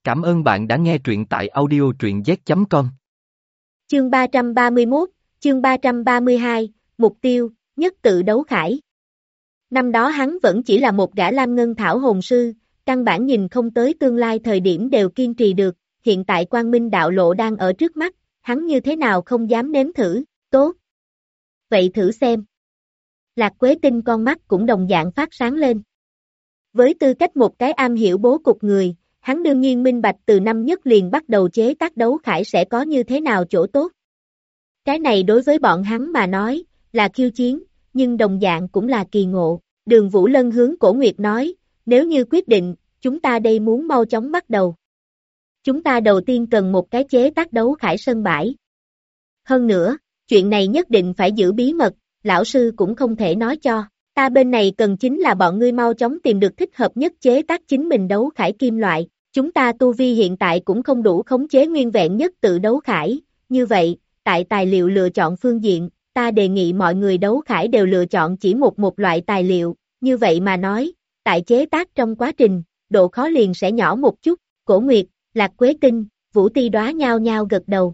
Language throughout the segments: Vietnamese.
Cảm ơn bạn đã nghe truyện tại audio truyện z.com. Chương 331, chương 332, mục tiêu, nhất tự đấu khải. Năm đó hắn vẫn chỉ là một gã Lam Ngân Thảo hồn sư, căn bản nhìn không tới tương lai thời điểm đều kiên trì được, hiện tại quang minh đạo lộ đang ở trước mắt, hắn như thế nào không dám nếm thử, tốt. Vậy thử xem. Lạc Quế Tinh con mắt cũng đồng dạng phát sáng lên. Với tư cách một cái am hiểu bố cục người, hắn đương nhiên minh bạch từ năm nhất liền bắt đầu chế tác đấu khải sẽ có như thế nào chỗ tốt. Cái này đối với bọn hắn mà nói, là khiêu chiến, nhưng đồng dạng cũng là kỳ ngộ. Đường Vũ Lân hướng Cổ Nguyệt nói, nếu như quyết định, chúng ta đây muốn mau chóng bắt đầu. Chúng ta đầu tiên cần một cái chế tác đấu khải sân bãi. Hơn nữa, chuyện này nhất định phải giữ bí mật, lão sư cũng không thể nói cho. Ta bên này cần chính là bọn ngươi mau chóng tìm được thích hợp nhất chế tác chính mình đấu khải kim loại. Chúng ta tu vi hiện tại cũng không đủ khống chế nguyên vẹn nhất tự đấu khải. Như vậy, tại tài liệu lựa chọn phương diện, ta đề nghị mọi người đấu khải đều lựa chọn chỉ một loại tài liệu. Như vậy mà nói, tại chế tác trong quá trình, độ khó liền sẽ nhỏ một chút. Cổ Nguyệt, Lạc Quế Tinh, Vũ Ti Đóa nhao nhao gật đầu.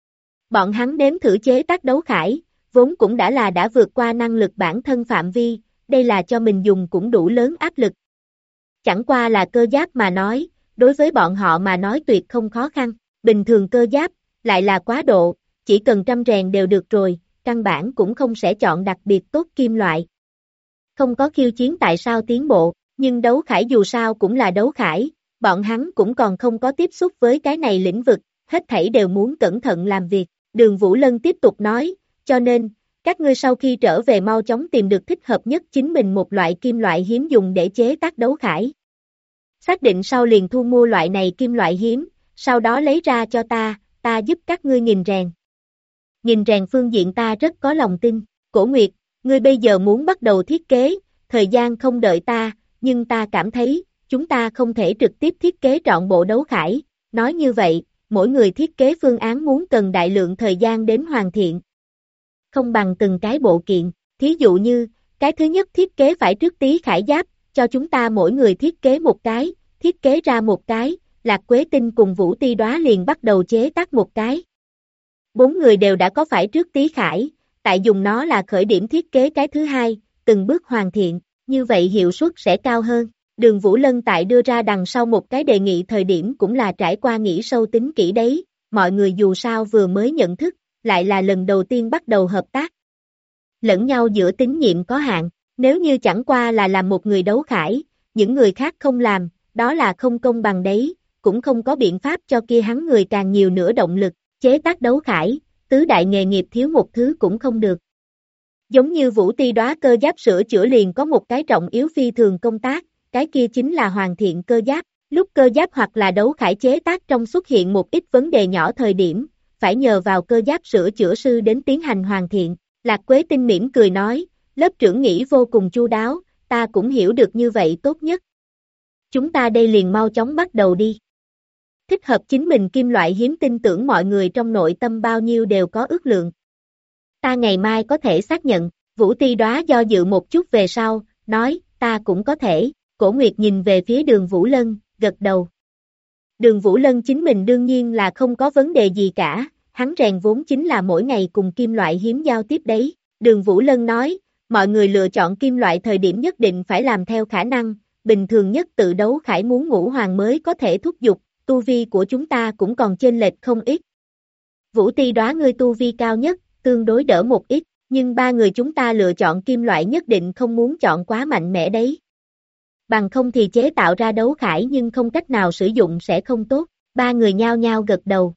Bọn hắn đếm thử chế tác đấu khải, vốn cũng đã vượt qua năng lực bản thân phạm vi, đây là cho mình dùng cũng đủ lớn áp lực. Chẳng qua là cơ giáp mà nói, đối với bọn họ mà nói tuyệt không khó khăn, bình thường cơ giáp, lại là quá độ, chỉ cần trăm rèn đều được rồi, căn bản cũng không sẽ chọn đặc biệt tốt kim loại. Không có khiêu chiến tại sao tiến bộ, nhưng đấu khải dù sao cũng là đấu khải, bọn hắn cũng còn không có tiếp xúc với cái này lĩnh vực, hết thảy đều muốn cẩn thận làm việc. Đường Vũ Lân tiếp tục nói, cho nên, các ngươi sau khi trở về mau chóng tìm được thích hợp nhất chính mình một loại kim loại hiếm dùng để chế tác đấu khải. Xác định sau liền thu mua loại này kim loại hiếm, sau đó lấy ra cho ta giúp các ngươi nghìn rèn. Nghìn rèn phương diện ta rất có lòng tin. Cổ Nguyệt, ngươi bây giờ muốn bắt đầu thiết kế, thời gian không đợi ta, nhưng ta cảm thấy, chúng ta không thể trực tiếp thiết kế trọn bộ đấu khải. Nói như vậy, mỗi người thiết kế phương án muốn cần đại lượng thời gian đến hoàn thiện. Không bằng từng cái bộ kiện, thí dụ như, cái thứ nhất thiết kế phải trước tí khải giáp, cho chúng ta mỗi người thiết kế một cái, thiết kế ra một cái, Lạc Quế Tinh cùng Vũ Ti Đóa liền bắt đầu chế tác một cái. 4 người đều đã có phải trước tí khải, tại dùng nó là khởi điểm thiết kế cái thứ hai, từng bước hoàn thiện, như vậy hiệu suất sẽ cao hơn. Đường Vũ Lân tại đưa ra đằng sau một cái đề nghị thời điểm cũng là trải qua nghĩ sâu tính kỹ đấy, mọi người dù sao vừa mới nhận thức, lại là lần đầu tiên bắt đầu hợp tác. Lẫn nhau giữa tín nhiệm có hạn, nếu như chẳng qua là làm một người đấu khải, những người khác không làm, đó là không công bằng đấy, cũng không có biện pháp cho kia hắn người càng nhiều nữa động lực, chế tác đấu khải, tứ đại nghề nghiệp thiếu một thứ cũng không được. Giống như Vũ Ti Đóa cơ giáp sửa chữa liền có một cái trọng yếu phi thường công tác, cái kia chính là hoàn thiện cơ giáp, lúc cơ giáp hoặc là đấu khải chế tác trong xuất hiện một ít vấn đề nhỏ thời điểm, phải nhờ vào cơ giáp sửa chữa sư đến tiến hành hoàn thiện. Lạc Quế Tinh mỉm cười nói, lớp trưởng nghĩ vô cùng chu đáo, ta cũng hiểu được như vậy tốt nhất. Chúng ta đây liền mau chóng bắt đầu đi. Thích hợp chính mình kim loại hiếm tin tưởng mọi người trong nội tâm bao nhiêu đều có ước lượng. Ta ngày mai có thể xác nhận, Vũ Ti Đóa do dự một chút về sau, nói, ta cũng có thể. Cổ Nguyệt nhìn về phía Đường Vũ Lân, gật đầu. Đường Vũ Lân chính mình đương nhiên là không có vấn đề gì cả, hắn rèn vốn chính là mỗi ngày cùng kim loại hiếm giao tiếp đấy. Đường Vũ Lân nói, mọi người lựa chọn kim loại thời điểm nhất định phải làm theo khả năng, bình thường nhất tự đấu khải muốn ngũ hoàng mới có thể thúc giục, tu vi của chúng ta cũng còn chênh lệch không ít. Vũ Ti Đóa ngươi tu vi cao nhất, tương đối đỡ một ít, nhưng ba người chúng ta lựa chọn kim loại nhất định không muốn chọn quá mạnh mẽ đấy. Bằng không thì chế tạo ra đấu khải nhưng không cách nào sử dụng sẽ không tốt, ba người nhao nhao gật đầu.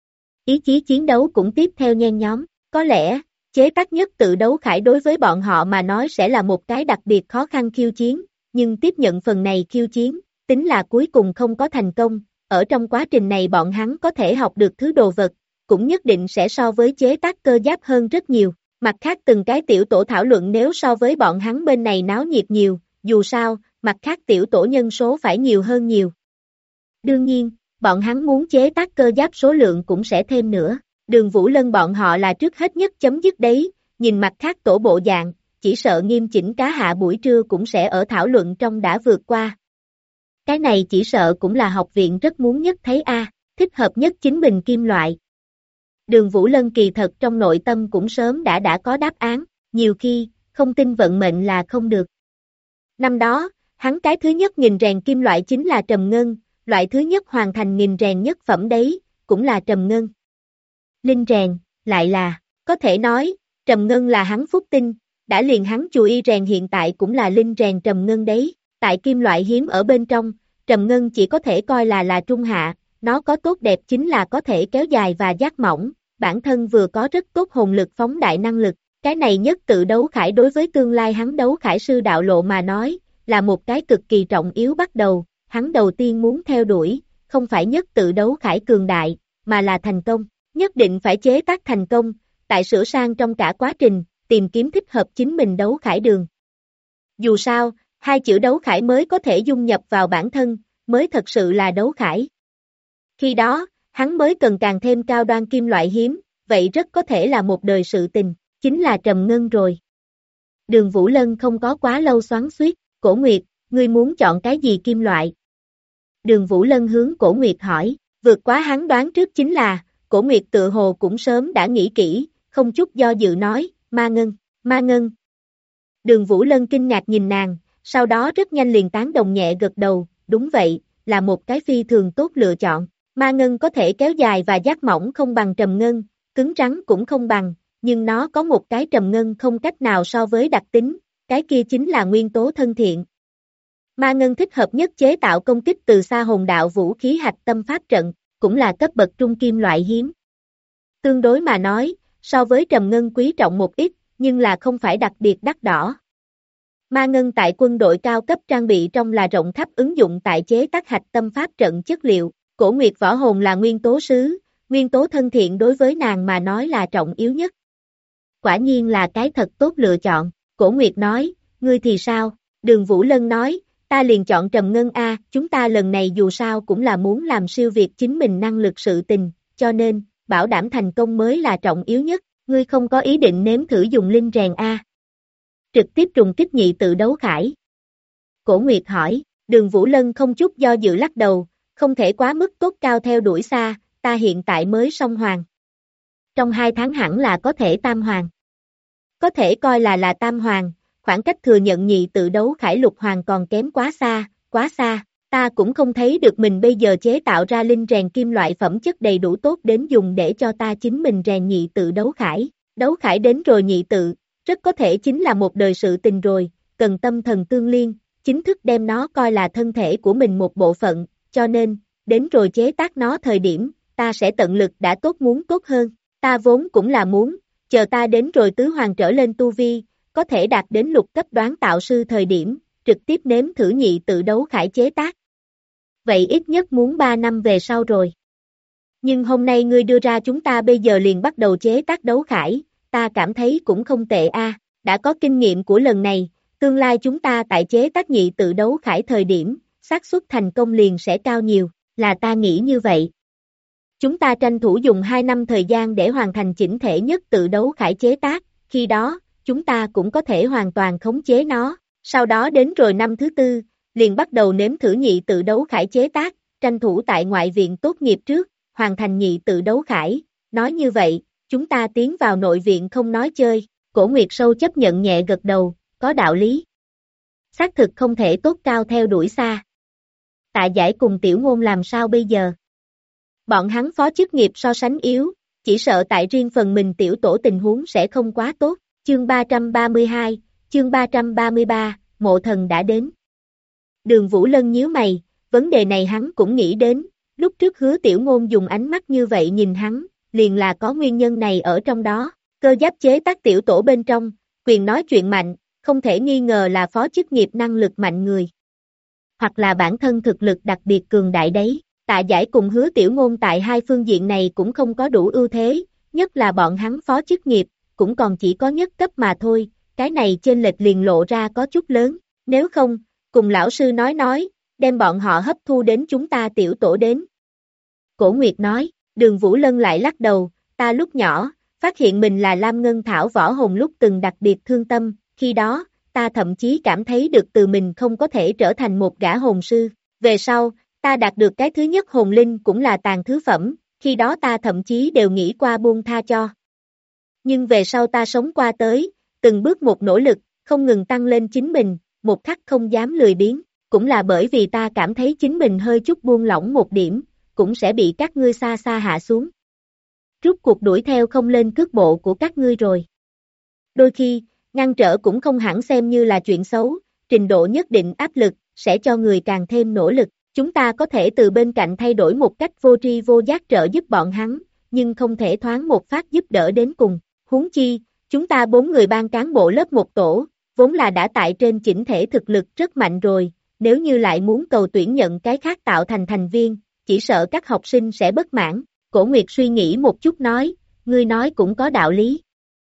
Ý chí chiến đấu cũng tiếp theo nhen nhóm, có lẽ, chế tác nhất tự đấu khải đối với bọn họ mà nói sẽ là một cái đặc biệt khó khăn khiêu chiến, nhưng tiếp nhận phần này khiêu chiến, tính là cuối cùng không có thành công, ở trong quá trình này bọn hắn có thể học được thứ đồ vật, cũng nhất định sẽ so với chế tác cơ giáp hơn rất nhiều, mặt khác từng cái tiểu tổ thảo luận nếu so với bọn hắn bên này náo nhiệt nhiều, dù sao, mặt khác tiểu tổ nhân số phải nhiều hơn nhiều. Đương nhiên, bọn hắn muốn chế tác cơ giáp số lượng cũng sẽ thêm nữa. Đường Vũ Lân bọn họ là trước hết nhất chấm dứt đấy, nhìn mặt khác tổ bộ dạng, chỉ sợ nghiêm chỉnh cá hạ buổi trưa cũng sẽ ở thảo luận trong đã vượt qua. Cái này chỉ sợ cũng là học viện rất muốn nhất thấy a, thích hợp nhất chính mình kim loại. Đường Vũ Lân kỳ thật trong nội tâm cũng sớm đã có đáp án, nhiều khi, không tin vận mệnh là không được. Năm đó, hắn cái thứ nhất nghìn rèn kim loại chính là trầm ngân, loại thứ nhất hoàn thành nghìn rèn nhất phẩm đấy, cũng là trầm ngân. Linh rèn, lại là, có thể nói, trầm ngân là hắn phúc tinh, đã liền hắn chù y rèn hiện tại cũng là linh rèn trầm ngân đấy, tại kim loại hiếm ở bên trong, trầm ngân chỉ có thể coi là trung hạ, nó có tốt đẹp chính là có thể kéo dài và giác mỏng, bản thân vừa có rất tốt hồn lực phóng đại năng lực, cái này nhất tự đấu khải đối với tương lai hắn đấu khải sư đạo lộ mà nói, là một cái cực kỳ trọng yếu bắt đầu, hắn đầu tiên muốn theo đuổi, không phải nhất tự đấu khải cường đại, mà là thành công, nhất định phải chế tác thành công, tại sửa sang trong cả quá trình, tìm kiếm thích hợp chính mình đấu khải đường. Dù sao, hai chữ đấu khải mới có thể dung nhập vào bản thân, mới thật sự là đấu khải. Khi đó, hắn mới cần càng thêm cao đoan kim loại hiếm, vậy rất có thể là một đời sự tình, chính là trầm ngân rồi. Đường Vũ Lân không có quá lâu xoắn xuýt, Cổ Nguyệt, ngươi muốn chọn cái gì kim loại? Đường Vũ Lân hướng Cổ Nguyệt hỏi, vượt quá hắn đoán trước chính là, Cổ Nguyệt tự hồ cũng sớm đã nghĩ kỹ, không chút do dự nói, ma ngân, ma ngân. Đường Vũ Lân kinh ngạc nhìn nàng, sau đó rất nhanh liền tán đồng nhẹ gật đầu, đúng vậy, là một cái phi thường tốt lựa chọn. Ma ngân có thể kéo dài và giác mỏng không bằng trầm ngân, cứng rắn cũng không bằng, nhưng nó có một cái trầm ngân không cách nào so với đặc tính, cái kia chính là nguyên tố thân thiện. Ma ngân thích hợp nhất chế tạo công kích từ xa hồn đạo vũ khí hạch tâm pháp trận, cũng là cấp bậc trung kim loại hiếm. Tương đối mà nói, so với trầm ngân quý trọng một ít, nhưng là không phải đặc biệt đắt đỏ. Ma ngân tại quân đội cao cấp trang bị trong là rộng khắp ứng dụng tại chế tác hạch tâm pháp trận chất liệu. Cổ Nguyệt võ hồn là nguyên tố sứ, nguyên tố thân thiện đối với nàng mà nói là trọng yếu nhất. Quả nhiên là cái thật tốt lựa chọn, Cổ Nguyệt nói, ngươi thì sao? Đường Vũ Lân nói, ta liền chọn trầm ngân A, chúng ta lần này dù sao cũng là muốn làm siêu việt chính mình năng lực sự tình, cho nên, bảo đảm thành công mới là trọng yếu nhất, ngươi không có ý định nếm thử dùng linh rèn A. Trực tiếp trùng kích nhị tự đấu khải. Cổ Nguyệt hỏi, Đường Vũ Lân không chút do dự lắc đầu, không thể quá mức tốt cao theo đuổi xa, ta hiện tại mới song hoàng. Trong 2 tháng hẳn là có thể tam hoàng. Có thể coi là tam hoàng, khoảng cách thừa nhận nhị tự đấu khải lục hoàng còn kém quá xa, ta cũng không thấy được mình bây giờ chế tạo ra linh rèn kim loại phẩm chất đầy đủ tốt đến dùng để cho ta chính mình rèn nhị tự đấu khải đến rồi nhị tự, rất có thể chính là một đời sự tình rồi, cần tâm thần tương liên, chính thức đem nó coi là thân thể của mình một bộ phận, cho nên, đến rồi chế tác nó thời điểm, ta sẽ tận lực đã muốn tốt hơn, ta vốn cũng là muốn, chờ ta đến rồi tứ hoàng trở lên tu vi, có thể đạt đến lục cấp đoán tạo sư thời điểm, trực tiếp nếm thử nhị tự đấu khải chế tác. Vậy ít nhất muốn 3 năm về sau rồi. Nhưng hôm nay ngươi đưa ra chúng ta bây giờ liền bắt đầu chế tác đấu khải, ta cảm thấy cũng không tệ a, đã có kinh nghiệm của lần này, tương lai chúng ta tại chế tác nhị tự đấu khải thời điểm, xác suất thành công liền sẽ cao nhiều, là ta nghĩ như vậy. Chúng ta tranh thủ dùng 2 năm thời gian để hoàn thành chỉnh thể nhất tự đấu khải chế tác, khi đó, chúng ta cũng có thể hoàn toàn khống chế nó, sau đó đến rồi năm thứ 4, liền bắt đầu nếm thử nhị tự đấu khải chế tác, tranh thủ tại ngoại viện tốt nghiệp trước, hoàn thành nhị tự đấu khải, nói như vậy, chúng ta tiến vào nội viện không nói chơi, Cổ Nguyệt Sâu chấp nhận nhẹ gật đầu, có đạo lý. Xác thực không thể tốt cao theo đuổi xa. Tạ Giải cùng Tiểu Ngôn làm sao bây giờ? Bọn hắn phó chức nghiệp so sánh yếu, chỉ sợ tại riêng phần mình tiểu tổ tình huống sẽ không quá tốt. Chương 332, chương 333, mộ thần đã đến. Đường Vũ Lân nhíu mày, vấn đề này hắn cũng nghĩ đến, lúc trước Hứa Tiểu Ngôn dùng ánh mắt như vậy nhìn hắn, liền là có nguyên nhân này ở trong đó, cơ giáp chế tác tiểu tổ bên trong, quyền nói chuyện mạnh, không thể nghi ngờ là phó chức nghiệp năng lực mạnh người. Hoặc là bản thân thực lực đặc biệt cường đại đấy, Tạ Giải cùng Hứa Tiểu Ngôn tại hai phương diện này cũng không có đủ ưu thế, nhất là bọn hắn phó chức nghiệp, cũng còn chỉ có nhất cấp mà thôi, cái này chênh lệch liền lộ ra có chút lớn, nếu không, cùng lão sư nói, đem bọn họ hấp thu đến chúng ta tiểu tổ đến. Cổ Nguyệt nói, Đường Vũ Lân lại lắc đầu, ta lúc nhỏ, phát hiện mình là Lam Ngân Thảo võ hồn lúc từng đặc biệt thương tâm, khi đó, ta thậm chí cảm thấy được từ mình không có thể trở thành một gã hồn sư, Về sau, ta đạt được cái thứ nhất hồn linh cũng là tàn thứ phẩm, khi đó ta thậm chí đều nghĩ qua buông tha cho. Nhưng về sau ta sống qua tới, từng bước một nỗ lực, không ngừng tăng lên chính mình, một khắc không dám lười biếng, cũng là bởi vì ta cảm thấy chính mình hơi chút buông lỏng một điểm, cũng sẽ bị các ngươi xa xa hạ xuống. Rút cuộc đuổi theo không lên cước bộ của các ngươi rồi. Đôi khi, ngăn trở cũng không hẳn xem như là chuyện xấu, trình độ nhất định áp lực, sẽ cho người càng thêm nỗ lực. Chúng ta có thể từ bên cạnh thay đổi một cách vô tri vô giác trợ giúp bọn hắn, nhưng không thể thoáng một phát giúp đỡ đến cùng. Huống chi, chúng ta 4 người ban cán bộ lớp một tổ, vốn là đã tại trên chỉnh thể thực lực rất mạnh rồi, nếu như lại muốn cầu tuyển nhận cái khác tạo thành thành viên, chỉ sợ các học sinh sẽ bất mãn. Cổ Nguyệt suy nghĩ một chút nói, ngươi nói cũng có đạo lý.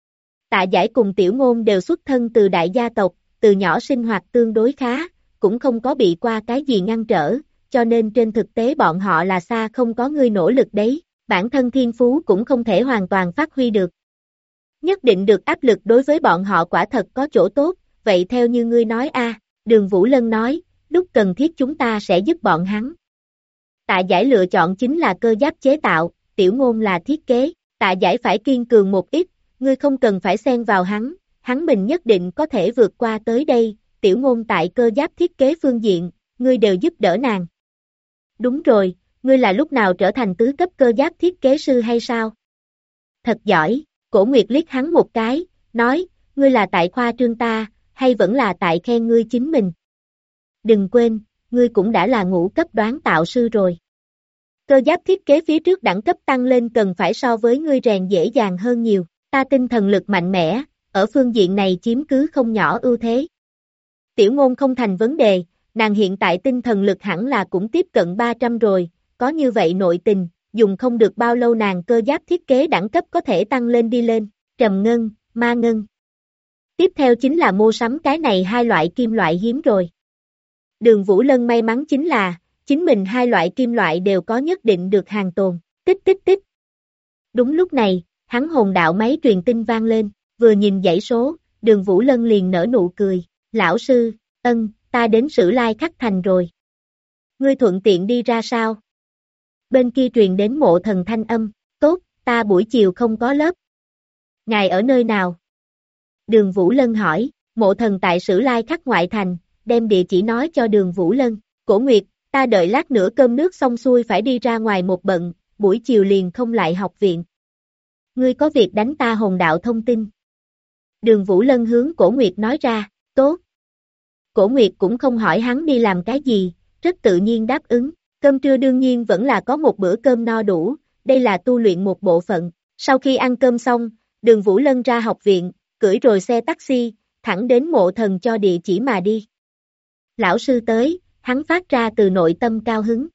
Tạ Giải cùng Tiểu Ngôn đều xuất thân từ đại gia tộc, từ nhỏ sinh hoạt tương đối khá, cũng không có bị qua cái gì ngăn trở, cho nên trên thực tế bọn họ là xa không có ngươi nỗ lực đấy, bản thân thiên phú cũng không thể hoàn toàn phát huy được. Nhất định được áp lực đối với bọn họ quả thật có chỗ tốt, vậy theo như ngươi nói Đường Vũ Lân nói, lúc cần thiết chúng ta sẽ giúp bọn hắn. Tạ Giải lựa chọn chính là cơ giáp chế tạo, Tiểu Ngôn là thiết kế, Tạ Giải phải kiên cường một ít, ngươi không cần phải xen vào hắn mình nhất định có thể vượt qua tới đây, Tiểu Ngôn tại cơ giáp thiết kế phương diện, ngươi đều giúp đỡ nàng. Đúng rồi, ngươi là lúc nào trở thành tứ cấp cơ giáp thiết kế sư hay sao? Thật giỏi, Cổ Nguyệt liếc hắn một cái, nói, ngươi là tại khoa trương ta, hay vẫn là tại khen ngươi chính mình? Đừng quên, ngươi cũng đã là ngũ cấp đoán tạo sư rồi. Cơ giáp thiết kế phía trước đẳng cấp tăng lên cần phải so với ngươi rèn dễ dàng hơn nhiều, ta tinh thần lực mạnh mẽ, ở phương diện này chiếm cứ không nhỏ ưu thế. Tiểu Ngôn không thành vấn đề, nàng hiện tại tinh thần lực hẳn là cũng tiếp cận 300 rồi, có như vậy nội tình, dùng không được bao lâu nàng cơ giáp thiết kế đẳng cấp có thể tăng lên đi lên, trầm ngân, ma ngân. Tiếp theo chính là mua sắm cái này hai loại kim loại hiếm rồi. Đường Vũ Lân may mắn chính là, chính mình hai loại kim loại đều có nhất định được hàng tồn, tích tích tích. Đúng lúc này, hắn hồn đạo máy truyền tin vang lên, vừa nhìn dãy số, Đường Vũ Lân liền nở nụ cười, lão sư, ta đến Sử Lai Khắc Thành rồi. Ngươi thuận tiện đi ra sao? Bên kia truyền đến Mộ Thần thanh âm, tốt, ta buổi chiều không có lớp. Ngài ở nơi nào? Đường Vũ Lân hỏi, Mộ Thần tại Sử Lai Khắc ngoại thành, đem địa chỉ nói cho Đường Vũ Lân, Cổ Nguyệt, ta đợi lát nữa cơm nước xong xuôi phải đi ra ngoài một bận, buổi chiều liền không lại học viện. Ngươi có việc đánh ta hồn đạo thông tin. Đường Vũ Lân hướng Cổ Nguyệt nói ra, tốt. Cổ Nguyệt cũng không hỏi hắn đi làm cái gì, rất tự nhiên đáp ứng, cơm trưa đương nhiên vẫn là có một bữa cơm no đủ, đây là tu luyện một bộ phận. Sau khi ăn cơm xong, Đường Vũ Lân ra học viện, cưỡi rồi xe taxi, thẳng đến Mộ Thần cho địa chỉ mà đi. Lão sư tới, hắn phát ra từ nội tâm cao hứng.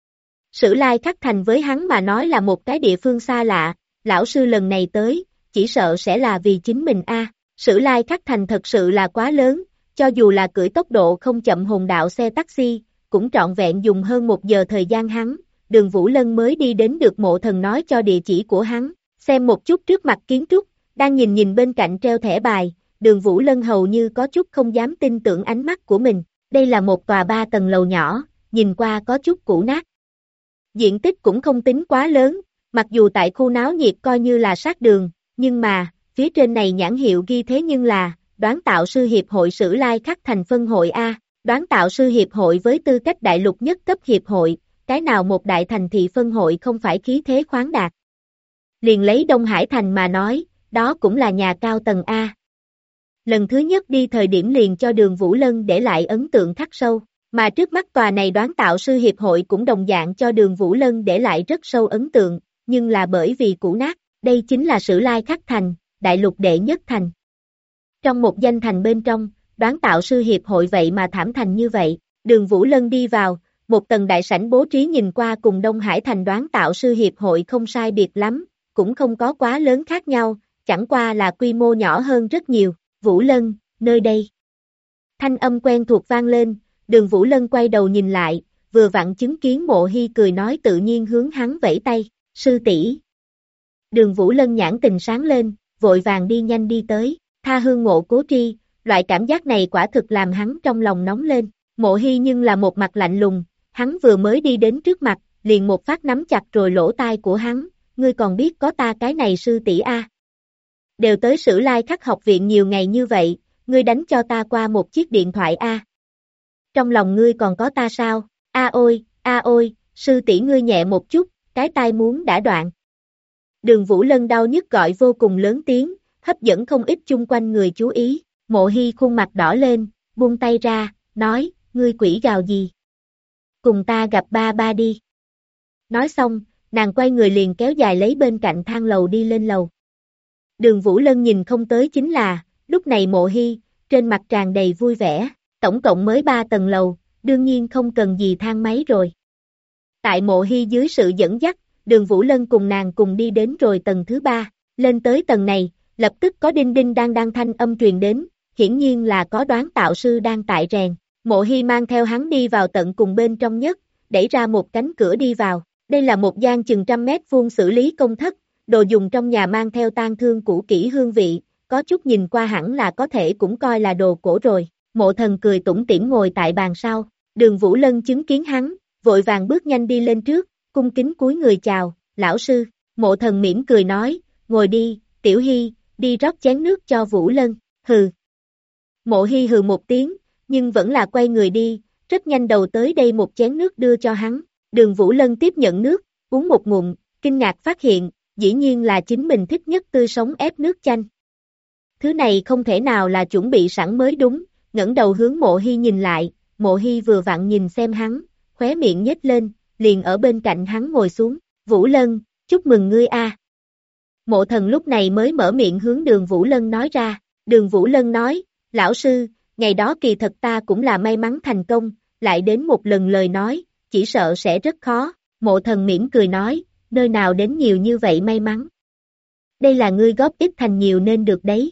Sử Lai Khắc Thành với hắn mà nói là một cái địa phương xa lạ, lão sư lần này tới, chỉ sợ sẽ là vì chính mình Sử Lai Khắc Thành thật sự là quá lớn, cho dù là cưỡi tốc độ không chậm hồn đạo xe taxi, cũng trọn vẹn dùng hơn 1 giờ thời gian hắn, Đường Vũ Lân mới đi đến được Mộ Thần nói cho địa chỉ của hắn, xem một chút trước mặt kiến trúc, đang nhìn bên cạnh treo thẻ bài, Đường Vũ Lân hầu như có chút không dám tin tưởng ánh mắt của mình, đây là một tòa 3 tầng lầu nhỏ, nhìn qua có chút cũ nát. Diện tích cũng không tính quá lớn, mặc dù tại khu náo nhiệt coi như là sát đường, nhưng mà, phía trên này nhãn hiệu ghi thế nhưng là, Đoán Tạo Sư Hiệp hội Sử Lai Khắc Thành phân hội Đoán Tạo Sư Hiệp hội với tư cách đại lục nhất cấp hiệp hội, cái nào một đại thành thị phân hội không phải khí thế khoáng đạt. Liền lấy Đông Hải Thành mà nói, đó cũng là nhà cao tầng Lần thứ nhất đi thời điểm liền cho Đường Vũ Lân để lại ấn tượng khắc sâu, mà trước mắt tòa này Đoán Tạo Sư Hiệp hội cũng đồng dạng cho Đường Vũ Lân để lại rất sâu ấn tượng, nhưng là bởi vì cũ nát, đây chính là Sử Lai Khắc Thành, đại lục đệ nhất thành. Trong một danh thành bên trong, Đoán Tạo Sư Hiệp hội vậy mà thảm thành như vậy, Đường Vũ Lân đi vào, một tầng đại sảnh bố trí nhìn qua cùng Đông Hải Thành Đoán Tạo Sư Hiệp hội không sai biệt lắm, cũng không có quá lớn khác nhau, chẳng qua là quy mô nhỏ hơn rất nhiều. Vũ Lân, nơi đây. Thanh âm quen thuộc vang lên, Đường Vũ Lân quay đầu nhìn lại, vừa vặn chứng kiến Mộ Hy cười nói tự nhiên hướng hắn vẫy tay, sư tỷ. Đường Vũ Lân nhãn tình sáng lên, vội vàng đi nhanh đi tới, tha hương Mộ Cố Tri, loại cảm giác này quả thực làm hắn trong lòng nóng lên, Mộ Hy nhưng là một mặt lạnh lùng, Hắn vừa mới đi đến trước mặt, liền một phát nắm chặt rồi lỗ tai của hắn, ngươi còn biết có ta cái này sư tỷ a? Đều tới Sử Lai Khắc học viện nhiều ngày như vậy, ngươi đánh cho ta qua một chiếc điện thoại a. Trong lòng ngươi còn có ta sao? A ôi, sư tỷ ngươi nhẹ một chút, cái tai muốn đã đoạn. Đường Vũ Lân đau nhức gọi vô cùng lớn tiếng, hấp dẫn không ít chung quanh người chú ý. Mộ Hy khuôn mặt đỏ lên, buông tay ra, nói, ngươi quỷ gào gì? Cùng ta gặp ba ba đi. Nói xong, nàng quay người liền kéo dài lấy bên cạnh thang lầu đi lên lầu. Đường Vũ Lân nhìn không tới chính là, lúc này Mộ Hy, trên mặt tràn đầy vui vẻ, tổng cộng mới 3 tầng lầu, đương nhiên không cần gì thang máy rồi. Tại Mộ Hy dưới sự dẫn dắt, Đường Vũ Lân cùng nàng cùng đi đến rồi tầng thứ 3, lên tới tầng này, lập tức có đinh đinh đang thanh âm truyền đến, hiển nhiên là có đoán tạo sư đang tại rèn. Mộ Hy mang theo hắn đi vào tận cùng bên trong nhất, đẩy ra một cánh cửa đi vào. Đây là một gian chừng 100 mét vuông xử lý công thất, đồ dùng trong nhà mang theo tang thương cũ kỹ hương vị, có chút nhìn qua hẳn là có thể cũng coi là đồ cổ rồi. Mộ Thần cười tủm tỉm ngồi tại bàn sau, Đường Vũ Lân chứng kiến hắn, vội vàng bước nhanh đi lên trước, cung kính cúi người chào, lão sư. Mộ Thần mỉm cười nói, ngồi đi, Tiểu Hy, đi rót chén nước cho Vũ Lân. Hừ. Mộ Hy hừ một tiếng, nhưng vẫn là quay người đi, rất nhanh đầu tới đây một chén nước đưa cho hắn. Đường Vũ Lân tiếp nhận nước, uống một ngụm, kinh ngạc phát hiện, dĩ nhiên là chính mình thích nhất tươi sống ép nước chanh. Thứ này không thể nào là chuẩn bị sẵn mới đúng, ngẩng đầu hướng Mộ Hy nhìn lại, Mộ Hy vừa vặn nhìn xem hắn, khóe miệng nhếch lên, liền ở bên cạnh hắn ngồi xuống. Vũ Lân, chúc mừng ngươi a. Mộ Thần lúc này mới mở miệng hướng Đường Vũ Lân nói ra. Đường Vũ Lân nói, lão sư, ngày đó kỳ thật ta cũng là may mắn thành công, lại đến một lần lời nói, chỉ sợ sẽ rất khó. Mộ Thần mỉm cười nói, nơi nào đến nhiều như vậy may mắn. Đây là ngươi góp ít thành nhiều nên được đấy.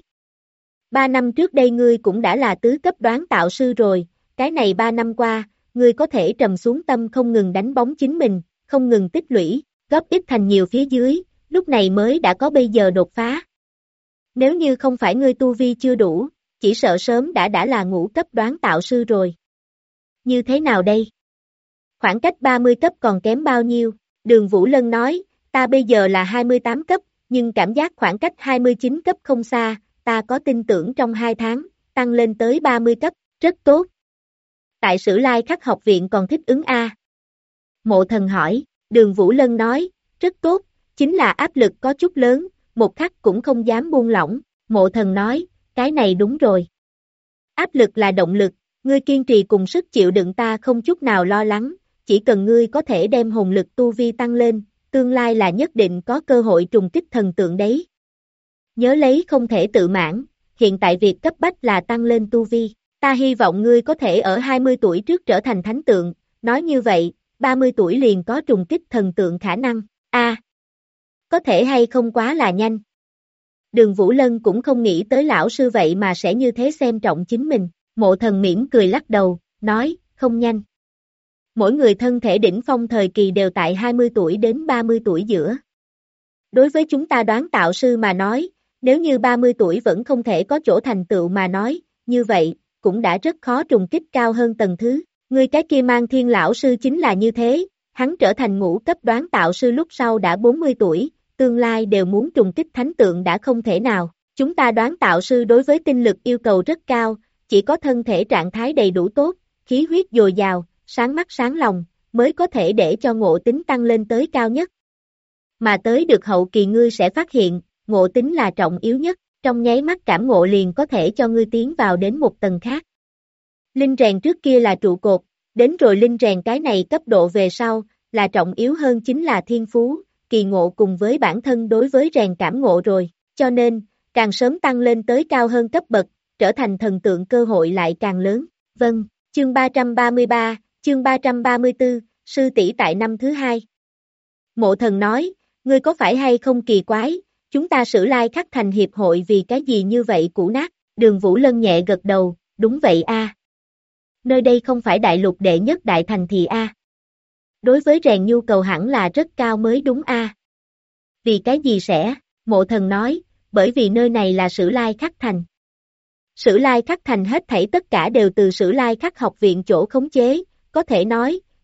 3 năm trước đây ngươi cũng đã là tứ cấp đoán tạo sư rồi, cái này 3 năm qua, ngươi có thể trầm xuống tâm không ngừng đánh bóng chính mình, không ngừng tích lũy, góp ít thành nhiều phía dưới, lúc này mới đã có bây giờ đột phá. Nếu như không phải ngươi tu vi chưa đủ, chỉ sợ sớm đã là ngũ cấp đoán tạo sư rồi. Như thế nào đây? Khoảng cách 30 cấp còn kém bao nhiêu? Đường Vũ Lân nói, ta bây giờ là 28 cấp, nhưng cảm giác khoảng cách 29 cấp không xa, ta có tin tưởng trong 2 tháng, tăng lên tới 30 cấp, rất tốt. Tại Sử Lai Khắc học viện còn thích ứng A. Mộ Thần hỏi, Đường Vũ Lân nói, rất tốt, chính là áp lực có chút lớn, một khắc cũng không dám buông lỏng. Mộ Thần nói, cái này đúng rồi. Áp lực là động lực, ngươi kiên trì cùng sức chịu đựng ta không chút nào lo lắng, chỉ cần ngươi có thể đem hồn lực tu vi tăng lên, tương lai là nhất định có cơ hội trùng kích thần tượng đấy. Nhớ lấy không thể tự mãn, hiện tại việc cấp bách là tăng lên tu vi, ta hy vọng ngươi có thể ở 20 tuổi trước trở thành thánh tượng, nói như vậy, 30 tuổi liền có trùng kích thần tượng khả năng. Có thể hay không quá là nhanh. Đường Vũ Lân cũng không nghĩ tới lão sư vậy mà sẽ như thế xem trọng chính mình. Mộ Thần mỉm cười lắc đầu, nói, không nhanh. Mỗi người thân thể đỉnh phong thời kỳ đều tại 20 tuổi đến 30 tuổi giữa. Đối với chúng ta đoán tạo sư mà nói, nếu như 30 tuổi vẫn không thể có chỗ thành tựu mà nói, như vậy, cũng đã rất khó trùng kích cao hơn tầng thứ. Người cái kia Mang Thiên lão sư chính là như thế, hắn trở thành ngũ cấp đoán tạo sư lúc sau đã 40 tuổi, tương lai đều muốn trùng kích thánh tượng đã không thể nào. Chúng ta đoán tạo sư đối với tinh lực yêu cầu rất cao, chỉ có thân thể trạng thái đầy đủ tốt, khí huyết dồi dào, sáng mắt sáng lòng, mới có thể để cho ngộ tính tăng lên tới cao nhất. Mà tới được hậu kỳ ngươi sẽ phát hiện, ngộ tính là trọng yếu nhất, trong nháy mắt cảm ngộ liền có thể cho ngươi tiến vào đến một tầng khác. Linh rèn trước kia là trụ cột, đến rồi linh rèn cái này cấp độ về sau, là trọng yếu hơn chính là thiên phú, kỳ ngộ cùng với bản thân đối với rèn cảm ngộ rồi, cho nên, càng sớm tăng lên tới cao hơn cấp bậc, trở thành thần tượng cơ hội lại càng lớn. Vâng, chương 333, chương 334, sư tỷ tại năm thứ 2. Mộ Thần nói, ngươi có phải hay không kỳ quái, chúng ta Sử Lai Khắc thành hiệp hội vì cái gì như vậy cũ nát? Đường Vũ Lân nhẹ gật đầu, đúng vậy a. Nơi đây không phải đại lục đệ nhất đại thành thì a. Đối với rèn nhu cầu hẳn là rất cao mới đúng a. Vì cái gì sẽ? Mộ Thần nói, bởi vì nơi này là Sử Lai Khắc thành. Sử Lai Khắc thành hết thảy tất cả đều từ Sử Lai Khắc học viện chỗ khống chế, có thể nói,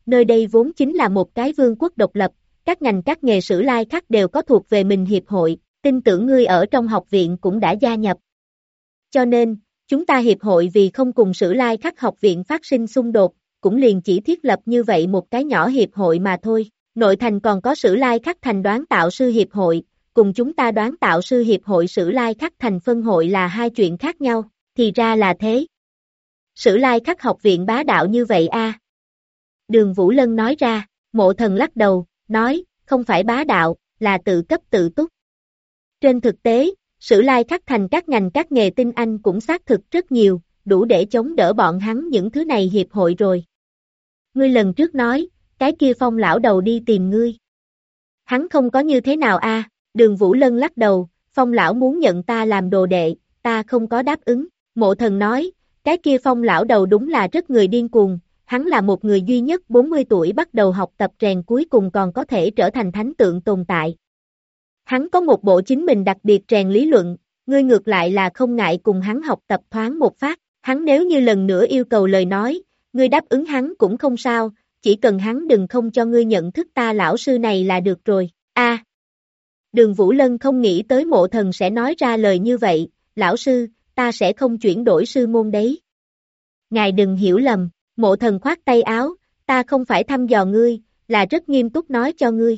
nơi đây vốn chính là một cái vương quốc độc lập, các ngành các nghề sử lai khắc đều có thuộc về mình hiệp hội, tin tưởng ngươi ở trong học viện cũng đã gia nhập. Cho nên, chúng ta hiệp hội vì không cùng sử lai khắc học viện phát sinh xung đột, cũng liền chỉ thiết lập như vậy một cái nhỏ hiệp hội mà thôi. Nội thành còn có sử lai khắc thành đoán tạo sư hiệp hội, cùng chúng ta đoán tạo sư hiệp hội sử lai khắc thành phân hội là hai chuyện khác nhau, thì ra là thế. Sử lai khắc học viện bá đạo như vậy a? Đường Vũ Lân nói ra, Mộ Thần lắc đầu, nói, không phải bá đạo, là tự cấp tự túc. Trên thực tế, sử lai khắc thành các ngành các nghề tinh anh cũng xác thực rất nhiều, đủ để chống đỡ bọn hắn những thứ này hiệp hội rồi. Ngươi lần trước nói, cái kia Phong lão đầu đi tìm ngươi. Hắn không có như thế nào a? Đường Vũ Lân lắc đầu, Phong lão muốn nhận ta làm đồ đệ, ta không có đáp ứng. Mộ Thần nói, cái kia Phong lão đầu đúng là rất người điên cuồng, hắn là một người duy nhất 40 tuổi bắt đầu học tập rèn cuối cùng còn có thể trở thành thánh tượng tồn tại. Hắn có một bộ chính mình đặc biệt rèn lý luận, ngươi ngược lại là không ngại cùng hắn học tập thoáng một phát, hắn nếu như lần nữa yêu cầu lời nói, ngươi đáp ứng hắn cũng không sao, chỉ cần hắn đừng không cho ngươi nhận thức ta lão sư này là được rồi. A. Đường Vũ Lân không nghĩ tới Mộ Thần sẽ nói ra lời như vậy, lão sư, ta sẽ không chuyển đổi sư môn đấy. Ngài đừng hiểu lầm, Mộ Thần khoát tay áo, ta không phải thăm dò ngươi, là rất nghiêm túc nói cho ngươi.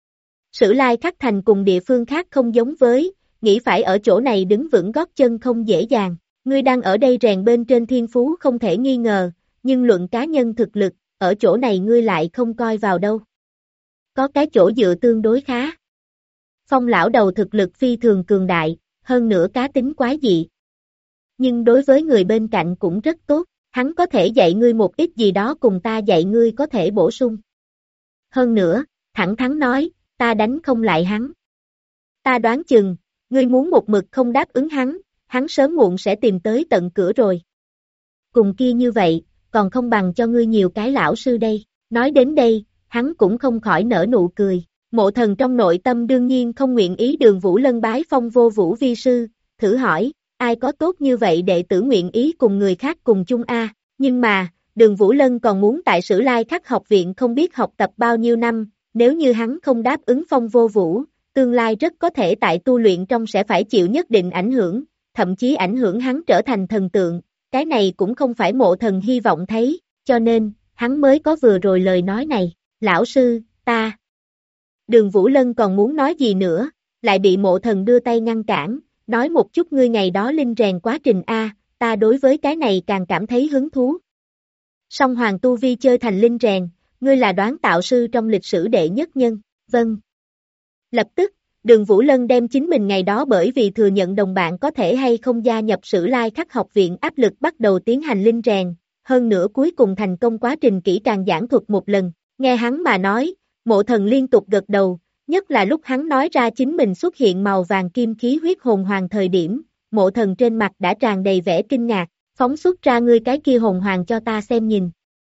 Sử lai khắc thành cùng địa phương khác không giống với, nghĩ phải ở chỗ này đứng vững gót chân không dễ dàng, ngươi đang ở đây rèn bên trên thiên phú không thể nghi ngờ, nhưng luận cá nhân thực lực, ở chỗ này ngươi lại không coi vào đâu. Có cái chỗ dựa tương đối khá. Phong lão đầu thực lực phi thường cường đại, hơn nữa cá tính quái dị. Nhưng đối với người bên cạnh cũng rất tốt, hắn có thể dạy ngươi một ít gì đó cùng ta dạy ngươi có thể bổ sung. Hơn nữa, thẳng thắn nói, ta đánh không lại hắn. Ta đoán chừng, ngươi muốn một mực không đáp ứng hắn sớm muộn sẽ tìm tới tận cửa rồi. Cùng kia như vậy, còn không bằng cho ngươi nhiều cái lão sư đây. Nói đến đây, hắn cũng không khỏi nở nụ cười. Mộ Thần trong nội tâm đương nhiên không nguyện ý Đường Vũ Lân bái phong vô vũ vi sư, thử hỏi, ai có tốt như vậy đệ tử nguyện ý cùng người khác cùng chung a? Nhưng mà, Đường Vũ Lân còn muốn tại Sử Lai Khắc học viện không biết học tập bao nhiêu năm, nếu như hắn không đáp ứng phong vô vũ, tương lai rất có thể tại tu luyện trong sẽ phải chịu nhất định ảnh hưởng, thậm chí ảnh hưởng hắn trở thành thần tượng, cái này cũng không phải Mộ Thần hy vọng thấy, cho nên, hắn mới có vừa rồi lời nói này, lão sư, ta. Đường Vũ Lân còn muốn nói gì nữa, lại bị Mộ Thần đưa tay ngăn cản, nói một chút ngươi ngày đó linh rèn quá trình a, ta đối với cái này càng cảm thấy hứng thú. Song Hoàng tu vi chơi thành linh rèn, ngươi là đoán tạo sư trong lịch sử đệ nhất nhân, vâng. Lập tức, Đường Vũ Lân đem chính mình ngày đó bởi vì thừa nhận đồng bạn có thể hay không gia nhập Sử Lai Khắc học viện áp lực bắt đầu tiến hành linh rèn, hơn nữa cuối cùng thành công quá trình kỹ càng giảng thuật một lần, nghe hắn mà nói, Mộ Thần liên tục gật đầu, nhất là lúc hắn nói ra chính mình xuất hiện màu vàng kim khí huyết hồn hoàng thời điểm, Mộ Thần trên mặt đã tràn đầy vẻ kinh ngạc, phóng xuất ra ngươi cái kia hồn hoàng cho ta xem nhìn.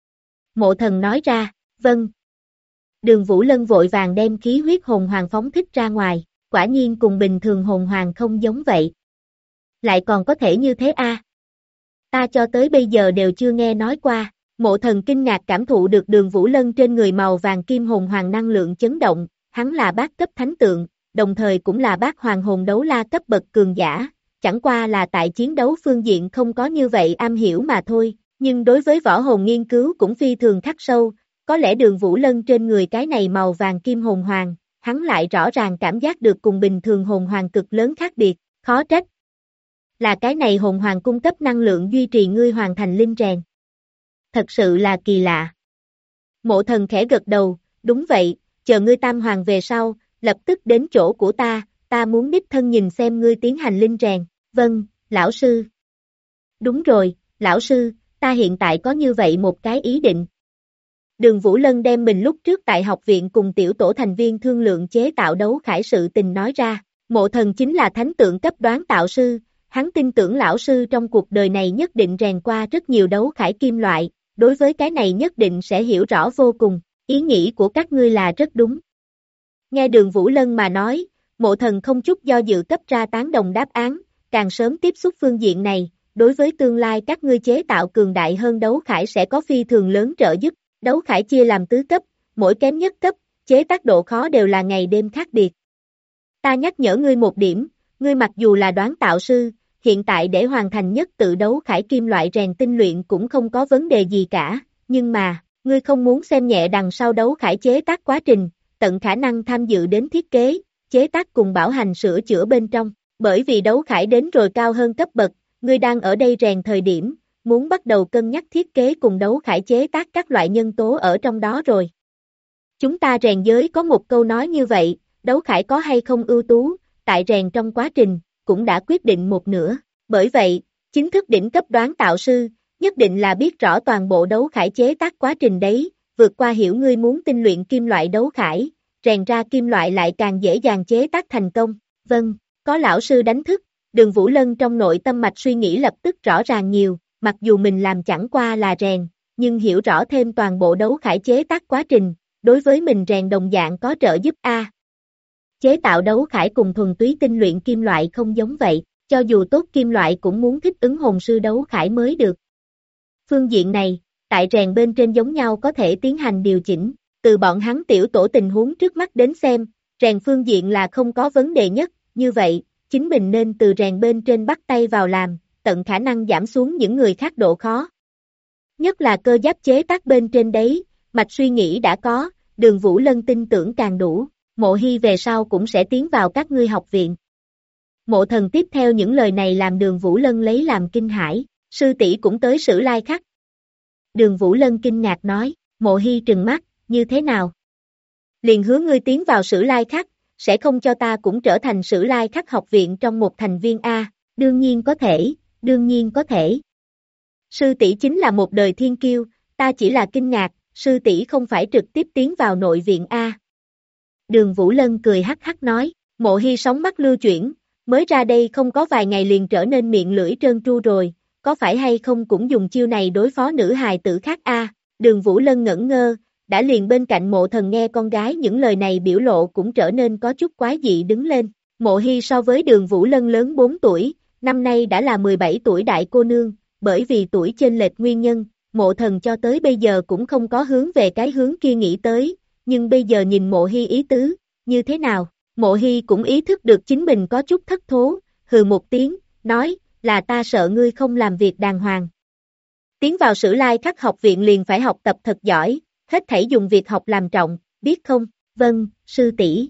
Mộ Thần nói ra, vâng. Đường Vũ Lân vội vàng đem khí huyết hồn hoàng phóng thích ra ngoài, quả nhiên cùng bình thường hồn hoàng không giống vậy. Lại còn có thể như thế a? Ta cho tới bây giờ đều chưa nghe nói qua. Mộ Thần kinh ngạc cảm thụ được Đường Vũ Lân trên người màu vàng kim hồn hoàng năng lượng chấn động, hắn là bát cấp thánh tượng, đồng thời cũng là bát hoàng hồn đấu la cấp bậc cường giả, chẳng qua là tại chiến đấu phương diện không có như vậy am hiểu mà thôi, nhưng đối với võ hồn nghiên cứu cũng phi thường khắc sâu, có lẽ Đường Vũ Lân trên người cái này màu vàng kim hồn hoàng, hắn lại rõ ràng cảm giác được cùng bình thường hồn hoàng cực lớn khác biệt, khó trách. Là cái này hồn hoàng cung cấp năng lượng duy trì ngươi hoàn thành linh rèn. Thật sự là kỳ lạ. Mộ Thần khẽ gật đầu, đúng vậy, chờ ngươi tam hoàng về sau, lập tức đến chỗ của ta muốn đích thân nhìn xem ngươi tiến hành linh rèn, vâng, lão sư. Đúng rồi, lão sư, ta hiện tại có như vậy một cái ý định. Đường Vũ Lân đem mình lúc trước tại học viện cùng tiểu tổ thành viên thương lượng chế tạo đấu khải sự tình nói ra, Mộ Thần chính là thánh tượng cấp đoán tạo sư, hắn tin tưởng lão sư trong cuộc đời này nhất định rèn qua rất nhiều đấu khải kim loại, đối với cái này nhất định sẽ hiểu rõ vô cùng, ý nghĩ của các ngươi là rất đúng. Nghe Đường Vũ Lân mà nói, Mộ Thần không chút do dự cấp ra tán đồng đáp án, càng sớm tiếp xúc phương diện này, đối với tương lai các ngươi chế tạo cường đại hơn đấu khải sẽ có phi thường lớn trợ giúp, Đấu khải chia làm tứ cấp, mỗi kém nhất cấp, chế tác độ khó đều là ngày đêm khác biệt. Ta nhắc nhở ngươi một điểm, ngươi mặc dù là đoán tạo sư, hiện tại để hoàn thành nhất tự đấu khải kim loại rèn tinh luyện cũng không có vấn đề gì cả, nhưng mà, ngươi không muốn xem nhẹ đằng sau đấu khải chế tác quá trình, tận khả năng tham dự đến thiết kế, chế tác cùng bảo hành sửa chữa bên trong, bởi vì đấu khải đến rồi cao hơn cấp bậc, ngươi đang ở đây rèn thời điểm, muốn bắt đầu cân nhắc thiết kế cùng đấu khải chế tác các loại nhân tố ở trong đó rồi. Chúng ta rèn giới có một câu nói như vậy, đấu khải có hay không ưu tú, tại rèn trong quá trình, cũng đã quyết định một nửa. Bởi vậy, chính thức đỉnh cấp đoán tạo sư, nhất định là biết rõ toàn bộ đấu khải chế tác quá trình đấy, vượt qua hiểu ngươi muốn tinh luyện kim loại đấu khải, rèn ra kim loại lại càng dễ dàng chế tác thành công. Vâng, có lão sư đánh thức, Đường Vũ Lân trong nội tâm mạch suy nghĩ lập tức rõ ràng nhiều, mặc dù mình làm chẳng qua là rèn, nhưng hiểu rõ thêm toàn bộ đấu khải chế tác quá trình, đối với mình rèn đồng dạng có trợ giúp a. Chế tạo đấu khải cùng thuần túy tinh luyện kim loại không giống vậy, cho dù tốt kim loại cũng muốn thích ứng hồn sư đấu khải mới được. Phương diện này, tại rèn bên trên giống nhau có thể tiến hành điều chỉnh, từ bọn hắn tiểu tổ tình huống trước mắt đến xem, rèn phương diện là không có vấn đề nhất, như vậy, chính mình nên từ rèn bên trên bắt tay vào làm, tận khả năng giảm xuống những người khác độ khó. Nhất là cơ giáp chế tác bên trên đấy, mạch suy nghĩ đã có, Đường Vũ Lân tin tưởng càng đủ, Mộ Hy về sau cũng sẽ tiến vào các ngươi học viện. Mộ Thần tiếp theo những lời này làm Đường Vũ Lân lấy làm kinh hãi, sư tỷ cũng tới Sử Lai Khắc. Đường Vũ Lân kinh ngạc nói, Mộ Hy trừng mắt, như thế nào? Liền hứa ngươi tiến vào Sử Lai Khắc, sẽ không cho ta cũng trở thành Sử Lai Khắc học viện trong một thành viên A, đương nhiên có thể, đương nhiên có thể. Sư tỷ chính là một đời thiên kiêu, ta chỉ là kinh ngạc, sư tỷ không phải trực tiếp tiến vào nội viện A. Đường Vũ Lân cười hắc hắc nói, Mộ Hy sóng mắt lưu chuyển, mới ra đây không có vài ngày liền trở nên miệng lưỡi trơn tru rồi, có phải hay không cũng dùng chiêu này đối phó nữ hài tử khác A. Đường Vũ Lân ngẩn ngơ, đã liền bên cạnh Mộ Thần nghe con gái những lời này biểu lộ cũng trở nên có chút quái dị đứng lên. Mộ Hy so với Đường Vũ Lân lớn 4 tuổi, năm nay đã là 17 tuổi đại cô nương, bởi vì tuổi chênh lệch nguyên nhân, Mộ Thần cho tới bây giờ cũng không có hướng về cái hướng kia nghĩ tới, nhưng bây giờ nhìn Mộ Hy ý tứ, như thế nào, Mộ Hy cũng ý thức được chính mình có chút thất thố, hừ một tiếng, nói, là ta sợ ngươi không làm việc đàng hoàng. Tiến vào Sử Lai Khắc học viện liền phải học tập thật giỏi, hết thảy dùng việc học làm trọng, biết không? Vâng, sư tỷ.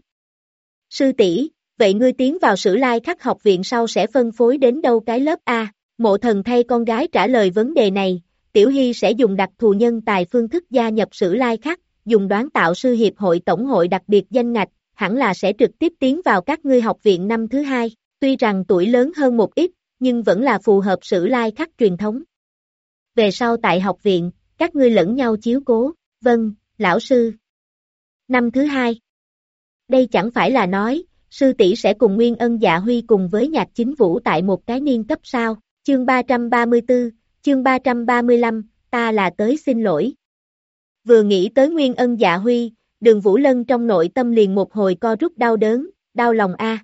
Sư tỷ, vậy ngươi tiến vào Sử Lai Khắc học viện sau sẽ phân phối đến đâu cái lớp A? Mộ Thần thay con gái trả lời vấn đề này, Tiểu Hy sẽ dùng đặc thù nhân tài phương thức gia nhập Sử Lai Khắc, dùng đoán tạo sư hiệp hội tổng hội đặc biệt danh ngạch, hẳn là sẽ trực tiếp tiến vào các ngươi học viện năm thứ hai, tuy rằng tuổi lớn hơn một ít, nhưng vẫn là phù hợp Sử Lai Khắc truyền thống. Về sau tại học viện, các ngươi lẫn nhau chiếu cố, vâng, lão sư. Năm thứ hai. Đây chẳng phải là nói, sư tỷ sẽ cùng Nguyên Ân Dạ Huy cùng với Nhạc Chính Vũ tại một cái niên cấp sao, chương 334, chương 335, ta là tới xin lỗi. Vừa nghĩ tới Nguyên Ân Dạ Huy, Đường Vũ Lân trong nội tâm liền một hồi co rút đau đớn, đau lòng a.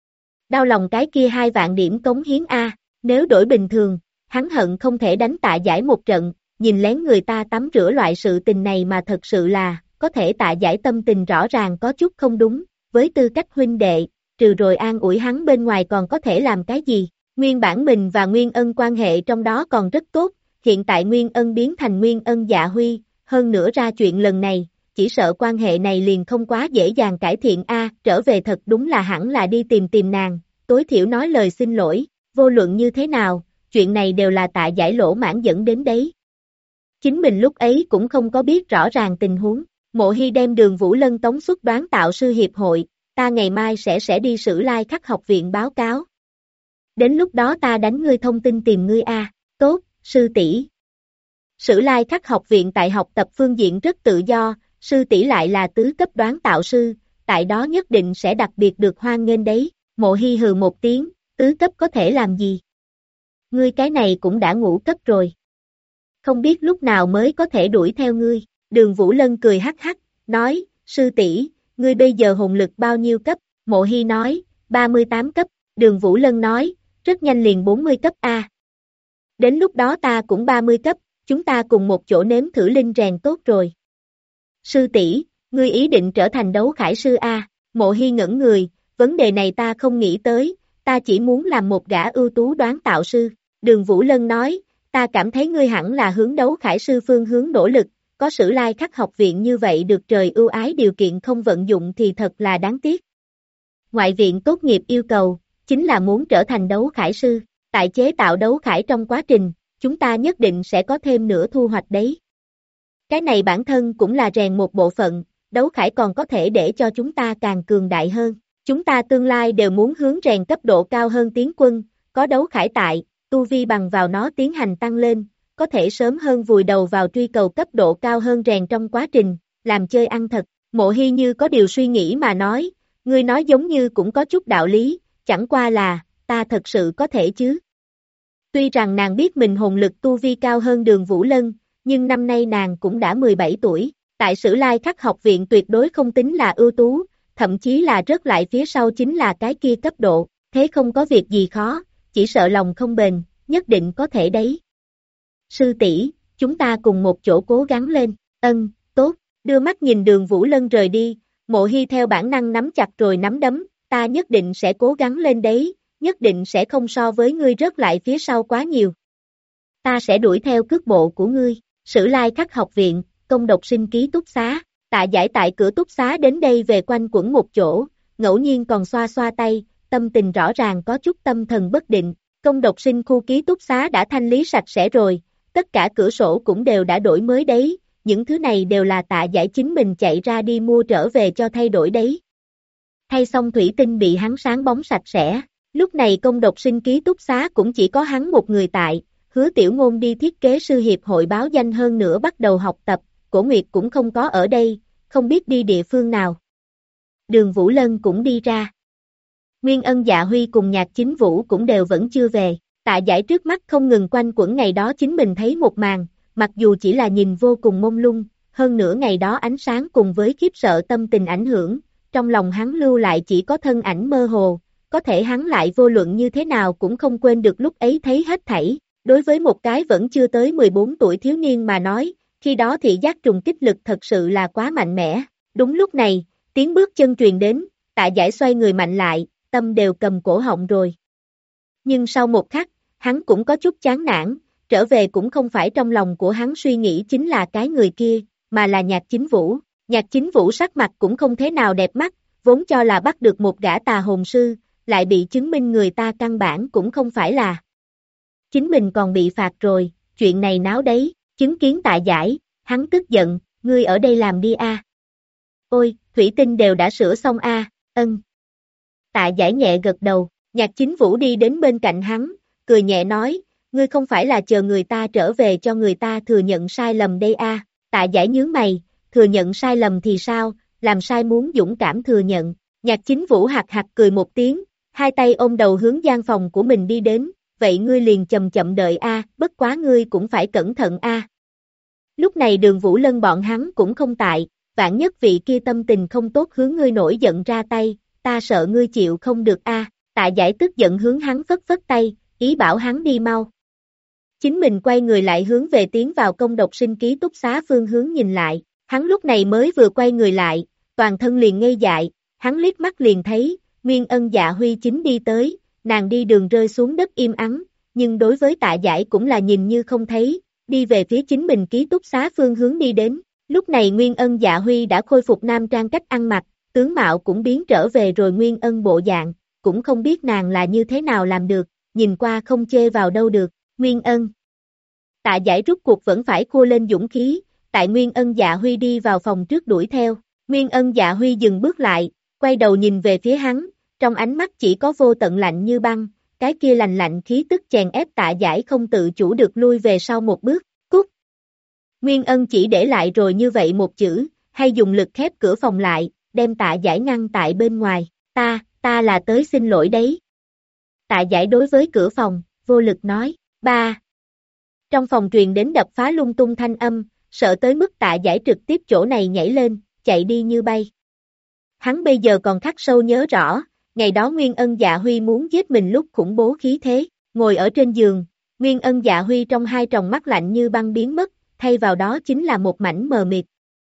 Đau lòng cái kia 2 vạn điểm cống hiến a, nếu đổi bình thường, hắn hận không thể đánh Tạ Giải một trận, nhìn lén người ta tắm rửa loại sự tình này mà thật sự là, có thể Tạ Giải tâm tình rõ ràng có chút không đúng, với tư cách huynh đệ, trừ rồi an ủi hắn bên ngoài còn có thể làm cái gì, nguyên bản mình và Nguyên Ân quan hệ trong đó còn rất tốt, hiện tại Nguyên Ân biến thành Nguyên Ân Dạ Huy, hơn nữa ra chuyện lần này, chỉ sợ quan hệ này liền không quá dễ dàng cải thiện a, trở về thật đúng là hẳn là đi tìm nàng, tối thiểu nói lời xin lỗi, vô luận như thế nào, chuyện này đều là Tạ Giải lỗ mãn dẫn đến đấy. Chính mình lúc ấy cũng không có biết rõ ràng tình huống, Mộ Hy đem Đường Vũ Lân tống xuất đoán tạo sư hiệp hội, ta ngày mai sẽ đi Sử Lai Khắc học viện báo cáo. Đến lúc đó ta đánh ngươi thông tin tìm ngươi a, tốt, sư tỷ. Sử Lai Khắc học viện tại học tập phương diện rất tự do, sư tỷ lại là tứ cấp đoán tạo sư, tại đó nhất định sẽ đặc biệt được hoan nghênh đấy, Mộ Hy hừ một tiếng, tứ cấp có thể làm gì? Ngươi cái này cũng đã ngũ cấp rồi. Không biết lúc nào mới có thể đuổi theo ngươi, Đường Vũ Lân cười hắc hắc, nói, sư tỷ, ngươi bây giờ hồn lực bao nhiêu cấp? Mộ Hy nói, 38 cấp, Đường Vũ Lân nói, rất nhanh liền 40 cấp A. Đến lúc đó ta cũng 30 cấp, chúng ta cùng một chỗ nếm thử linh rèn tốt rồi, Sư tỷ, ngươi ý định trở thành đấu khải sư a? Mộ Hi ngẩn người, vấn đề này ta không nghĩ tới, ta chỉ muốn làm một gã ưu tú đoán tạo sư. Đường Vũ Lân nói, ta cảm thấy ngươi hẳn là hướng đấu khải sư phương hướng nỗ lực, có Sử Lai Khắc học viện như vậy được trời ưu ái điều kiện không vận dụng thì thật là đáng tiếc. Ngoại viện tốt nghiệp yêu cầu, chính là muốn trở thành đấu khải sư, tại chế tạo đấu khải trong quá trình, chúng ta nhất định sẽ có thêm nữa thu hoạch đấy. Cái này bản thân cũng là rèn một bộ phận, đấu khải còn có thể để cho chúng ta càng cường đại hơn. Chúng ta tương lai đều muốn hướng rèn cấp độ cao hơn tiến quân, có đấu khải tại, tu vi bằng vào nó tiến hành tăng lên, có thể sớm hơn vùi đầu vào truy cầu cấp độ cao hơn rèn trong quá trình, làm chơi ăn thật. Mộ Hi như có điều suy nghĩ mà nói, ngươi nói giống như cũng có chút đạo lý, chẳng qua là, ta thật sự có thể chứ. Tuy rằng nàng biết mình hồn lực tu vi cao hơn Đường Vũ Lân, nhưng năm nay nàng cũng đã 17 tuổi, tại Sử Lai Khắc học viện tuyệt đối không tính là ưu tú, thậm chí là rớt lại phía sau chính là cái kia cấp độ, thế không có việc gì khó, chỉ sợ lòng không bền, nhất định có thể đấy. Sư tỷ, chúng ta cùng một chỗ cố gắng lên, tốt, đưa mắt nhìn Đường Vũ Lân rời đi, Mộ Hi theo bản năng nắm chặt rồi nắm đấm, ta nhất định sẽ cố gắng lên đấy, nhất định sẽ không so với ngươi rớt lại phía sau quá nhiều. Ta sẽ đuổi theo cước bộ của ngươi. Sử Lai Khắc học viện, công độc sinh ký túc xá, Tạ Giải tại cửa túc xá đến đây về quanh quẩn một chỗ, ngẫu nhiên còn xoa xoa tay, tâm tình rõ ràng có chút tâm thần bất định. Công độc sinh khu ký túc xá đã thanh lý sạch sẽ rồi, tất cả cửa sổ cũng đều đã đổi mới đấy, những thứ này đều là Tạ Giải chính mình chạy ra đi mua trở về cho thay đổi đấy. Thay xong thủy tinh bị hắn sáng bóng sạch sẽ, lúc này công độc sinh ký túc xá cũng chỉ có hắn một người tại. Hứa Tiểu Ngôn đi thiết kế sư hiệp hội báo danh hơn nữa bắt đầu học tập, Cổ Nguyệt cũng không có ở đây, không biết đi địa phương nào. Đường Vũ Lân cũng đi ra. Nguyên Ân Dạ Huy cùng Nhạc Chính Vũ cũng đều vẫn chưa về, Tạ Giải trước mắt không ngừng quanh quẩn ngày đó chính mình thấy một màn, mặc dù chỉ là nhìn vô cùng mông lung, hơn nữa ngày đó ánh sáng cùng với khiếp sợ tâm tình ảnh hưởng, trong lòng hắn lưu lại chỉ có thân ảnh mơ hồ, có thể hắn lại vô luận như thế nào cũng không quên được lúc ấy thấy hết thảy. Đối với một cái vẫn chưa tới 14 tuổi thiếu niên mà nói, khi đó thị giác trùng kích lực thật sự là quá mạnh mẽ. Đúng lúc này, tiếng bước chân truyền đến, Tạ Giải xoay người mạnh lại, tâm đều cầm cổ họng rồi. Nhưng sau một khắc, hắn cũng có chút chán nản, trở về cũng không phải trong lòng của hắn suy nghĩ chính là cái người kia, mà là Nhạc Chính Vũ. Nhạc Chính Vũ sắc mặt cũng không thế nào đẹp mắt, vốn cho là bắt được một gã tà hồn sư, lại bị chứng minh người ta căn bản cũng không phải là. Chính mình còn bị phạt rồi, chuyện này náo đấy, chứng kiến Tạ Giải, hắn tức giận, ngươi ở đây làm đi a. Ôi, thủy tinh đều đã sửa xong a, Tạ Giải nhẹ gật đầu, Nhạc Chính Vũ đi đến bên cạnh hắn, cười nhẹ nói, ngươi không phải là chờ người ta trở về cho người ta thừa nhận sai lầm đây a. Tạ Giải nhướng mày, thừa nhận sai lầm thì sao, làm sai muốn dũng cảm thừa nhận. Nhạc Chính Vũ hạc hạc cười một tiếng, hai tay ôm đầu hướng gian phòng của mình đi đến. Vậy ngươi liền chậm chậm đợi a, bất quá ngươi cũng phải cẩn thận a. Lúc này Đường Vũ Lân bọn hắn cũng không tại, vạn nhất vị kia tâm tình không tốt hướng ngươi nổi giận ra tay, ta sợ ngươi chịu không được a. Tạ Giải tức giận hướng hắn phất phất tay, ý bảo hắn đi mau. Chính mình quay người lại hướng về tiến vào công độc sinh ký túc xá phương hướng nhìn lại, hắn lúc này mới vừa quay người lại, toàn thân liền ngây dại, hắn liếc mắt liền thấy, Nguyên Ân Dạ Huy chính đi tới. Nàng đi đường rơi xuống đất im ắng, nhưng đối với Tạ Giải cũng là nhìn như không thấy, đi về phía chính mình ký túc xá phương hướng đi đến. Lúc này Nguyên Ân Dạ Huy đã khôi phục nam trang cách ăn mặc, tướng mạo cũng biến trở về rồi Nguyên Ân bộ dạng, cũng không biết nàng là như thế nào làm được, nhìn qua không chê vào đâu được, Nguyên Ân. Tạ Giải rút cuộc vẫn phải khua lên dũng khí, tại Nguyên Ân Dạ Huy đi vào phòng trước đuổi theo, Nguyên Ân Dạ Huy dừng bước lại, quay đầu nhìn về phía hắn. Trong ánh mắt chỉ có vô tận lạnh như băng, cái kia lạnh lạnh khí tức chèn ép Tạ Giải không tự chủ được lui về sau một bước, cút. Nguyên Ân chỉ để lại rồi như vậy một chữ, hay dùng lực khép cửa phòng lại, đem Tạ Giải ngăn tại bên ngoài, ta là tới xin lỗi đấy. Tạ Giải đối với cửa phòng, vô lực nói, ba. Trong phòng truyền đến đập phá lung tung thanh âm, sợ tới mức Tạ Giải trực tiếp chỗ này nhảy lên, chạy đi như bay. Hắn bây giờ còn khắc sâu nhớ rõ. Ngày đó Nguyên Ân Dạ Huy muốn giết mình lúc khủng bố khí thế, ngồi ở trên giường, Nguyên Ân Dạ Huy trong hai tròng mắt lạnh như băng biến mất, thay vào đó chính là một mảnh mờ mịt.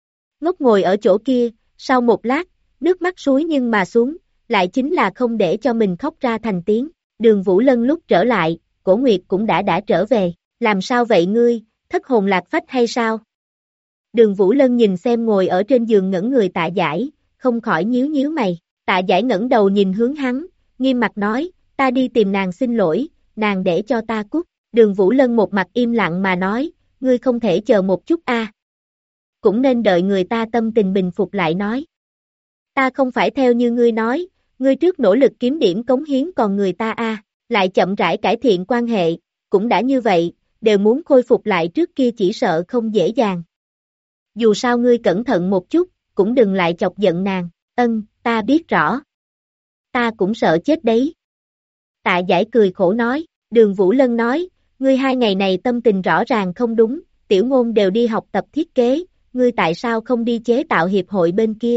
ngốc ngồi ở chỗ kia, sau một lát, nước mắt suối nhưng mà xuống, lại chính là không để cho mình khóc ra thành tiếng. Đường Vũ Lân lúc trở lại, Cổ Nguyệt cũng đã trở về, làm sao vậy ngươi, thất hồn lạc phách hay sao? Đường Vũ Lân nhìn xem ngồi ở trên giường ngẩn người Tạ Giải, không khỏi nhíu nhíu mày. Tạ Giải ngẩng đầu nhìn hướng hắn, nghiêm mặt nói, ta đi tìm nàng xin lỗi, nàng để cho ta cút. Đường Vũ Lân một mặt im lặng mà nói, ngươi không thể chờ một chút a? Cũng nên đợi người ta tâm tình bình phục lại nói. Ta không phải theo như ngươi nói, ngươi trước nỗ lực kiếm điểm cống hiến còn người ta a, lại chậm rãi cải thiện quan hệ, cũng đã như vậy, đều muốn khôi phục lại trước kia chỉ sợ không dễ dàng. Dù sao ngươi cẩn thận một chút, cũng đừng lại chọc giận nàng, ta biết rõ. Ta cũng sợ chết đấy. Tạ Giải cười khổ nói, Đường Vũ Lân nói, ngươi 2 ngày này tâm tình rõ ràng không đúng, Tiểu Ngôn đều đi học tập thiết kế, ngươi tại sao không đi chế tạo hiệp hội bên kia?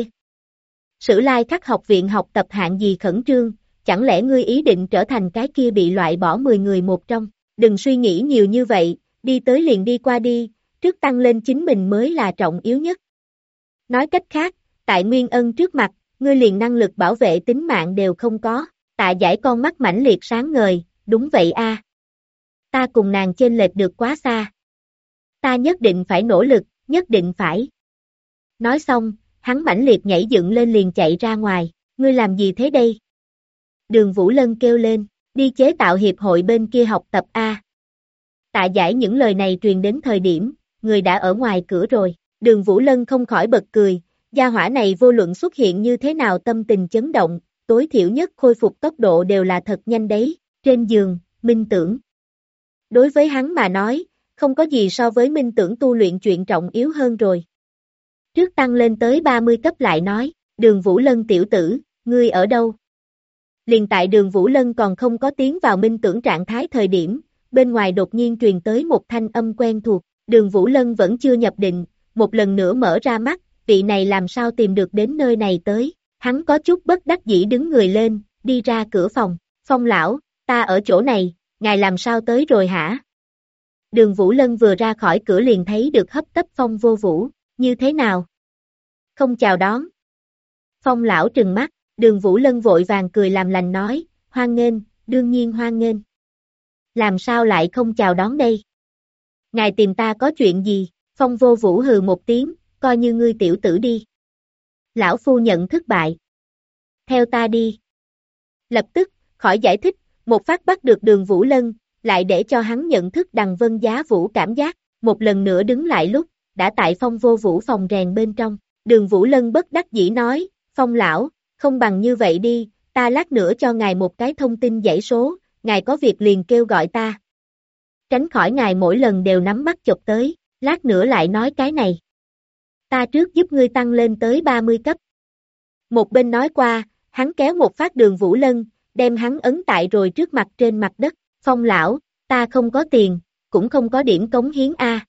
Sử Lai Khắc học viện học tập hạng gì khẩn trương, chẳng lẽ ngươi ý định trở thành cái kia bị loại bỏ 10 người một trong? Đừng suy nghĩ nhiều như vậy, đi tới liền đi qua đi, trước tăng lên chính mình mới là trọng yếu nhất. Nói cách khác, tại Nguyên Ân trước mặt, ngươi liền năng lực bảo vệ tính mạng đều không có. Tạ Giải con mắt mãnh liệt sáng ngời, đúng vậy a. Ta cùng nàng chênh lệch được quá xa. Ta nhất định phải nỗ lực, nhất định phải. Nói xong, hắn mãnh liệt nhảy dựng lên liền chạy ra ngoài, ngươi làm gì thế đây? Đường Vũ Lân kêu lên, đi chế tạo hiệp hội bên kia học tập a. Tạ Giải những lời này truyền đến thời điểm, người đã ở ngoài cửa rồi, Đường Vũ Lân không khỏi bật cười, gia hỏa này vô luận xuất hiện như thế nào tâm tình chấn động, tối thiểu nhất khôi phục tốc độ đều là thật nhanh đấy, trên giường, minh tưởng. Đối với hắn mà nói, không có gì so với minh tưởng tu luyện chuyện trọng yếu hơn rồi. Trước tăng lên tới 30 cấp lại nói, Đường Vũ Lân tiểu tử, ngươi ở đâu? Liền tại Đường Vũ Lân còn không có tiến vào minh tưởng trạng thái thời điểm, bên ngoài đột nhiên truyền tới một thanh âm quen thuộc, Đường Vũ Lân vẫn chưa nhập định, một lần nữa mở ra mắt, vị này làm sao tìm được đến nơi này tới, hắn có chút bất đắc dĩ đứng người lên, đi ra cửa phòng, Phong lão, ta ở chỗ này, ngài làm sao tới rồi hả? Đường Vũ Lân vừa ra khỏi cửa liền thấy được hấp tấp Phong Vô Vũ, như thế nào? Không chào đón. Phong lão trừng mắt, Đường Vũ Lân vội vàng cười làm lành nói, hoan nghênh, đương nhiên hoan nghênh. Làm sao lại không chào đón đây? Ngài tìm ta có chuyện gì? Phong Vô Vũ hừ một tiếng, coi như ngươi tiểu tử đi. Lão phu nhận thất bại. Theo ta đi. Lập tức, khỏi giải thích, một phát bắt được Đường Vũ Lân, lại để cho hắn nhận thức Đằng Vân Giá Vũ cảm giác, một lần nữa đứng lại lúc, đã tại Phong Vô Vũ phòng rèn bên trong. Đường Vũ Lân bất đắc dĩ nói, Phong lão, không bằng như vậy đi, ta lát nữa cho ngài một cái thông tin dãy số, ngài có việc liền kêu gọi ta. Tránh khỏi ngài mỗi lần đều nắm bắt chụp tới, lát nữa lại nói cái này. Ta trước giúp ngươi tăng lên tới 30 cấp. Một bên nói qua, hắn kéo một phát Đường Vũ Lân, đem hắn ấn tại rồi trước mặt trên mặt đất, Phong lão, ta không có tiền, cũng không có điểm cống hiến a.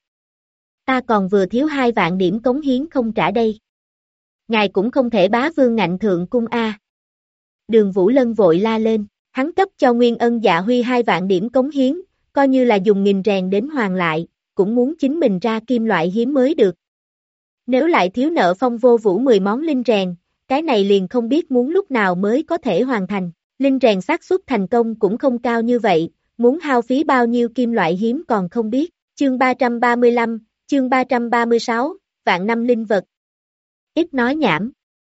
Ta còn vừa thiếu 2 vạn điểm cống hiến không trả đây. Ngài cũng không thể bá vương ngạnh thượng cung a. Đường Vũ Lân vội la lên, hắn cấp cho Nguyên Ân Dạ Huy 2 vạn điểm cống hiến, coi như là dùng nghìn rèn đến hoàn lại, cũng muốn chính mình ra kim loại hiếm mới được. Nếu lại thiếu nợ Phong Vô Vũ 10 món linh rèn, cái này liền không biết muốn lúc nào mới có thể hoàn thành. Linh rèn xác suất thành công cũng không cao như vậy, muốn hao phí bao nhiêu kim loại hiếm còn không biết. Chương 335, chương 336, vạn năm linh vật. Ít nói nhảm.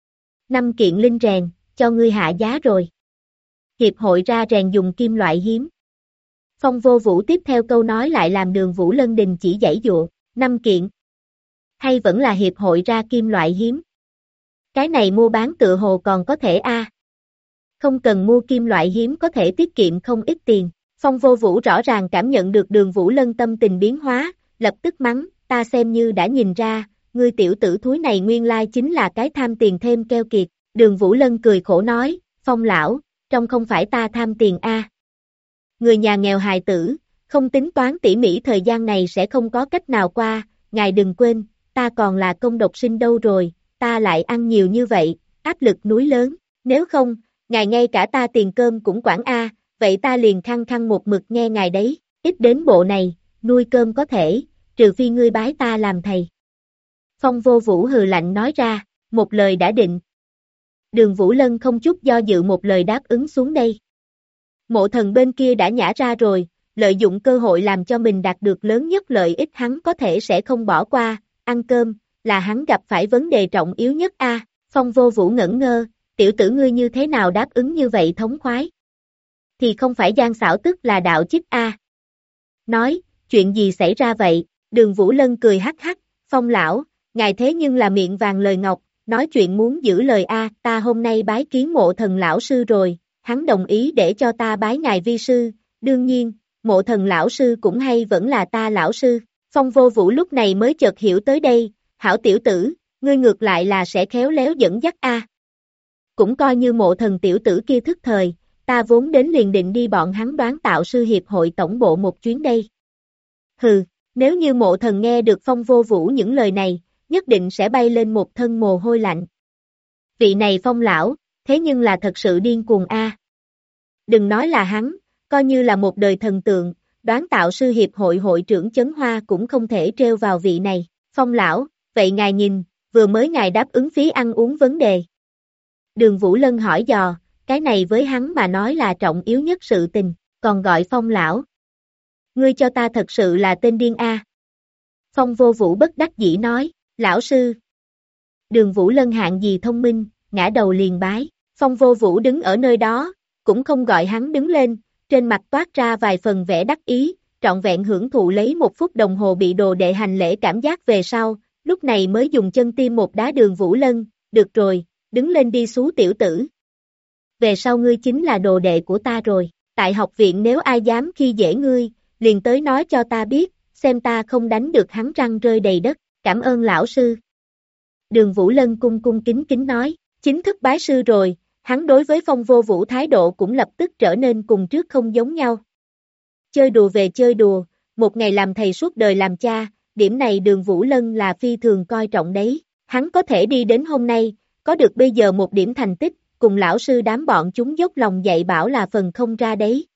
5 kiện linh rèn, cho ngươi hạ giá rồi. Hiệp hội ra rèn dùng kim loại hiếm. Phong Vô Vũ tiếp theo câu nói lại làm Đường Vũ Lân đình chỉ giãy giụa, 5 kiện. Hay vẫn là hiệp hội ra kim loại hiếm? Cái này mua bán tựa hồ còn có thể a. Không cần mua kim loại hiếm có thể tiết kiệm không ít tiền. Phong Vô Vũ rõ ràng cảm nhận được Đường Vũ Lân tâm tình biến hóa, lập tức mắng, ta xem như đã nhìn ra, ngươi tiểu tử thúi này nguyên lai chính là cái tham tiền thêm keo kiệt. Đường Vũ Lân cười khổ nói, Phong lão, trong không phải ta tham tiền a. Người nhà nghèo hài tử, không tính toán tỉ mỉ thời gian này sẽ không có cách nào qua, ngài đừng quên, ta còn là công độc sinh đâu rồi, ta lại ăn nhiều như vậy, áp lực núi lớn, nếu không, ngài ngay cả ta tiền cơm cũng quản a, vậy ta liền khăng khăng một mực nghe ngài đấy, ít đến bộ này, nuôi cơm có thể, trừ phi ngươi bái ta làm thầy. Phong Vô Vũ hừ lạnh nói ra, một lời đã định. Đường Vũ Lân không chút do dự một lời đáp ứng xuống đây. Mộ Thần bên kia đã nhả ra rồi, lợi dụng cơ hội làm cho mình đạt được lớn nhất lợi ích hắn có thể sẽ không bỏ qua, ăn cơm, là hắn gặp phải vấn đề trọng yếu nhất a. Phong Vô Vũ ngẩn ngơ, tiểu tử ngươi như thế nào đáp ứng như vậy thống khoái? Thì không phải gian xảo tức là đạo chích a. Nói, chuyện gì xảy ra vậy? Đường Vũ Lân cười hắc hắc, Phong lão, ngài thế nhưng là miệng vàng lời ngọc, nói chuyện muốn giữ lời a, ta hôm nay bái kiến Mộ Thần lão sư rồi, hắn đồng ý để cho ta bái ngài vi sư, đương nhiên, Mộ Thần lão sư cũng hay vẫn là ta lão sư. Phong Vô Vũ lúc này mới chợt hiểu tới đây, hảo tiểu tử, ngươi ngược lại là sẽ khéo léo dẫn dắt a. Cũng coi như Mộ Thần tiểu tử kia thức thời, ta vốn đến liền định đi bọn hắn đoán tạo sư hiệp hội tổng bộ một chuyến đây. Hừ, nếu như Mộ Thần nghe được Phong Vô Vũ những lời này, nhất định sẽ bay lên một thân mồ hôi lạnh. Vị này Phong lão, thế nhưng là thật sự điên cuồng a. Đừng nói là hắn, coi như là một đời thần tượng, đoán tạo sư hiệp hội hội trưởng Chấn Hoa cũng không thể treo vào vị này. Phong lão, vậy ngài nhìn, vừa mới ngài đáp ứng phí ăn uống vấn đề. Đường Vũ Lân hỏi dò, cái này với hắn mà nói là trọng yếu nhất sự tình, còn gọi Phong lão. Ngươi cho ta thật sự là tên điên a. Phong Vô Vũ bất đắc dĩ nói, lão sư. Đường Vũ Lân hạng gì thông minh, ngã đầu liền bái. Phong Vô Vũ đứng ở nơi đó, cũng không gọi hắn đứng lên, trên mặt toát ra vài phần vẻ đắc ý, trọn vẹn hưởng thụ lấy 1 phút đồng hồ bị đồ đệ hành lễ cảm giác về sau, lúc này mới dùng chân tim một đá Đường Vũ Lân, được rồi, đứng lên đi xú tiểu tử. Về sau ngươi chính là đồ đệ của ta rồi, tại học viện nếu ai dám khi dễ ngươi, liền tới nói cho ta biết, xem ta không đánh được hắn răng rơi đầy đất, cảm ơn lão sư. Đường Vũ Lân cung cung kính kính nói, chính thức bái sư rồi, hắn đối với Phong Vô Vũ thái độ cũng lập tức trở nên cùng trước không giống nhau. Chơi đùa về chơi đùa, một ngày làm thầy suốt đời làm cha, điểm này Đường Vũ Lân là phi thường coi trọng đấy, hắn có thể đi đến hôm nay, có được bây giờ một điểm thành tích, cùng lão sư đám bọn chúng dốc lòng dạy bảo là phần không ra đấy.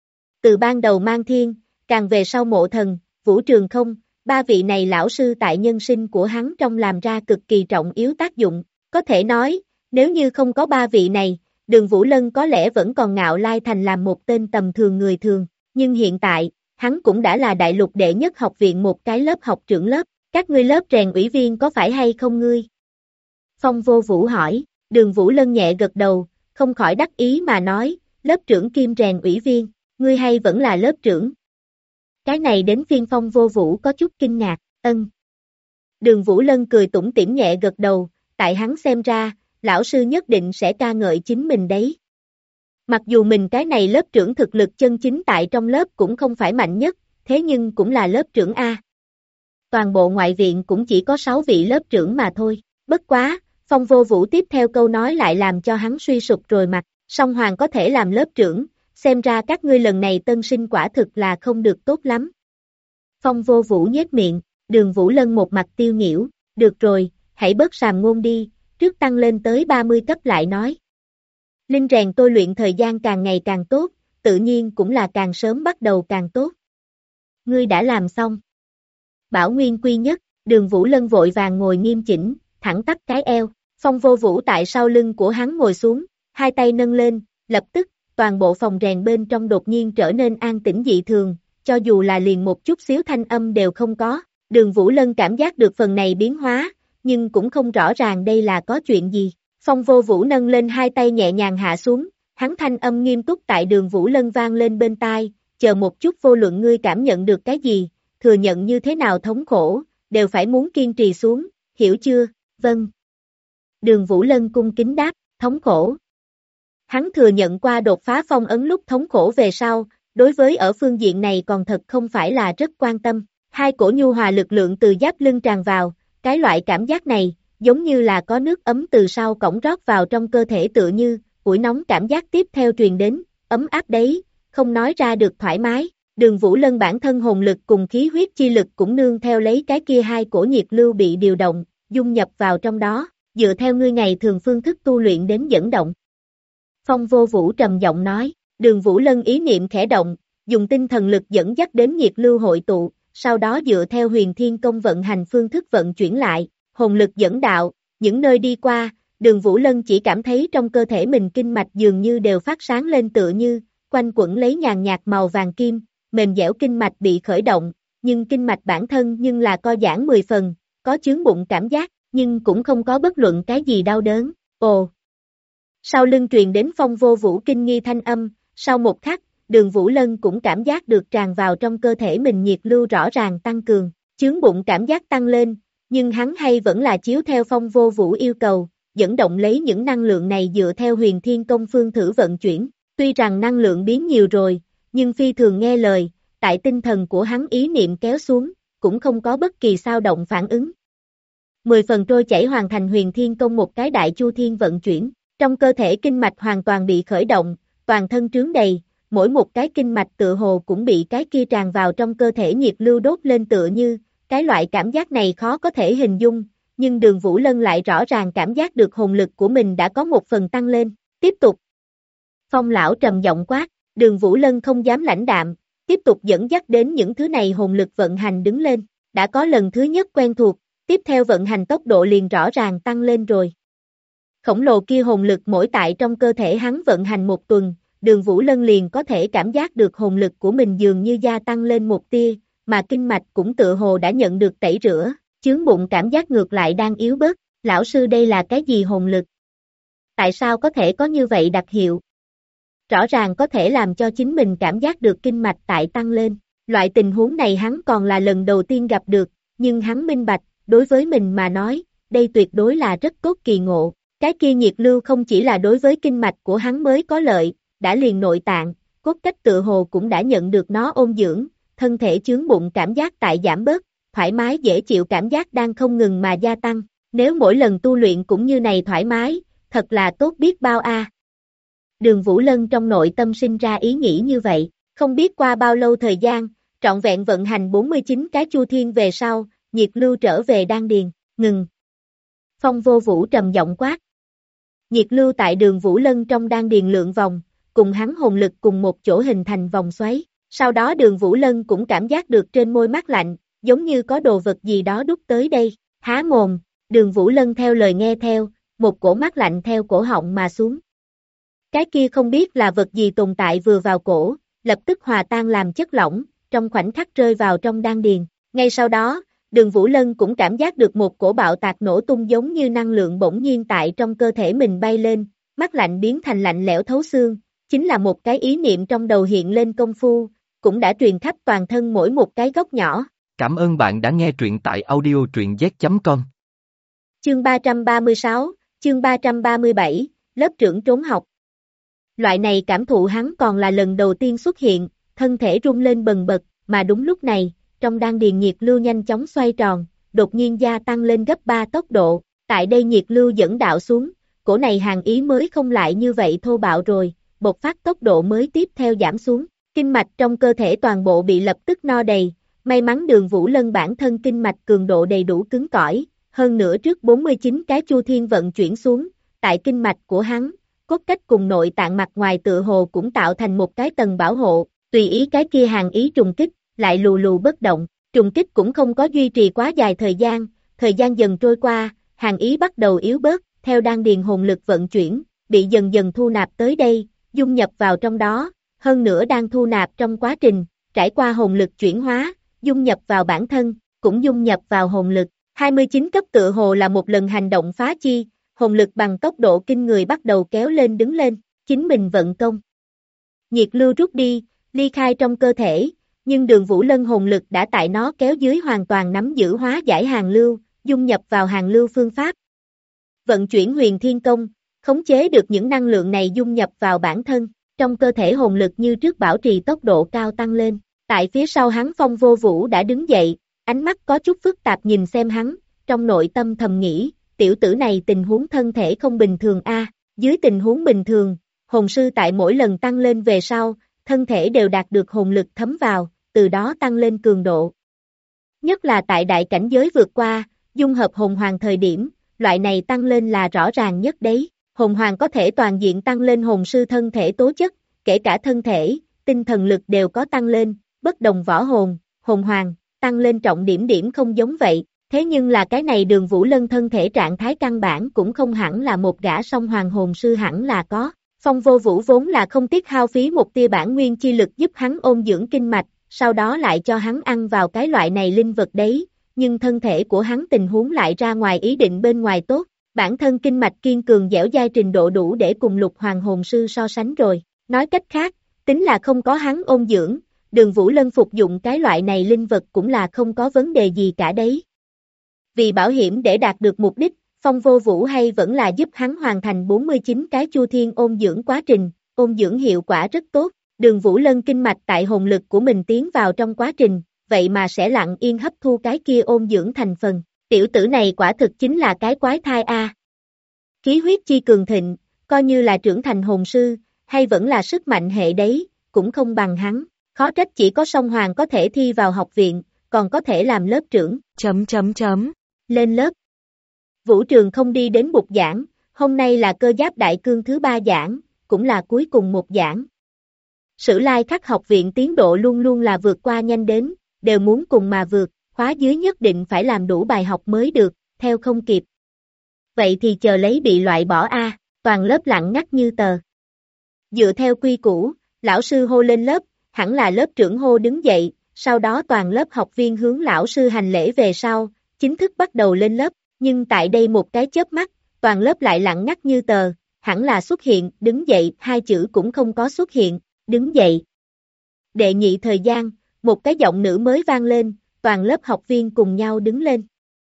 Từ ban đầu Mang Thiên, càng về sau Mộ Thần, Vũ Trường Không, 3 vị này lão sư tại nhân sinh của hắn trong làm ra cực kỳ trọng yếu tác dụng, có thể nói, nếu như không có 3 vị này, Đường Vũ Lân có lẽ vẫn còn ngạo lai thành làm một tên tầm thường người thường, nhưng hiện tại, hắn cũng đã là đại lục đệ nhất học viện một cái lớp học trưởng lớp, các ngươi lớp rèn ủy viên có phải hay không ngươi? Phong Vô Vũ hỏi, Đường Vũ Lân nhẹ gật đầu, không khỏi đắc ý mà nói, lớp trưởng kim rèn ủy viên, ngươi hay vẫn là lớp trưởng? Cái này đến phiên Phong Vô Vũ có chút kinh ngạc, ân. Đường Vũ Lân cười tủm tỉm nhẹ gật đầu, tại hắn xem ra, lão sư nhất định sẽ ca ngợi chính mình đấy. Mặc dù mình cái này lớp trưởng thực lực chân chính tại trong lớp cũng không phải mạnh nhất, thế nhưng cũng là lớp trưởng A. Toàn bộ ngoại viện cũng chỉ có 6 vị lớp trưởng mà thôi, bất quá, Phong Vô Vũ tiếp theo câu nói lại làm cho hắn suy sụp rồi mặt, song hoàng có thể làm lớp trưởng, xem ra các ngươi lần này tân sinh quả thực là không được tốt lắm. Phong Vô Vũ nhếch miệng, Đường Vũ Lân một mặt tiêu nghỉu, được rồi, hãy bớt sàm ngôn đi, trước tăng lên tới 30 cấp lại nói. Linh rèn tôi luyện thời gian càng ngày càng tốt, tự nhiên cũng là càng sớm bắt đầu càng tốt. Ngươi đã làm xong. Bảo Nguyên quy nhất, Đường Vũ Lân vội vàng ngồi nghiêm chỉnh, thẳng tắp cái eo, Phong Vô Vũ tại sau lưng của hắn ngồi xuống, hai tay nâng lên, lập tức, toàn bộ phòng rèn bên trong đột nhiên trở nên an tĩnh dị thường, cho dù là liền một chút xíu thanh âm đều không có, Đường Vũ Lân cảm giác được phần này biến hóa, nhưng cũng không rõ ràng đây là có chuyện gì. Phong Vô Vũ nâng lên hai tay nhẹ nhàng hạ xuống, hắn thanh âm nghiêm túc tại Đường Vũ Lân vang lên bên tai, chờ một chút vô luận ngươi cảm nhận được cái gì, thừa nhận như thế nào thống khổ, đều phải muốn kiên trì xuống, hiểu chưa? Vâng. Đường Vũ Lân cung kính đáp, thống khổ. Hắn thừa nhận qua đột phá phong ấn lúc thống khổ về sau, đối với ở phương diện này còn thật không phải là rất quan tâm. Hai cổ nhu hòa lực lượng từ giáp lưng tràn vào, cái loại cảm giác này, giống như là có nước ấm từ sau cổng rót vào trong cơ thể tựa như, ủi nóng cảm giác tiếp theo truyền đến, ấm áp đấy, không nói ra được thoải mái. Đường Vũ Lân bản thân hồn lực cùng khí huyết chi lực cũng nương theo lấy cái kia hai cổ nhiệt lưu bị điều động, dung nhập vào trong đó, dựa theo ngươi ngày thường phương thức tu luyện đến dẫn động. Phong Vô Vũ trầm giọng nói, Đường Vũ Lân ý niệm khẽ động, dùng tinh thần lực dẫn dắt đến nhiệt lưu hội tụ, sau đó dựa theo Huyền Thiên Công vận hành phương thức vận chuyển lại, hồn lực dẫn đạo, những nơi đi qua, Đường Vũ Lân chỉ cảm thấy trong cơ thể mình kinh mạch dường như đều phát sáng lên tựa như, quanh quẩn lấy nhàn nhạt màu vàng kim, mềm dẻo kinh mạch bị khởi động, nhưng kinh mạch bản thân nhưng là co giãn 10 phần, có chướng bụng cảm giác, nhưng cũng không có bất luận cái gì đau đớn. Ồ! Sau lưng truyền đến Phong Vô Vũ kinh nghi thanh âm, sau một khắc, Đường Vũ Lân cũng cảm giác được tràn vào trong cơ thể mình nhiệt lưu rõ ràng tăng cường, chướng bụng cảm giác tăng lên, nhưng hắn hay vẫn là chiếu theo Phong Vô Vũ yêu cầu, dẫn động lấy những năng lượng này dựa theo Huyền Thiên Công phương thử vận chuyển, tuy rằng năng lượng biến nhiều rồi, nhưng phi thường nghe lời, tại tinh thần của hắn ý niệm kéo xuống, cũng không có bất kỳ sao động phản ứng. 10 phần trôi chảy hoàn thành Huyền Thiên Công một cái đại chu thiên vận chuyển, trong cơ thể kinh mạch hoàn toàn bị khởi động, toàn thân trướng đầy, mỗi một cái kinh mạch tựa hồ cũng bị cái kia tràn vào trong cơ thể nhiệt lưu đốt lên tựa như, cái loại cảm giác này khó có thể hình dung, nhưng Đường Vũ Lân lại rõ ràng cảm giác được hồn lực của mình đã có một phần tăng lên, tiếp tục. Phong lão trầm giọng quát, Đường Vũ Lân không dám lãnh đạm, tiếp tục dẫn dắt đến những thứ này hồn lực vận hành đứng lên, đã có lần thứ nhất quen thuộc, tiếp theo vận hành tốc độ liền rõ ràng tăng lên rồi. Khổng lồ kia hồn lực mỗi tại trong cơ thể hắn vận hành một tuần, Đường Vũ Lân liền có thể cảm giác được hồn lực của mình dường như gia tăng lên một tia, mà kinh mạch cũng tựa hồ đã nhận được tẩy rửa, chướng bụng cảm giác ngược lại đang yếu bớt, lão sư đây là cái gì hồn lực? Tại sao có thể có như vậy đặc hiệu? Rõ ràng có thể làm cho chính mình cảm giác được kinh mạch tại tăng lên, loại tình huống này hắn còn là lần đầu tiên gặp được, nhưng hắn minh bạch, đối với mình mà nói, đây tuyệt đối là rất tốt kỳ ngộ, cái kia nhiệt lưu không chỉ là đối với kinh mạch của hắn mới có lợi, đã liền nội tạng, cốt cách tựa hồ cũng đã nhận được nó ôn dưỡng, thân thể chướng bụng cảm giác tại giảm bớt, thoải mái dễ chịu cảm giác đang không ngừng mà gia tăng, nếu mỗi lần tu luyện cũng như này thoải mái, thật là tốt biết bao a. Đường Vũ Lân trong nội tâm sinh ra ý nghĩ như vậy, không biết qua bao lâu thời gian, trọn vẹn vận hành 49 cái chu thiên về sau, nhiệt lưu trở về đan điền, ngừng. Phong Vô Vũ trầm giọng quát. Nhiệt lưu tại Đường Vũ Lân trong đan điền lượn vòng, cùng hắn hồn lực cùng một chỗ hình thành vòng xoáy, sau đó Đường Vũ Lân cũng cảm giác được trên môi mát lạnh, giống như có đồ vật gì đó đút tới đây, há mồm, Đường Vũ Lân theo lời nghe theo, một cổ mát lạnh theo cổ họng mà xuống. Cái kia không biết là vật gì tồn tại vừa vào cổ, lập tức hòa tan làm chất lỏng, trong khoảnh khắc rơi vào trong đan điền. Ngay sau đó, Đường Vũ Lân cũng cảm giác được một cổ bạo tạc nổ tung giống như năng lượng bỗng nhiên tại trong cơ thể mình bay lên, mát lạnh biến thành lạnh lẽo thấu xương, chính là một cái ý niệm trong đầu hiện lên công phu, cũng đã truyền khắp toàn thân mỗi một cái góc nhỏ. Cảm ơn bạn đã nghe truyện tại audio truyện z.com. Chương 336, chương 337, lớp trưởng trốn học. Loại này cảm thụ hắn còn là lần đầu tiên xuất hiện, thân thể rung lên bần bật, mà đúng lúc này, trong đan điền nhiệt lưu nhanh chóng xoay tròn, đột nhiên gia tăng lên gấp 3 tốc độ, tại đây nhiệt lưu dẫn đạo xuống, cổ này hàn ý mới không lại như vậy thô bạo rồi, bộc phát tốc độ mới tiếp theo giảm xuống, kinh mạch trong cơ thể toàn bộ bị lập tức no đầy, may mắn Đường Vũ Lân bản thân kinh mạch cường độ đầy đủ cứng cỏi, hơn nữa trước 49 cái chu thiên vận chuyển xuống, tại kinh mạch của hắn, cốt cách cùng nội tạng mặt ngoài tựa hồ cũng tạo thành một cái tầng bảo hộ, tùy ý cái kia hàn ý trùng kích, lại lù lù bất động, trùng kích cũng không có duy trì quá dài thời gian dần trôi qua, hàn ý bắt đầu yếu bớt, theo đan điền hồn lực vận chuyển, bị dần dần thu nạp tới đây, dung nhập vào trong đó, hơn nữa đang thu nạp trong quá trình, trải qua hồn lực chuyển hóa, dung nhập vào bản thân, cũng dung nhập vào hồn lực, 29 cấp tựa hồ là một lần hành động phá chi, hồn lực bằng tốc độ kinh người bắt đầu kéo lên đứng lên, chính mình vận công. Nhiệt lưu rút đi, ly khai trong cơ thể, nhưng Đường Vũ Lân hồn lực đã tại nó kéo dưới hoàn toàn nắm giữ hóa giải hàn lưu, dung nhập vào hàn lưu phương pháp. Vận chuyển Huyền Thiên Công, khống chế được những năng lượng này dung nhập vào bản thân, trong cơ thể hồn lực như trước bảo trì tốc độ cao tăng lên. Tại phía sau hắn Phong Vô Vũ đã đứng dậy, ánh mắt có chút phức tạp nhìn xem hắn, trong nội tâm thầm nghĩ, tiểu tử này tình huống thân thể không bình thường a. Dưới tình huống bình thường, hồn sư tại mỗi lần tăng lên về sau, thân thể đều đạt được hồn lực thấm vào, từ đó tăng lên cường độ. Nhất là tại đại cảnh giới vượt qua, dung hợp hồn hoàng thời điểm, loại này tăng lên là rõ ràng nhất đấy. Hồn hoàng có thể toàn diện tăng lên hồn sư thân thể tố chất, kể cả thân thể, tinh thần lực đều có tăng lên, bất đồng võ hồn, hồn hoàng, tăng lên trọng điểm không giống vậy. Thế nhưng là cái này Đường Vũ Lân thân thể trạng thái căn bản cũng không hẳn là một gã song hoàng hồn sư hẳn là có. Phong Vô Vũ vốn là không tiếc hao phí một tia bản nguyên chi lực giúp hắn ôn dưỡng kinh mạch, sau đó lại cho hắn ăn vào cái loại này linh vật đấy, nhưng thân thể của hắn tình huống lại ra ngoài ý định bên ngoài tốt, bản thân kinh mạch kiên cường dẻo dai trình độ đủ để cùng lục hoàng hồn sư so sánh rồi. Nói cách khác, tính là không có hắn ôn dưỡng, Đường Vũ Lân phục dụng cái loại này linh vật cũng là không có vấn đề gì cả đấy. Vì bảo hiểm để đạt được mục đích, Phong Vô Vũ hay vẫn là giúp hắn hoàn thành 49 cái chu thiên ôn dưỡng quá trình, ôn dưỡng hiệu quả rất tốt, Đường Vũ Lân kinh mạch tại hồn lực của mình tiến vào trong quá trình, vậy mà sẽ lặng yên hấp thu cái kia ôn dưỡng thành phần, tiểu tử này quả thực chính là cái quái thai a. Khí huyết chi cường thịnh, coi như là trưởng thành hồn sư, hay vẫn là sức mạnh hệ đấy, cũng không bằng hắn, khó trách chỉ có song hoàng có thể thi vào học viện, còn có thể làm lớp trưởng, lên lớp. Vũ Trường không đi đến bục giảng, hôm nay là cơ giáp đại cương thứ 3 giảng, cũng là cuối cùng một giảng. Sử Lai Khắc học viện tiến độ luôn luôn là vượt qua nhanh đến, đều muốn cùng mà vượt, khóa dưới nhất định phải làm đủ bài học mới được, theo không kịp. Vậy thì chờ lấy bị loại bỏ a, toàn lớp lặng ngắt như tờ. Dựa theo quy củ, lão sư hô lên lớp, hẳn là lớp trưởng hô đứng dậy, sau đó toàn lớp học viên hướng lão sư hành lễ về sau, chính thức bắt đầu lên lớp, nhưng tại đây một cái chớp mắt, toàn lớp lại lặng ngắt như tờ, hẳn là xuất hiện, đứng dậy, hai chữ cũng không có xuất hiện, đứng dậy. Đệ nhị thời gian, một cái giọng nữ mới vang lên, toàn lớp học viên cùng nhau đứng lên.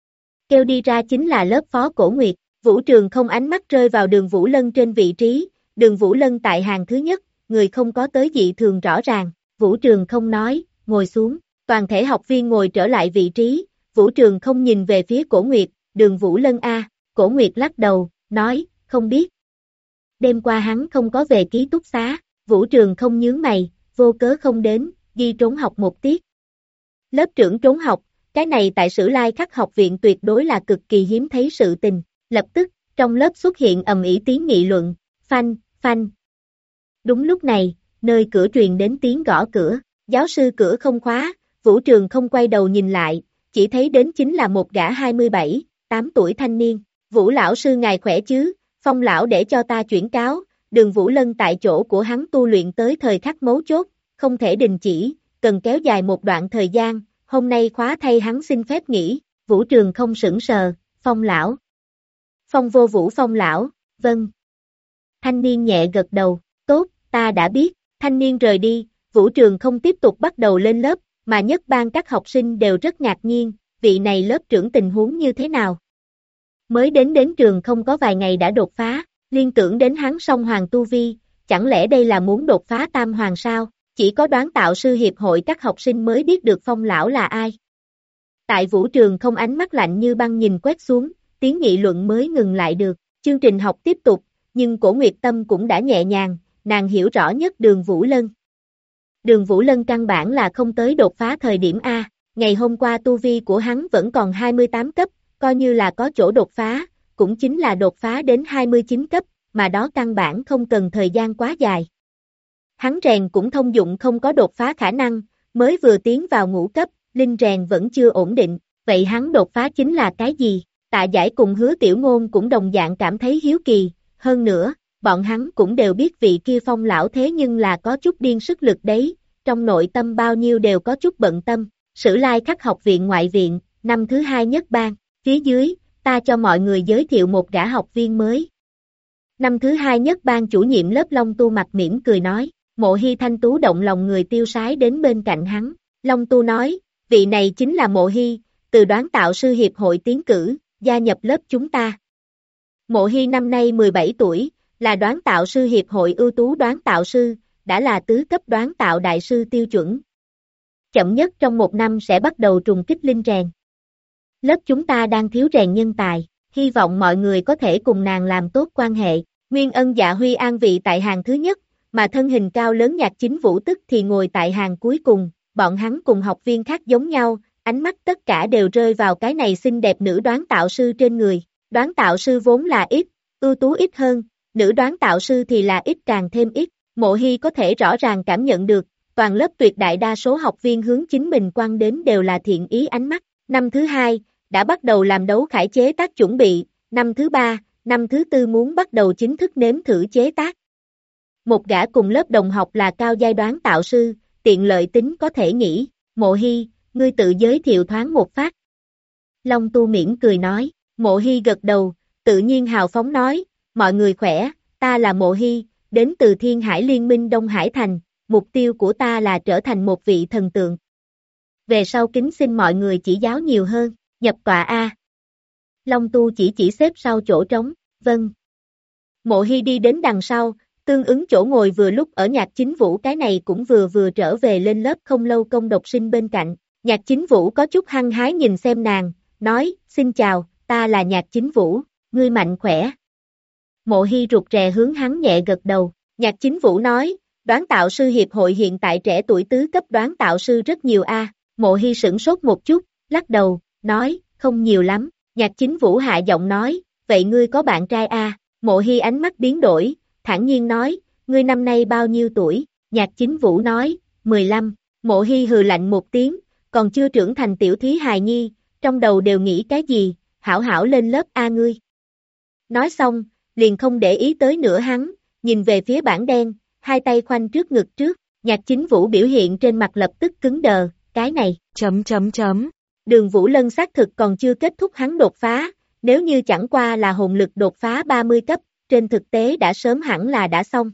Kêu đi ra chính là lớp phó Cổ Nguyệt, Vũ Trường không ánh mắt rơi vào Đường Vũ Lân trên vị trí, Đường Vũ Lân tại hàng thứ nhất, người không có tới dị thường rõ ràng, Vũ Trường không nói, ngồi xuống, toàn thể học viên ngồi trở lại vị trí, Vũ Trường không nhìn về phía Cổ Nguyệt, Đường Vũ Lân a, Cổ Nguyệt lắc đầu, nói, không biết. Đêm qua hắn không có về ký túc xá, Vũ Trường không nhướng mày, vô cớ không đến, ghi trốn học một tiết. Lớp trưởng trốn học, cái này tại Sử Lai Khắc học viện tuyệt đối là cực kỳ hiếm thấy sự tình, lập tức, trong lớp xuất hiện ầm ĩ tiếng nghị luận, phanh, phanh. Đúng lúc này, nơi cửa truyền đến tiếng gõ cửa, giáo sư cửa không khóa, Vũ Trường không quay đầu nhìn lại, chỉ thấy đến chính là một gã 27, 8 tuổi thanh niên, Vũ lão sư ngài khỏe chứ, Phong lão để cho ta chuyển cáo, Đường Vũ Lân tại chỗ của hắn tu luyện tới thời khắc mấu chốt, không thể đình chỉ, cần kéo dài một đoạn thời gian, hôm nay khóa thay hắn xin phép nghỉ, Vũ Trường không sững sờ, Phong lão. Phong Vô Vũ Phong lão, vâng. Thanh niên nhẹ gật đầu, tốt, ta đã biết, thanh niên rời đi, Vũ Trường không tiếp tục bắt đầu lên lớp, mà nhất ban các học sinh đều rất ngạc nhiên, vị này lớp trưởng tình huống như thế nào? Mới đến trường không có vài ngày đã đột phá, liên tưởng đến hắn song hoàng tu vi, chẳng lẽ đây là muốn đột phá tam hoàng sao? Chỉ có đoán tạo sư hiệp hội các học sinh mới biết được Phong lão là ai. Tại Vũ Trường không ánh mắt lạnh như băng nhìn quét xuống, tiếng nghị luận mới ngừng lại được, chương trình học tiếp tục, nhưng Cổ Nguyệt Tâm cũng đã nhẹ nhàng, nàng hiểu rõ nhất Đường Vũ Lân. Đường Vũ Lân căn bản là không tới đột phá thời điểm A, ngày hôm qua tu vi của hắn vẫn còn 28 cấp, coi như là có chỗ đột phá, cũng chính là đột phá đến 29 cấp, mà đó căn bản không cần thời gian quá dài. Hắn rèn cũng thông dụng không có đột phá khả năng, mới vừa tiến vào ngũ cấp, linh rèn vẫn chưa ổn định, vậy hắn đột phá chính là cái gì? Tạ Giải cùng Hứa Tiểu Ngôn cũng đồng dạng cảm thấy hiếu kỳ, hơn nữa, bọn hắn cũng đều biết vị kia Phong lão thế nhưng là có chút điên sức lực đấy, trong nội tâm bao nhiêu đều có chút bận tâm. Sử Lai Khắc học viện ngoại viện, năm thứ 2 nhất ban, phía dưới, ta cho mọi người giới thiệu một gã học viên mới. Năm thứ 2 nhất ban chủ nhiệm lớp Long Tu mặt mỉm cười nói, Mộ Hy thanh tú động lòng người tiêu sái đến bên cạnh hắn. Long Tu nói, vị này chính là Mộ Hy, từ đoán tạo sư hiệp hội tiến cử, gia nhập lớp chúng ta. Mộ Hy năm nay 17 tuổi, là đoán tạo sư hiệp hội ưu tú đoán tạo sư, đã là tứ cấp đoán tạo đại sư tiêu chuẩn. Chậm nhất trong một năm sẽ bắt đầu trùng kích linh rèn. Lớp chúng ta đang thiếu rèn nhân tài, hy vọng mọi người có thể cùng nàng làm tốt quan hệ. Nguyên Ân Dạ Huy an vị tại hàng thứ nhất, mà thân hình cao lớn Nhạc Chính Vũ tức thì ngồi tại hàng cuối cùng, bọn hắn cùng học viên khác giống nhau, ánh mắt tất cả đều rơi vào cái này xinh đẹp nữ đoán tạo sư trên người. Đoán tạo sư vốn là ít, ưu tú ít hơn, nữ đoán tạo sư thì là ít càng thêm ít. Mộ Hy có thể rõ ràng cảm nhận được, toàn lớp tuyệt đại đa số học viên hướng chính mình quan đến đều là thiện ý ánh mắt. Năm thứ 2, đã bắt đầu làm đấu khải chế tác chuẩn bị, năm thứ 3, năm thứ 4 muốn bắt đầu chính thức nếm thử chế tác. Một gã cùng lớp đồng học là cao giai đoán tạo sư, tiện lợi tính có thể nghĩ, Mộ Hy, ngươi tự giới thiệu thoáng một phát. Long Tu mỉm cười nói, Mộ Hy gật đầu, tự nhiên hào phóng nói, mọi người khỏe, ta là Mộ Hy, đến từ Thiên Hải Liên minh Đông Hải Thành, mục tiêu của ta là trở thành một vị thần tượng. Về sau kính xin mọi người chỉ giáo nhiều hơn, nhập tọa A. Long Tu chỉ xếp sau chỗ trống, vâng. Mộ Hy đi đến đằng sau, tương ứng chỗ ngồi vừa lúc ở Nhạc Chính Vũ, cái này cũng vừa trở về lên lớp không lâu công độc sinh bên cạnh. Nhạc Chính Vũ có chút hăng hái nhìn xem nàng, nói, xin chào, ta là Nhạc Chính Vũ, ngươi mạnh khỏe. Mộ Hy rụt rè hướng hắn nhẹ gật đầu, Nhạc Chính Vũ nói, đoán tạo sư hiệp hội hiện tại trẻ tuổi tứ cấp đoán tạo sư rất nhiều a. Mộ Hy sửng sốt một chút, lắc đầu, nói, không nhiều lắm. Nhạc Chính Vũ hạ giọng nói, vậy ngươi có bạn trai a? Mộ Hy ánh mắt biến đổi, thản nhiên nói, ngươi năm nay bao nhiêu tuổi? Nhạc Chính Vũ nói, 15. Mộ Hy hừ lạnh một tiếng, còn chưa trưởng thành tiểu thí hài nhi, trong đầu đều nghĩ cái gì, hảo hảo lên lớp a ngươi. Nói xong, liền không để ý tới nữa hắn, nhìn về phía bảng đen, hai tay khoanh trước ngực trước, Nhạc Chính Vũ biểu hiện trên mặt lập tức cứng đờ, cái này, ... Đường Vũ Lân xác thực còn chưa kết thúc hắn đột phá, nếu như chẳng qua là hồn lực đột phá 30 cấp, trên thực tế đã sớm hẳn là đã xong.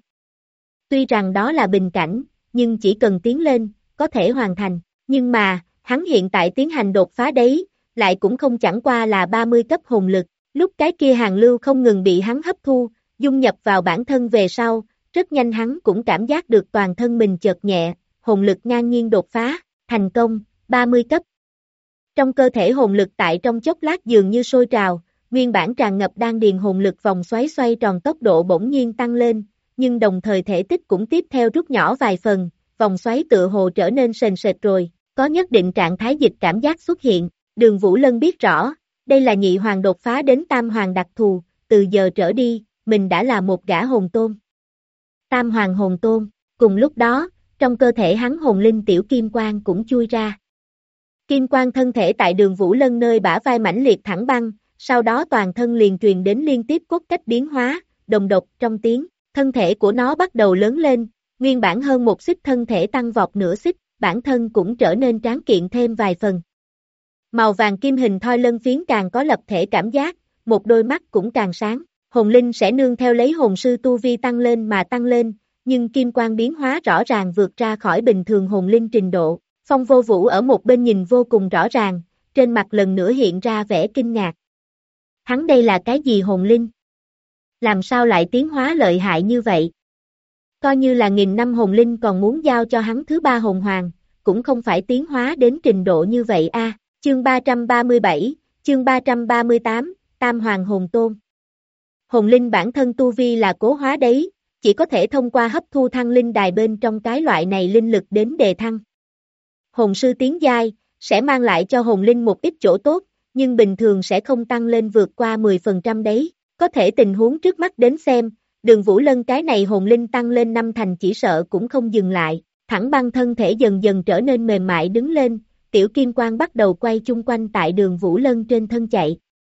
Tuy rằng đó là bình cảnh, nhưng chỉ cần tiến lên, có thể hoàn thành, nhưng mà, hắn hiện tại tiến hành đột phá đấy, lại cũng không chẳng qua là 30 cấp hồn lực, lúc cái kia hàng lưu không ngừng bị hắn hấp thu, dung nhập vào bản thân về sau, rất nhanh hắn cũng cảm giác được toàn thân mình chợt nhẹ, hồn lực ngang nhiên đột phá, thành công, 30 cấp. Trong cơ thể hồn lực tại trong chốc lát dường như sôi trào, nguyên bản tràn ngập đan điền hồn lực vòng xoáy xoay tròn tốc độ bỗng nhiên tăng lên, nhưng đồng thời thể tích cũng tiếp theo rút nhỏ vài phần, vòng xoáy tựa hồ trở nên sền sệt rồi, có nhất định trạng thái dịch cảm giác xuất hiện, Đường Vũ Lân biết rõ, đây là nhị hoàng đột phá đến tam hoàng đặc thù, từ giờ trở đi, mình đã là một gã hồn tôn. Tam hoàng hồn tôn, cùng lúc đó, trong cơ thể hắn hồn linh tiểu kim quang cũng chui ra. Kim quang thân thể tại Đường Vũ Lân nơi bả vai mãnh liệt thẳng băng, sau đó toàn thân liền truyền đến liên tiếp cốt cách biến hóa, đồng độc trong tiếng, thân thể của nó bắt đầu lớn lên, nguyên bản hơn một xích thân thể tăng vọt nửa xích, bản thân cũng trở nên tráng kiện thêm vài phần. Màu vàng kim hình thoi lân phiến càng có lập thể cảm giác, một đôi mắt cũng càng sáng, hồn linh sẽ nương theo lấy hồn sư tu vi tăng lên mà tăng lên, nhưng kim quang biến hóa rõ ràng vượt ra khỏi bình thường hồn linh trình độ. Phong Vô Vũ ở một bên nhìn vô cùng rõ ràng, trên mặt lần nữa hiện ra vẻ kinh ngạc. Hắn đây là cái gì hồn linh? Làm sao lại tiến hóa lợi hại như vậy? Coi như là 1000 năm hồn linh còn muốn giao cho hắn thứ 3 hồn hoàng, cũng không phải tiến hóa đến trình độ như vậy a. Chương 337, chương 338, Tam Hoàng Hồn Tôn. Hồn linh bản thân tu vi là cố hóa đấy, chỉ có thể thông qua hấp thu thăng linh đài bên trong cái loại này linh lực đến đề thăng. Hồn sư tiến giai, sẽ mang lại cho hồn linh một ít chỗ tốt, nhưng bình thường sẽ không tăng lên vượt qua 10% đấy. Có thể tình huống trước mắt đến xem, Đường Vũ Lân cái này hồn linh tăng lên 5 thành chỉ sợ cũng không dừng lại, thẳng băng thân thể dần dần trở nên mềm mại đứng lên, tiểu kim quang bắt đầu quay chung quanh tại Đường Vũ Lân trên thân chạy.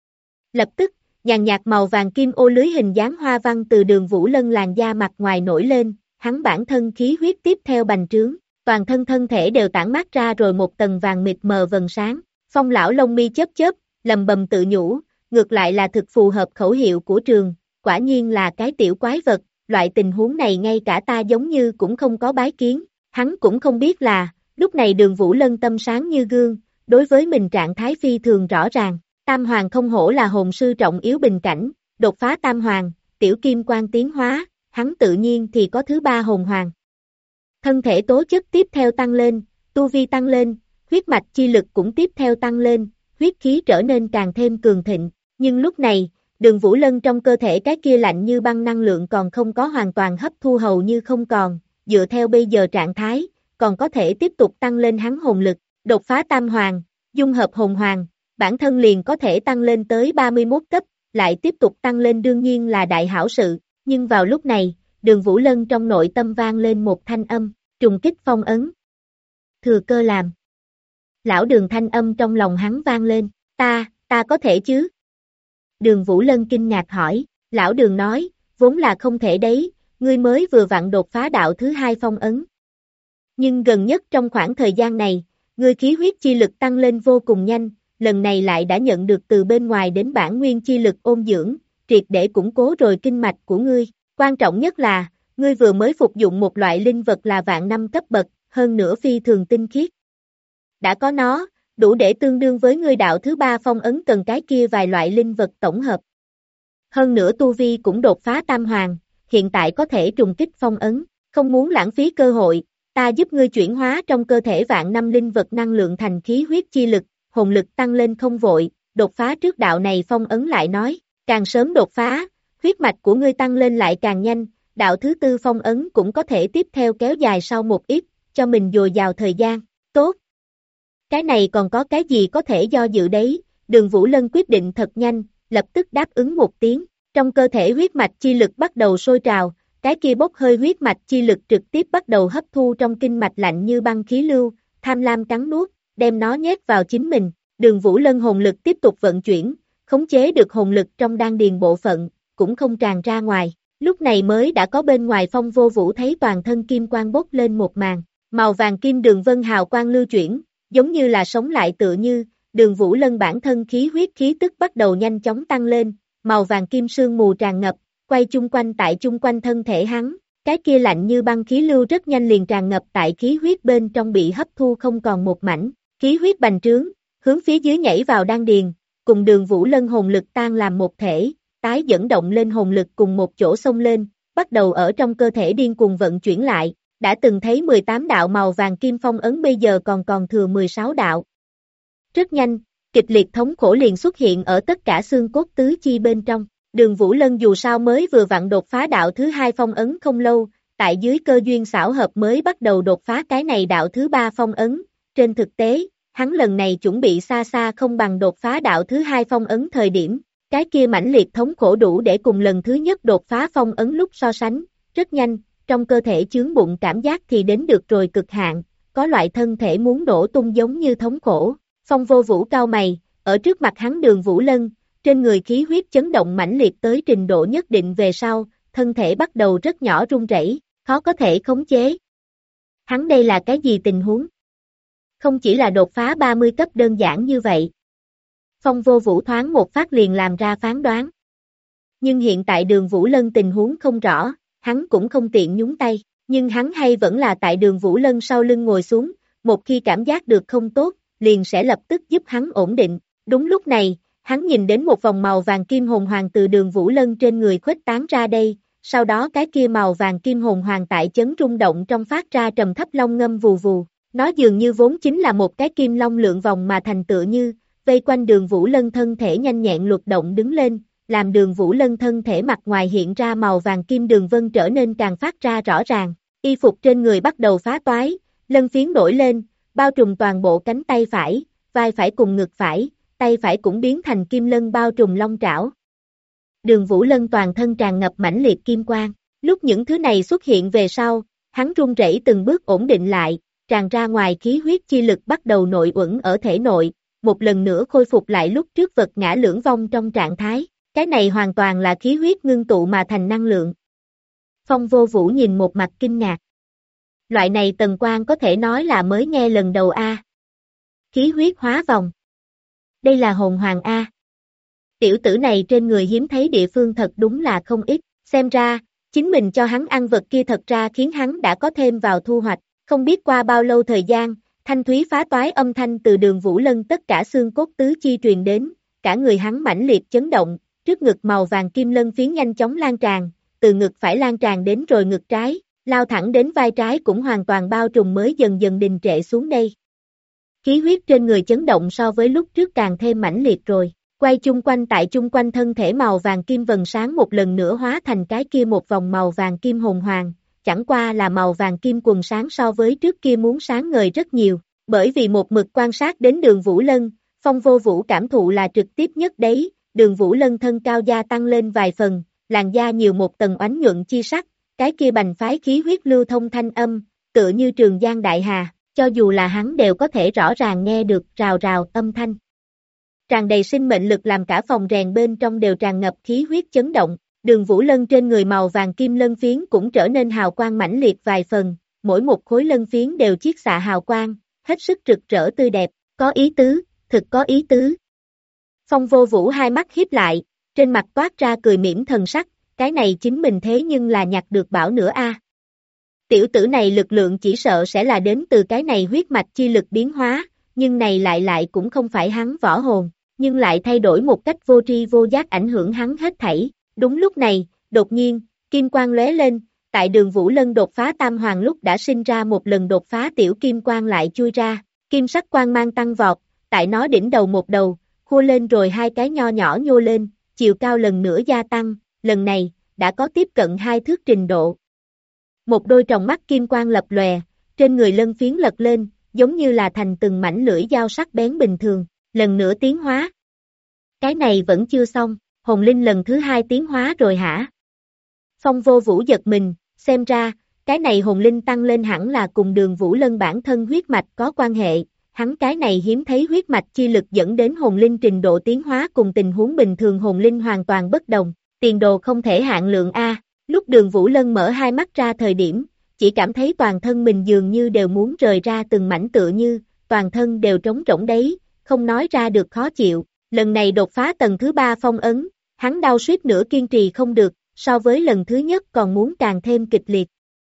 Lập tức, nhàn nhạt màu vàng kim ô lưới hình dáng hoa văn từ Đường Vũ Lân làn da mặt ngoài nổi lên, hắn bản thân khí huyết tiếp theo bành trướng, toàn thân thân thể đều tản mát ra rồi một tầng vàng mịt mờ vầng sáng. Phong lão lông mi chớp chớp, lầm bầm tự nhủ, ngược lại là thực phù hợp khẩu hiệu của trường, quả nhiên là cái tiểu quái vật, loại tình huống này ngay cả ta giống như cũng không có bái kiến, hắn cũng không biết là, lúc này Đường Vũ Lân tâm sáng như gương, đối với mình trạng thái phi thường rõ ràng, Tam Hoàng không hổ là hồn sư trọng yếu bình cảnh, đột phá Tam Hoàng, tiểu kim quang tiến hóa, hắn tự nhiên thì có thứ 3 hồn hoàng. Thân thể tố chất tiếp theo tăng lên, tu vi tăng lên, huyết mạch chi lực cũng tiếp theo tăng lên, huyết khí trở nên càng thêm cường thịnh, nhưng lúc này, Đường Vũ Lân trong cơ thể cái kia lạnh như băng năng lượng còn không có hoàn toàn hấp thu hầu như không còn, dựa theo bây giờ trạng thái, còn có thể tiếp tục tăng lên hắn hồn lực, đột phá Tam Hoàng, dung hợp hồn hoàng, bản thân liền có thể tăng lên tới 31 cấp, lại tiếp tục tăng lên đương nhiên là đại hảo sự, nhưng vào lúc này, Đường Vũ Lân trong nội tâm vang lên một thanh âm, trùng kích phong ấn. Thừa cơ làm. Lão Đường thanh âm trong lòng hắn vang lên, Ta có thể chứ? Đường Vũ Lân kinh ngạc hỏi, lão Đường nói, vốn là không thể đấy, ngươi mới vừa vặn đột phá đạo thứ 2 phong ấn. Nhưng gần nhất trong khoảng thời gian này, ngươi khí huyết chi lực tăng lên vô cùng nhanh, lần này lại đã nhận được từ bên ngoài đến bản nguyên chi lực ôn dưỡng, triệt để củng cố rồi kinh mạch của ngươi. Quan trọng nhất là, ngươi vừa mới phục dụng một loại linh vật là vạn năm cấp bậc, hơn nữa phi thường tinh khiết. Đã có nó, đủ để tương đương với ngươi đạo thứ 3 phong ấn cần cái kia vài loại linh vật tổng hợp. Hơn nữa tu vi cũng đột phá tam hoàng, hiện tại có thể trùng kích phong ấn, không muốn lãng phí cơ hội, ta giúp ngươi chuyển hóa trong cơ thể vạn năm linh vật năng lượng thành khí huyết chi lực, hồn lực tăng lên không vội, đột phá trước đạo này phong ấn lại nói, càng sớm đột phá, huyết mạch của ngươi tăng lên lại càng nhanh, đạo thứ 4 phong ấn cũng có thể tiếp theo kéo dài sau một ít, cho mình dồi dào thời gian, tốt. Cái này còn có cái gì có thể do dự đấy, Đường Vũ Lân quyết định thật nhanh, lập tức đáp ứng một tiếng, trong cơ thể huyết mạch chi lực bắt đầu sôi trào, cái kia bốc hơi huyết mạch chi lực trực tiếp bắt đầu hấp thu trong kinh mạch lạnh như băng khí lưu, tham lam cắn nuốt, đem nó nhét vào chính mình, Đường Vũ Lân hồn lực tiếp tục vận chuyển, khống chế được hồn lực trong đan điền bộ phận, cũng không tràn ra ngoài, lúc này mới đã có bên ngoài Phong Vô Vũ thấy toàn thân kim quang bốc lên một màn, màu vàng kim đường vân hào quang lưu chuyển, giống như là sống lại tựa như, Đường Vũ Lân bản thân khí huyết khí tức bắt đầu nhanh chóng tăng lên, màu vàng kim sương mù tràn ngập, quay chung quanh tại chung quanh thân thể hắn, cái kia lạnh như băng khí lưu rất nhanh liền tràn ngập tại khí huyết bên trong bị hấp thu không còn một mảnh, khí huyết bành trướng, hướng phía dưới nhảy vào đan điền, cùng Đường Vũ Lân hồn lực tan làm một thể, tái dẫn động lên hồn lực cùng một chỗ xông lên, bắt đầu ở trong cơ thể điên cuồng vận chuyển lại, đã từng thấy 18 đạo màu vàng kim phong ấn bây giờ còn thừa 16 đạo. Rất nhanh, kịch liệt thống khổ liền xuất hiện ở tất cả xương cốt tứ chi bên trong. Đường Vũ Lân dù sao mới vừa vặn đột phá đạo thứ 2 phong ấn không lâu, tại dưới cơ duyên xảo hợp mới bắt đầu đột phá cái này đạo thứ 3 phong ấn. Trên thực tế, hắn lần này chuẩn bị xa xa không bằng đột phá đạo thứ 2 phong ấn thời điểm, cái kia mãnh liệt thống khổ đủ để cùng lần thứ nhất đột phá phong ấn lúc so sánh, rất nhanh, trong cơ thể chướng bụng cảm giác thì đến được rồi cực hạn, có loại thân thể muốn đổ tung giống như thống khổ. Phong Vô Vũ cao mày, ở trước mặt hắn Đường Vũ Lân, trên người khí huyết chấn động mãnh liệt tới trình độ nhất định về sau, thân thể bắt đầu rất nhỏ run rẩy, khó có thể khống chế. Hắn đây là cái gì tình huống? Không chỉ là đột phá 30 cấp đơn giản như vậy. Phong Vô Vũ thoáng một phát liền làm ra phán đoán. Nhưng hiện tại Đường Vũ Lân tình huống không rõ, hắn cũng không tiện nhúng tay, nhưng hắn hay vẫn là tại Đường Vũ Lân sau lưng ngồi xuống, một khi cảm giác được không tốt, liền sẽ lập tức giúp hắn ổn định. Đúng lúc này, hắn nhìn đến một vòng màu vàng kim hồn hoàng từ Đường Vũ Lân trên người khuếch tán ra đây, sau đó cái kia màu vàng kim hồn hoàng tại chấn rung động trong phát ra trầm thấp long ngâm vù vù. Nó dường như vốn chính là một cái kim long lượn vòng mà thành tựa như, vây quanh Đường Vũ Lân thân thể nhanh nhẹn luật động đứng lên, làm Đường Vũ Lân thân thể mặt ngoài hiện ra màu vàng kim đường vân trở nên càng phát ra rõ ràng, y phục trên người bắt đầu phá toái, lân phiến nổi lên, bao trùm toàn bộ cánh tay phải, vai phải cùng ngực phải, tay phải cũng biến thành kim lân bao trùm long trảo. Đường Vũ Lân toàn thân tràn ngập mãnh liệt kim quang, lúc những thứ này xuất hiện về sau, hắn run rẩy từng bước ổn định lại, tràn ra ngoài khí huyết chi lực bắt đầu nội uẩn ở thể nội, một lần nữa khôi phục lại lúc trước vật ngã lưỡng vong trong trạng thái, cái này hoàn toàn là khí huyết ngưng tụ mà thành năng lượng. Phong Vô Vũ nhìn một mặt kinh ngạc. Loại này tần quan có thể nói là mới nghe lần đầu a. Khí huyết hóa vòng. Đây là hồn hoàng a. Tiểu tử này trên người hiếm thấy địa phương thật đúng là không ít, xem ra, chính mình cho hắn ăn vật kia thật ra khiến hắn đã có thêm vào thu hoạch, không biết qua bao lâu thời gian, thanh thúy phá toái âm thanh từ Đường Vũ Lân tất cả xương cốt tứ chi truyền đến, cả người hắn mãnh liệt chấn động, trước ngực màu vàng kim lân phiến nhanh chóng lan tràn, từ ngực phải lan tràn đến rồi ngực trái, lao thẳng đến vai trái cũng hoàn toàn bao trùm mới dần dần đình trệ xuống đây. Khí huyết trên người chấn động so với lúc trước càng thêm mãnh liệt rồi, quay chung quanh tại chung quanh thân thể màu vàng kim vầng sáng một lần nữa hóa thành cái kia một vòng màu vàng kim hồn hoàng, chẳng qua là màu vàng kim quần sáng so với trước kia muốn sáng ngời rất nhiều, bởi vì một mực quan sát đến Đường Vũ Lân, Phong Vô Vũ cảm thụ là trực tiếp nhất đấy, Đường Vũ Lân thân cao gia tăng lên vài phần, làn da nhiều một tầng oánh nhuận chi sắc, cái kia bành phái khí huyết lưu thông thanh âm, tựa như trường giang đại hà, cho dù là hắn đều có thể rõ ràng nghe được rào rào âm thanh. tràn đầy sinh mệnh lực làm cả phòng rèn bên trong đều tràn ngập khí huyết chấn động. Đường Vũ Lân trên người màu vàng kim lân phiến cũng trở nên hào quang mãnh liệt vài phần, mỗi một khối lân phiến đều chiết xạ hào quang, hết sức rực rỡ tươi đẹp, có ý tứ, thực có ý tứ. Phong Vô Vũ hai mắt híp lại, trên mặt toát ra cười mỉm thần sắc, cái này chính mình thế nhưng là nhặt được bảo nữa a. Tiểu tử này lực lượng chỉ sợ sẽ là đến từ cái này huyết mạch chi lực biến hóa, nhưng này lại cũng không phải hắn võ hồn, nhưng lại thay đổi một cách vô tri vô giác ảnh hưởng hắn hết thảy. Đúng lúc này, đột nhiên, kim quang lóe lên, tại Đường Vũ Lân đột phá tam hoàng lúc đã sinh ra một lần đột phá tiểu kim quang lại chui ra, kim sắc quang mang tăng vọt, tại nó đỉnh đầu một đầu, khua lên rồi hai cái nho nhỏ nhô lên, chiều cao lần nữa gia tăng, lần này, đã có tiếp cận 2 thước trình độ. Một đôi tròng mắt kim quang lập lòe, trên người lân phiến lật lên, giống như là thành từng mảnh lưỡi dao sắc bén bình thường, lần nữa tiến hóa. Cái này vẫn chưa xong, hồn linh lần thứ 2 tiến hóa rồi hả? Phong Vô Vũ giật mình, xem ra, cái này hồn linh tăng lên hẳn là cùng Đường Vũ Lân bản thân huyết mạch có quan hệ, hắn cái này hiếm thấy huyết mạch chi lực dẫn đến hồn linh trình độ tiến hóa cùng tình huống bình thường hồn linh hoàn toàn bất đồng, tiền đồ không thể hạn lượng a. Lúc Đường Vũ Lân mở hai mắt ra thời điểm, chỉ cảm thấy toàn thân mình dường như đều muốn rời ra từng mảnh tựa như, toàn thân đều trống rỗng đấy, không nói ra được khó chịu, lần này đột phá tầng thứ 3 phong ấn, hắn đau suýt nữa kiên trì không được, so với lần thứ nhất còn muốn càng thêm kịch liệt.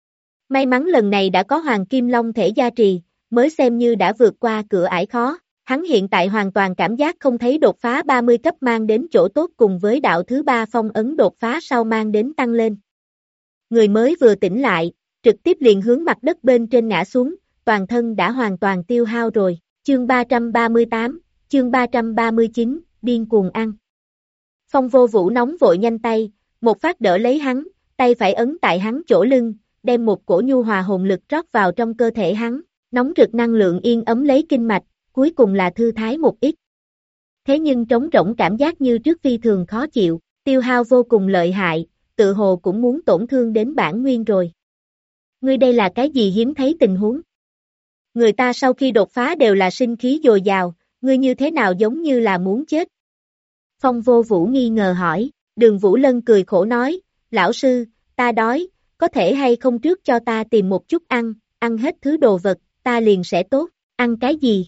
May mắn lần này đã có Hoàng Kim Long thể gia trì, mới xem như đã vượt qua cửa ải khó, hắn hiện tại hoàn toàn cảm giác không thấy đột phá 30 cấp mang đến chỗ tốt cùng với đạo thứ 3 phong ấn đột phá sau mang đến tăng lên. Người mới vừa tỉnh lại, trực tiếp liền hướng mặt đất bên trên ngã xuống, toàn thân đã hoàn toàn tiêu hao rồi, chương 338, chương 339, điên cuồng ăn. Phong Vô Vũ nóng vội nhanh tay, một phát đỡ lấy hắn, tay phải ấn tại hắn chỗ lưng, đem một cổ nhu hòa hồn lực rót vào trong cơ thể hắn, nóng rực năng lượng yên ấm lấy kinh mạch, cuối cùng là thư thái một ít. Thế nhưng trống rỗng cảm giác như trước phi thường khó chịu, tiêu hao vô cùng lợi hại, tự hồ cũng muốn tổn thương đến bản nguyên rồi. Ngươi đây là cái gì hiếm thấy tình huống? Người ta sau khi đột phá đều là sinh khí dồi dào, ngươi như thế nào giống như là muốn chết? Phong Vô Vũ nghi ngờ hỏi, Đường Vũ Lân cười khổ nói, lão sư, ta đói, có thể hay không trước cho ta tìm một chút ăn, ăn hết thứ đồ vật, ta liền sẽ tốt, ăn cái gì?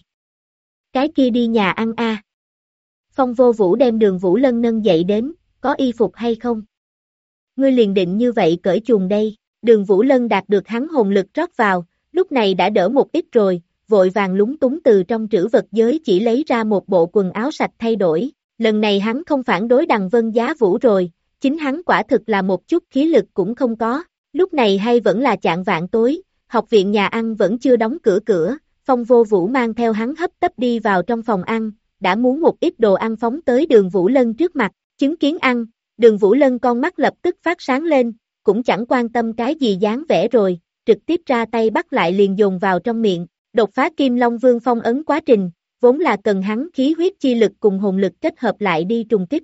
Cái kia đi nhà ăn a. Phong Vô Vũ đem Đường Vũ Lân nâng dậy đến, có y phục hay không? Ngươi liền định như vậy cởi chuồng đây, Đường Vũ Lân đạt được hắn hồn lực rót vào, lúc này đã đỡ một ít rồi, vội vàng lúng túng từ trong trữ vật giới chỉ lấy ra một bộ quần áo sạch thay đổi, lần này hắn không phản đối Đằng Vân Giá Vũ rồi, chính hắn quả thực là một chút khí lực cũng không có, lúc này hay vẫn là chạng vạng tối, học viện nhà ăn vẫn chưa đóng cửa, Phong Vô Vũ mang theo hắn hấp tấp đi vào trong phòng ăn, đã muốn một ít đồ ăn phóng tới Đường Vũ Lân trước mặt, chứng kiến ăn, Đường Vũ Lân con mắt lập tức phát sáng lên, cũng chẳng quan tâm cái gì dáng vẻ rồi, trực tiếp ra tay bắt lại liền dồn vào trong miệng, đột phá Kim Long Vương phong ấn quá trình, vốn là cần hắn khí huyết chi lực cùng hồn lực kết hợp lại đi trùng kích.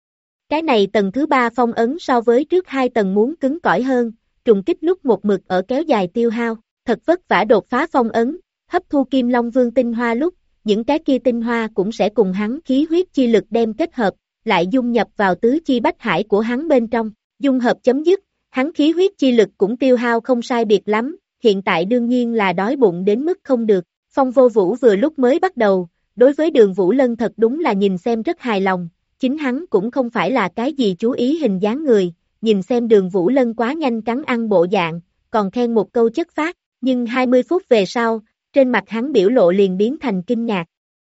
Cái này tầng thứ 3 phong ấn so với trước 2 tầng muốn cứng cỏi hơn, trùng kích lúc một mực ở kéo dài tiêu hao, thật vất vả đột phá phong ấn, hấp thu Kim Long Vương tinh hoa lúc, những cái kia tinh hoa cũng sẽ cùng hắn khí huyết chi lực đem kết hợp, lại dung nhập vào tứ chi bách hải của hắn bên trong, dung hợp chấm dứt, hắn khí huyết chi lực cũng tiêu hao không sai biệt lắm, hiện tại đương nhiên là đói bụng đến mức không được, Phong Vô Vũ vừa lúc mới bắt đầu, đối với Đường Vũ Lân thật đúng là nhìn xem rất hài lòng, chính hắn cũng không phải là cái gì chú ý hình dáng người, nhìn xem Đường Vũ Lân quá nhanh cắn ăn bộ dạng, còn khen một câu chất phác, nhưng 20 phút về sau, trên mặt hắn biểu lộ liền biến thành kinh ngạc.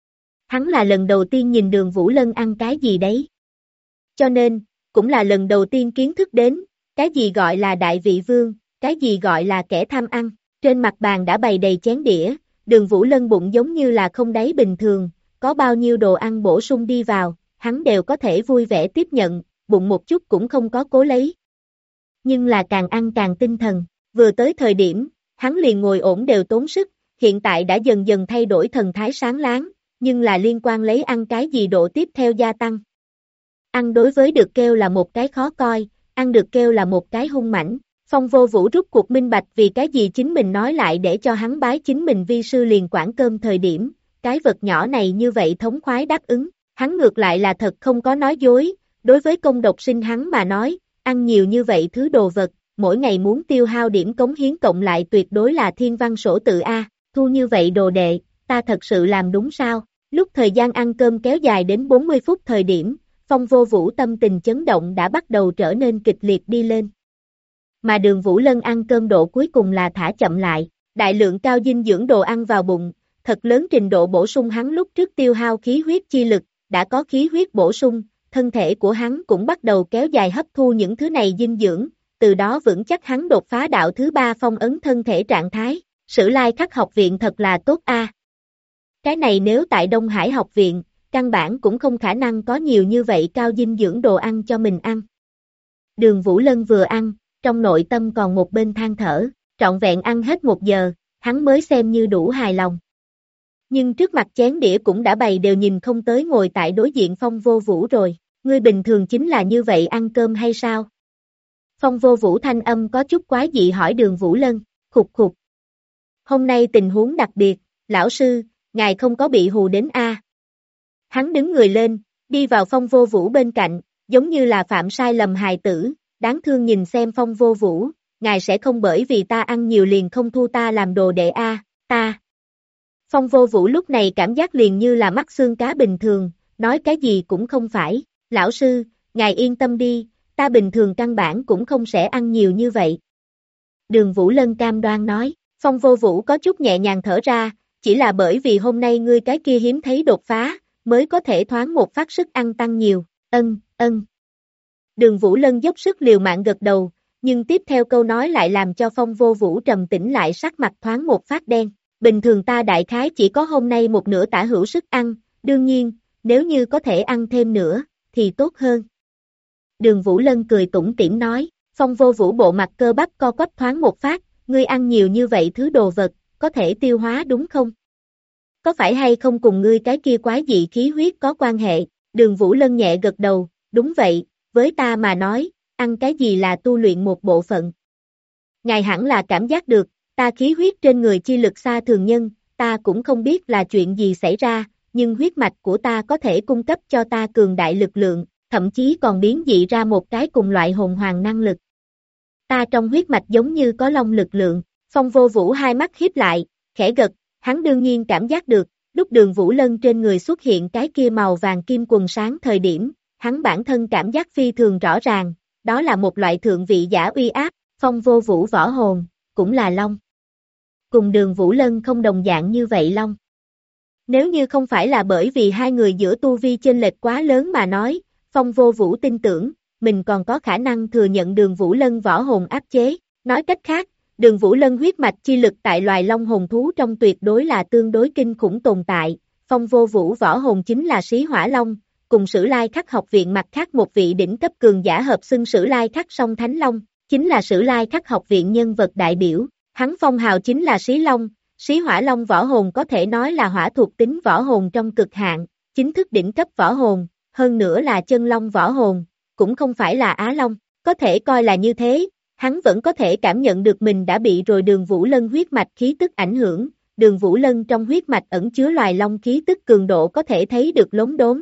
Hắn là lần đầu tiên nhìn Đường Vũ Lân ăn cái gì đấy. Cho nên, cũng là lần đầu tiên kiến thức đến, cái gì gọi là đại vị vương, cái gì gọi là kẻ tham ăn, trên mặt bàn đã bày đầy chén đĩa, Đường Vũ Lân bụng giống như là không đáy bình thường, có bao nhiêu đồ ăn bổ sung đi vào, hắn đều có thể vui vẻ tiếp nhận, bụng một chút cũng không có cố lấy. Nhưng là càng ăn càng tinh thần, vừa tới thời điểm, hắn liền ngồi ổn đều tốn sức, hiện tại đã dần dần thay đổi thần thái sáng láng, nhưng là liên quan lấy ăn cái gì độ tiếp theo gia tăng. Ăn đối với được kêu là một cái khó coi, ăn được kêu là một cái hung mãnh. Phong Vô Vũ rút cuộc minh bạch vì cái gì chính mình nói lại để cho hắn bái chính mình vi sư liền quản cơm thời điểm, cái vật nhỏ này như vậy thống khoái đáp ứng, Hắn ngược lại là thật không có nói dối, đối với công độc sinh hắn mà nói, ăn nhiều như vậy thứ đồ vật, mỗi ngày muốn tiêu hao điểm cống hiến cộng lại tuyệt đối là thiên văn sổ tự A, thu như vậy đồ đệ, ta thật sự làm đúng sao? Lúc thời gian ăn cơm kéo dài đến 40 phút thời điểm, Phong Vô Vũ tâm tình chấn động đã bắt đầu trở nên kịch liệt đi lên. Mà Đường Vũ Lân ăn cơm độ cuối cùng là thả chậm lại, đại lượng cao dinh dưỡng đồ ăn vào bụng, thật lớn trình độ bổ sung hắn lúc trước tiêu hao khí huyết chi lực, đã có khí huyết bổ sung, thân thể của hắn cũng bắt đầu kéo dài hấp thu những thứ này dinh dưỡng, từ đó vững chắc hắn đột phá đạo thứ 3 phong ấn thân thể trạng thái. Sử Lai Khắc học viện thật là tốt a. Cái này nếu tại Đông Hải học viện, căn bản cũng không khả năng có nhiều như vậy cao dinh dưỡng đồ ăn cho mình ăn. Đường Vũ Lân vừa ăn, trong nội tâm còn một bên than thở, trọn vẹn ăn hết 1 giờ, hắn mới xem như đủ hài lòng. Nhưng trước mặt chén đĩa cũng đã bày đều nhìn không tới ngồi tại đối diện Phong Vô Vũ rồi, ngươi bình thường chính là như vậy ăn cơm hay sao? Phong Vô Vũ thanh âm có chút quái dị hỏi Đường Vũ Lân, khục khục. Hôm nay tình huống đặc biệt, lão sư, ngài không có bị hù đến a? Hắn đứng người lên, đi vào Phong Vô Vũ bên cạnh, giống như là phạm sai lầm hài tử, đáng thương nhìn xem Phong Vô Vũ, ngài sẽ không bởi vì ta ăn nhiều liền không thu ta làm đồ đệ a, ta. Phong Vô Vũ lúc này cảm giác liền như là mắt xương cá bình thường, nói cái gì cũng không phải, lão sư, ngài yên tâm đi, ta bình thường căn bản cũng không sẽ ăn nhiều như vậy. Đường Vũ Lân cam đoan nói, Phong Vô Vũ có chút nhẹ nhàng thở ra, chỉ là bởi vì hôm nay ngươi cái kia hiếm thấy đột phá, mới có thể thoáng một phát sức ăn tăng nhiều, ân. Đường Vũ Lân dốc sức liều mạng gật đầu, nhưng tiếp theo câu nói lại làm cho Phong Vô Vũ trầm tĩnh lại, sắc mặt thoáng một phát đen. Bình thường ta đại khái chỉ có hôm nay một nửa tả hữu sức ăn, đương nhiên, nếu như có thể ăn thêm nữa, thì tốt hơn. Đường Vũ Lân cười tủm tỉm nói, Phong Vô Vũ bộ mặt cơ bắp co quắp thoáng một phát, ngươi ăn nhiều như vậy thứ đồ vật, có thể tiêu hóa đúng không? Có phải hay không cùng ngươi cái kia quái dị khí huyết có quan hệ? Đường Vũ Lân nhẹ gật đầu, đúng vậy, với ta mà nói, ăn cái gì là tu luyện một bộ phận. Ngài hẳn là cảm giác được, ta khí huyết trên người chi lực xa thường nhân, ta cũng không biết là chuyện gì xảy ra, nhưng huyết mạch của ta có thể cung cấp cho ta cường đại lực lượng, thậm chí còn biến dị ra một cái cùng loại hồn hoàng năng lực. Ta trong huyết mạch giống như có long lực lượng. Phong Vô Vũ hai mắt híp lại, khẽ gật, hắn đương nhiên cảm giác được, lúc Đường Vũ Lân trên người xuất hiện cái kia màu vàng kim quần sáng thời điểm, hắn bản thân cảm giác phi thường rõ ràng, đó là một loại thượng vị giả uy áp. Phong Vô Vũ võ hồn, cũng là long. Cùng Đường Vũ Lân không đồng dạng như vậy long. Nếu như không phải là bởi vì hai người giữa tu vi chênh lệch quá lớn mà nói, Phong Vô Vũ tin tưởng, mình còn có khả năng thừa nhận Đường Vũ Lân võ hồn áp chế. Nói cách khác, Đường Vũ Lân huyết mạch chi lực tại loài long hồn thú trong tuyệt đối là tương đối kinh khủng tồn tại. Phong Vô Vũ võ hồn chính là Xí Hỏa Long, cùng Sử Lai Khắc học viện mặt khác một vị đỉnh cấp cường giả hợp xưng Sử Lai Khắc Song Thánh Long, chính là Sử Lai Khắc học viện nhân vật đại biểu. Hắn phong hào chính là Xí Long, Xí Hỏa Long võ hồn có thể nói là hỏa thuộc tính võ hồn trong cực hạn, chính thức đỉnh cấp võ hồn, hơn nữa là chân long võ hồn, cũng không phải là Á Long, có thể coi là như thế, hắn vẫn có thể cảm nhận được mình đã bị rồi Đường Vũ Lân huyết mạch khí tức ảnh hưởng, Đường Vũ Lân trong huyết mạch ẩn chứa loài long khí tức cường độ có thể thấy được lốm đốm,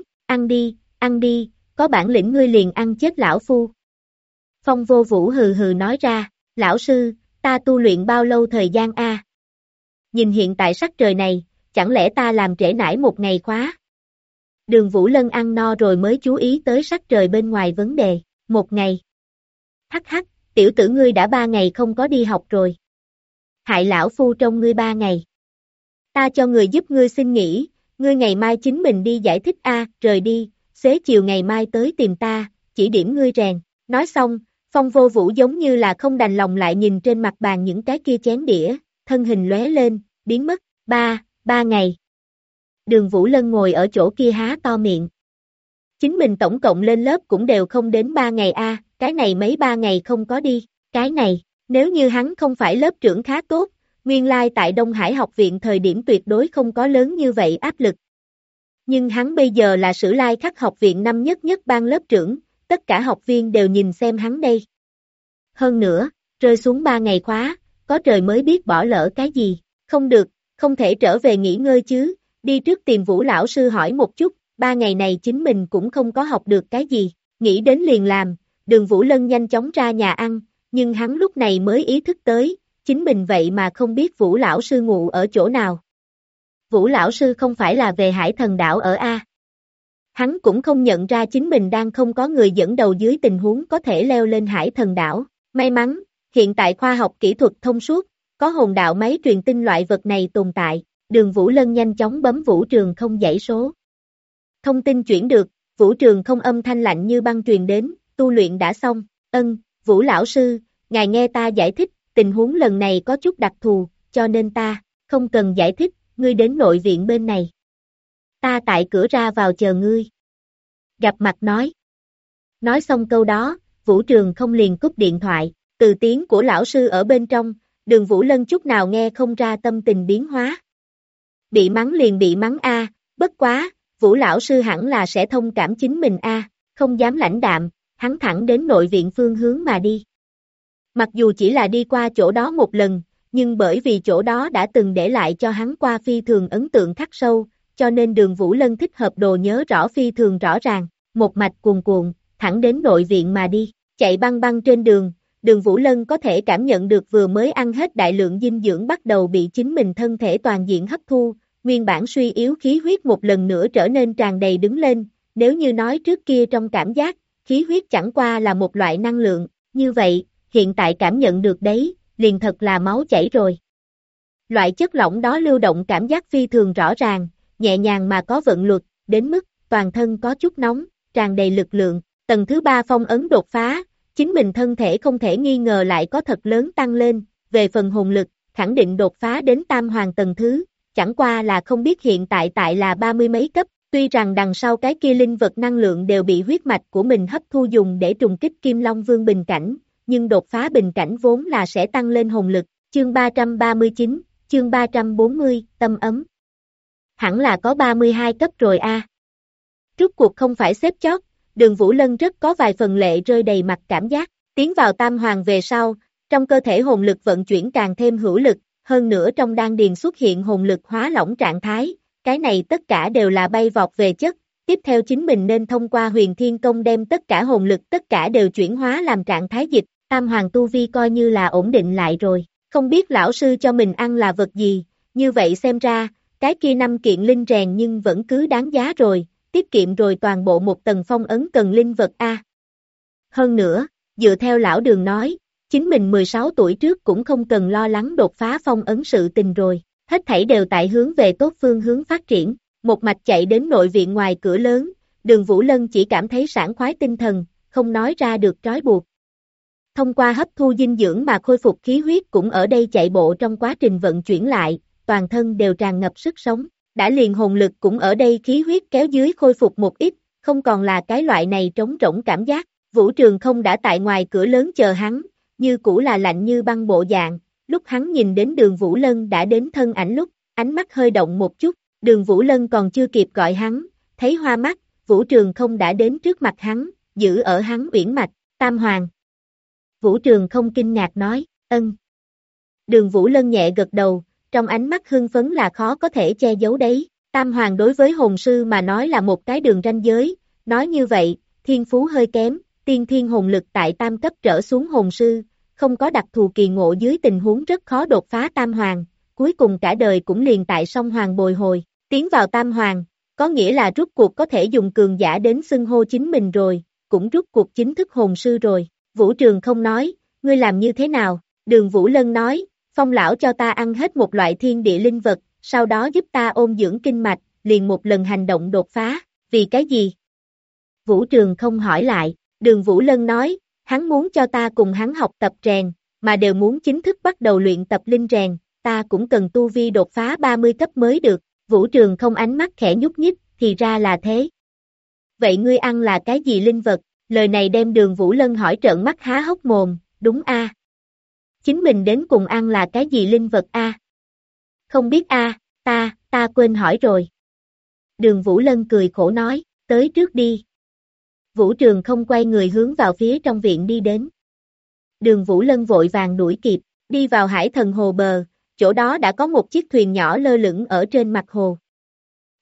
ăn đi, có bản lĩnh ngươi liền ăn chết lão phu. Phong Vô Vũ hừ hừ nói ra, lão sư, ta tu luyện bao lâu thời gian a? Nhìn hiện tại sắc trời này, chẳng lẽ ta làm trễ nải một ngày khóa? Đường Vũ Lân ăn no rồi mới chú ý tới sắc trời bên ngoài vấn đề, 1 ngày. Hắc hắc, tiểu tử ngươi đã 3 ngày không có đi học rồi. Hại lão phu trong ngươi 3 ngày. Ta cho người giúp ngươi xin nghỉ, ngươi ngày mai chính mình đi giải thích a, rời đi, xế chiều ngày mai tới tìm ta, chỉ điểm ngươi rèn. Nói xong, Phong Vô Vũ giống như là không đành lòng lại nhìn trên mặt bàn những cái kia chén đĩa, thân hình lóe lên, biến mất, 3 ngày. Đường Vũ Lân ngồi ở chỗ kia há to miệng. Chính mình tổng cộng lên lớp cũng đều không đến 3 ngày a, cái này mấy 3 ngày không có đi, cái này, nếu như hắn không phải lớp trưởng khá tốt, nguyên lai tại Đông Hải học viện thời điểm tuyệt đối không có lớn như vậy áp lực. Nhưng hắn bây giờ là Sử Lai Khắc học viện năm nhất ban lớp trưởng, tất cả học viên đều nhìn xem hắn đây. Hơn nữa, rơi xuống 3 ngày khóa, có trời mới biết bỏ lỡ cái gì, không được, không thể trở về nghỉ ngơi chứ, đi trước tìm Vũ lão sư hỏi một chút, 3 ngày này chính mình cũng không có học được cái gì, nghĩ đến liền làm, Đường Vũ Lân nhanh chóng ra nhà ăn, nhưng hắn lúc này mới ý thức tới, chính mình vậy mà không biết Vũ lão sư ngụ ở chỗ nào. Vũ lão sư không phải là về Hải Thần đảo ở A. Hắn cũng không nhận ra chính mình đang không có người dẫn đầu dưới tình huống có thể leo lên Hải Thần đảo. May mắn, hiện tại khoa học kỹ thuật thông suốt, có hồn đạo máy truyền tin loại vật này tồn tại, Đường Vũ Lân nhanh chóng bấm Vũ Trường Không dãy số. Thông tin chuyển được, Vũ Trường Không âm thanh lạnh như băng truyền đến, tu luyện đã xong, Vũ lão sư, ngài nghe ta giải thích, tình huống lần này có chút đặc thù, cho nên ta, không cần giải thích, ngươi đến nội viện bên này. Ta tại cửa ra vào chờ ngươi. Gặp mặt nói. Nói xong câu đó, Vũ Trường Không liền cúp điện thoại, từ tiếng của lão sư ở bên trong, Đường Vũ Lân chút nào nghe không ra tâm tình biến hóa. Bị mắng liền bị mắng a, bất quá, Vũ lão sư hẳn là sẽ thông cảm chính mình a, không dám lãnh đạm, hắn thẳng đến nội viện phương hướng mà đi. Mặc dù chỉ là đi qua chỗ đó một lần, nhưng bởi vì chỗ đó đã từng để lại cho hắn qua phi thường ấn tượng khắc sâu, cho nên Đường Vũ Lân thích hợp đồ nhớ rõ phi thường rõ ràng, một mạch cuồn cuộn, thẳng đến nội viện mà đi, chạy băng băng trên đường, Đường Vũ Lân có thể cảm nhận được vừa mới ăn hết đại lượng dinh dưỡng bắt đầu bị chính mình thân thể toàn diện hấp thu, nguyên bản suy yếu khí huyết một lần nữa trở nên tràn đầy đứng lên, nếu như nói trước kia trong cảm giác, khí huyết chẳng qua là một loại năng lượng, như vậy, hiện tại cảm nhận được đấy, liền thật là máu chảy rồi. Loại chất lỏng đó lưu động cảm giác phi thường rõ ràng, nhẹ nhàng mà có vận luật, đến mức toàn thân có chút nóng, tràn đầy lực lượng, tầng thứ 3 phong ấn đột phá, chính mình thân thể không thể nghi ngờ lại có thật lớn tăng lên, về phần hồn lực, khẳng định đột phá đến tam hoàng tầng thứ, chẳng qua là không biết hiện tại là 30 mấy cấp, tuy rằng đằng sau cái kia linh vật năng lượng đều bị huyết mạch của mình hấp thu dùng để trùng kích Kim Long Vương bình cảnh, nhưng đột phá bình cảnh vốn là sẽ tăng lên hồn lực, chương 339, chương 340, tâm ấm. Hẳn là có 32 cấp rồi a. Rốt cuộc không phải xếp chót, Đường Vũ Lân rất có vài phần lệ rơi đầy mặt cảm giác, tiến vào tam hoàng về sau, trong cơ thể hồn lực vận chuyển càng thêm hữu lực, hơn nữa trong đan điền xuất hiện hồn lực hóa lỏng trạng thái, cái này tất cả đều là bay vọt về chất, tiếp theo chính mình nên thông qua Huyền Thiên Công đem tất cả hồn lực tất cả đều chuyển hóa làm trạng thái dịch, tam hoàng tu vi coi như là ổn định lại rồi, không biết lão sư cho mình ăn là vật gì, như vậy xem ra, cái kia 5 kiện linh rèn nhưng vẫn cứ đáng giá rồi, tiết kiệm rồi toàn bộ một tầng phong ấn cần linh vật a. Hơn nữa, dựa theo lão Đường nói, chính mình 16 tuổi trước cũng không cần lo lắng đột phá phong ấn sự tình rồi, hết thảy đều tại hướng về tốt phương hướng phát triển, một mạch chạy đến nội viện ngoài cửa lớn, Đường Vũ Lân chỉ cảm thấy sảng khoái tinh thần, không nói ra được trói buộc. Thông qua hấp thu dinh dưỡng mà khôi phục khí huyết cũng ở đây chạy bộ trong quá trình vận chuyển lại, toàn thân đều tràn ngập sức sống, đã liền hồn lực cũng ở đây khí huyết kéo dưới khôi phục một ít, không còn là cái loại này trống rỗng cảm giác, Vũ Trường Không đã tại ngoài cửa lớn chờ hắn, như cũ là lạnh như băng bộ dạng, lúc hắn nhìn đến Đường Vũ Lân đã đến thân ảnh lúc, ánh mắt hơi động một chút, Đường Vũ Lân còn chưa kịp gọi hắn, thấy hoa mắt, Vũ Trường Không đã đến trước mặt hắn, giữ ở hắn uyển mạch, tam hoàng. Vũ Trường Không kinh ngạc nói, ân. Đường Vũ Lân nhẹ gật đầu, trong ánh mắt hưng phấn là khó có thể che giấu đấy, tam hoàng đối với hồn sư mà nói là một cái đường ranh giới, nói như vậy, thiên phú hơi kém, tiên thiên hồn lực tại tam cấp trở xuống hồn sư, không có đặc thù kỳ ngộ dưới tình huống rất khó đột phá tam hoàng, cuối cùng cả đời cũng liền tại song hoàng bồi hồi, tiến vào tam hoàng, có nghĩa là rút cuộc có thể dùng cường giả đến xưng hô chính mình rồi, cũng rút cuộc chính thức hồn sư rồi, Vũ Trường Không nói, ngươi làm như thế nào, Đường Vũ Lân nói, Phong lão cho ta ăn hết một loại thiên địa linh vật, sau đó giúp ta ôn dưỡng kinh mạch, liền một lần hành động đột phá, vì cái gì? Vũ Trường Không hỏi lại, Đường Vũ Lân nói, hắn muốn cho ta cùng hắn học tập rèn, mà đều muốn chính thức bắt đầu luyện tập linh rèn, ta cũng cần tu vi đột phá 30 cấp mới được, Vũ Trường Không ánh mắt khẽ nhúc nhích, thì ra là thế. Vậy ngươi ăn là cái gì linh vật? Lời này đem Đường Vũ Lân hỏi trợn mắt há hốc mồm, đúng a? Chính mình đến cùng ăn là cái gì linh vật a? Không biết a, ta quên hỏi rồi. Đường Vũ Lân cười khổ nói, tới trước đi. Vũ Trường Không quay người hướng vào phía trong viện đi đến. Đường Vũ Lân vội vàng đuổi kịp, đi vào Hải Thần hồ bờ, chỗ đó đã có một chiếc thuyền nhỏ lơ lửng ở trên mặt hồ.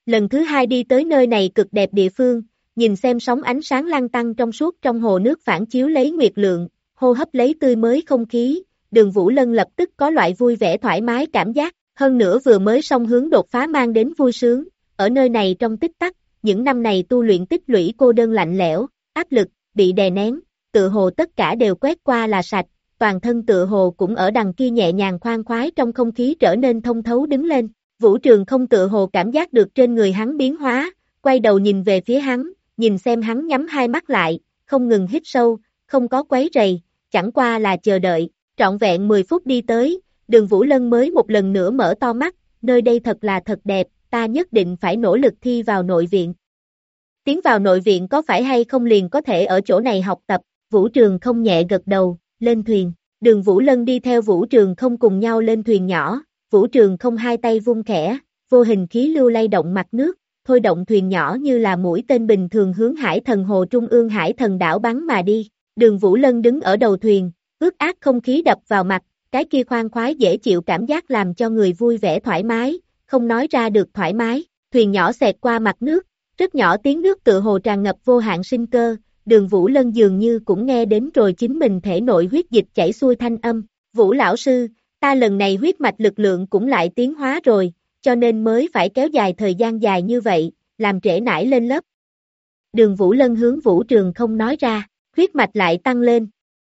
Lần thứ hai đi tới nơi này cực đẹp địa phương, nhìn xem sóng ánh sáng lăn tăn trong suốt trong hồ nước phản chiếu lấy nguyệt lượng, hô hấp lấy tươi mới không khí, Đường Vũ Lân lập tức có loại vui vẻ thoải mái cảm giác, hơn nữa vừa mới song hướng đột phá mang đến vui sướng, ở nơi này trong tích tắc, những năm này tu luyện tích lũy cô đơn lạnh lẽo, áp lực, bị đè nén, tựa hồ tất cả đều quét qua là sạch, toàn thân tựa hồ cũng ở đằng kia nhẹ nhàng khoan khoái trong không khí trở nên thông thấu đứng lên. Vũ Trường không tựa hồ cảm giác được trên người hắn biến hóa, quay đầu nhìn về phía hắn, nhìn xem hắn nhắm hai mắt lại, không ngừng hít sâu, không có quấy rầy, chẳng qua là chờ đợi, trọn vẹn 10 phút đi tới, Đường Vũ Lân mới một lần nữa mở to mắt, nơi đây thật là thật đẹp, ta nhất định phải nỗ lực thi vào nội viện. Tiến vào nội viện có phải hay không liền có thể ở chỗ này học tập, Vũ Trường không nhẹ gật đầu, lên thuyền, Đường Vũ Lân đi theo Vũ Trường không cùng nhau lên thuyền nhỏ, Vũ Trường không hai tay vung khẽ, vô hình khí lưu lay động mặt nước, thôi động thuyền nhỏ như là mũi tên bình thường hướng Hải Thần Hồ Trung ương Hải Thần đảo bắn mà đi, Đường Vũ Lân đứng ở đầu thuyền, ướt át không khí đập vào mặt, cái kia khoan khoái dễ chịu cảm giác làm cho người vui vẻ thoải mái, không nói ra được thoải mái, thuyền nhỏ xẹt qua mặt nước, rất nhỏ tiếng nước tựa hồ tràn ngập vô hạn sinh cơ, Đường Vũ Lân dường như cũng nghe đến rồi chính mình thể nội huyết dịch chảy xuôi thanh âm, Vũ lão sư, ta lần này huyết mạch lực lượng cũng lại tiến hóa rồi, cho nên mới phải kéo dài thời gian dài như vậy, làm trễ nải lên lớp. Đường Vũ Lân hướng Vũ Trường không nói ra, huyết mạch lại tăng lên.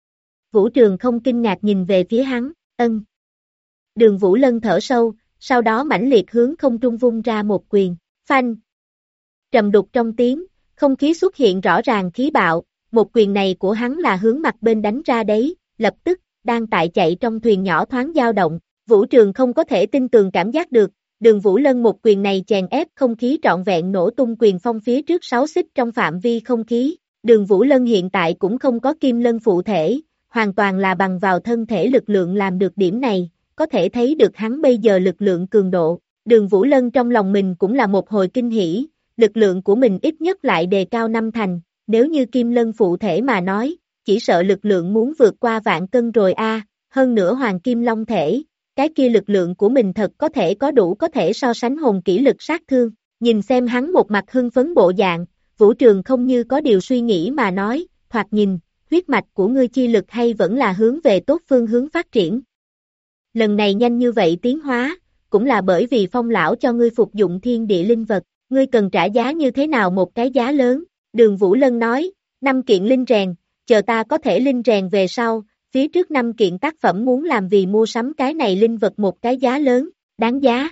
Vũ Trường không kinh ngạc nhìn về phía hắn, ân. Đường Vũ Lân thở sâu, sau đó mãnh liệt hướng không trung vung ra một quyền, phanh. Trầm đục trong tiếng, không khí xuất hiện rõ ràng khí bạo, một quyền này của hắn là hướng mặt bên đánh ra đấy, lập tức, đang tại chạy trong thuyền nhỏ thoáng dao động, Vũ Trường không có thể tin tường cảm giác được, Đường Vũ Lân một quyền này chèn ép không khí trọn vẹn nổ tung quyền phong phía trước 6 xích trong phạm vi không khí, Đường Vũ Lân hiện tại cũng không có kim lân phụ thể, hoàn toàn là bằng vào thân thể lực lượng làm được điểm này, có thể thấy được hắn bây giờ lực lượng cường độ, Đường Vũ Lân trong lòng mình cũng là một hồi kinh hỉ, lực lượng của mình ít nhất lại đề cao 5 thành, nếu như kim lân phụ thể mà nói, chỉ sợ lực lượng muốn vượt qua vạn cân rồi a, hơn nữa hoàng kim long thể, cái kia lực lượng của mình thật có thể có đủ có thể so sánh hồn kỹ lực sát thương, nhìn xem hắn một mặt hưng phấn bộ dạng, Vũ Trường không như có điều suy nghĩ mà nói, thoạt nhìn, huyết mạch của ngươi chi lực hay vẫn là hướng về tốt phương hướng phát triển. Lần này nhanh như vậy tiến hóa, cũng là bởi vì Phong lão cho ngươi phục dụng thiên địa linh vật, ngươi cần trả giá như thế nào một cái giá lớn, Đường Vũ Lân nói, 5 kiện linh rèn, chờ ta có thể linh rèn về sau, phía trước 5 kiện tác phẩm muốn làm vì mua sắm cái này linh vật một cái giá lớn, đáng giá.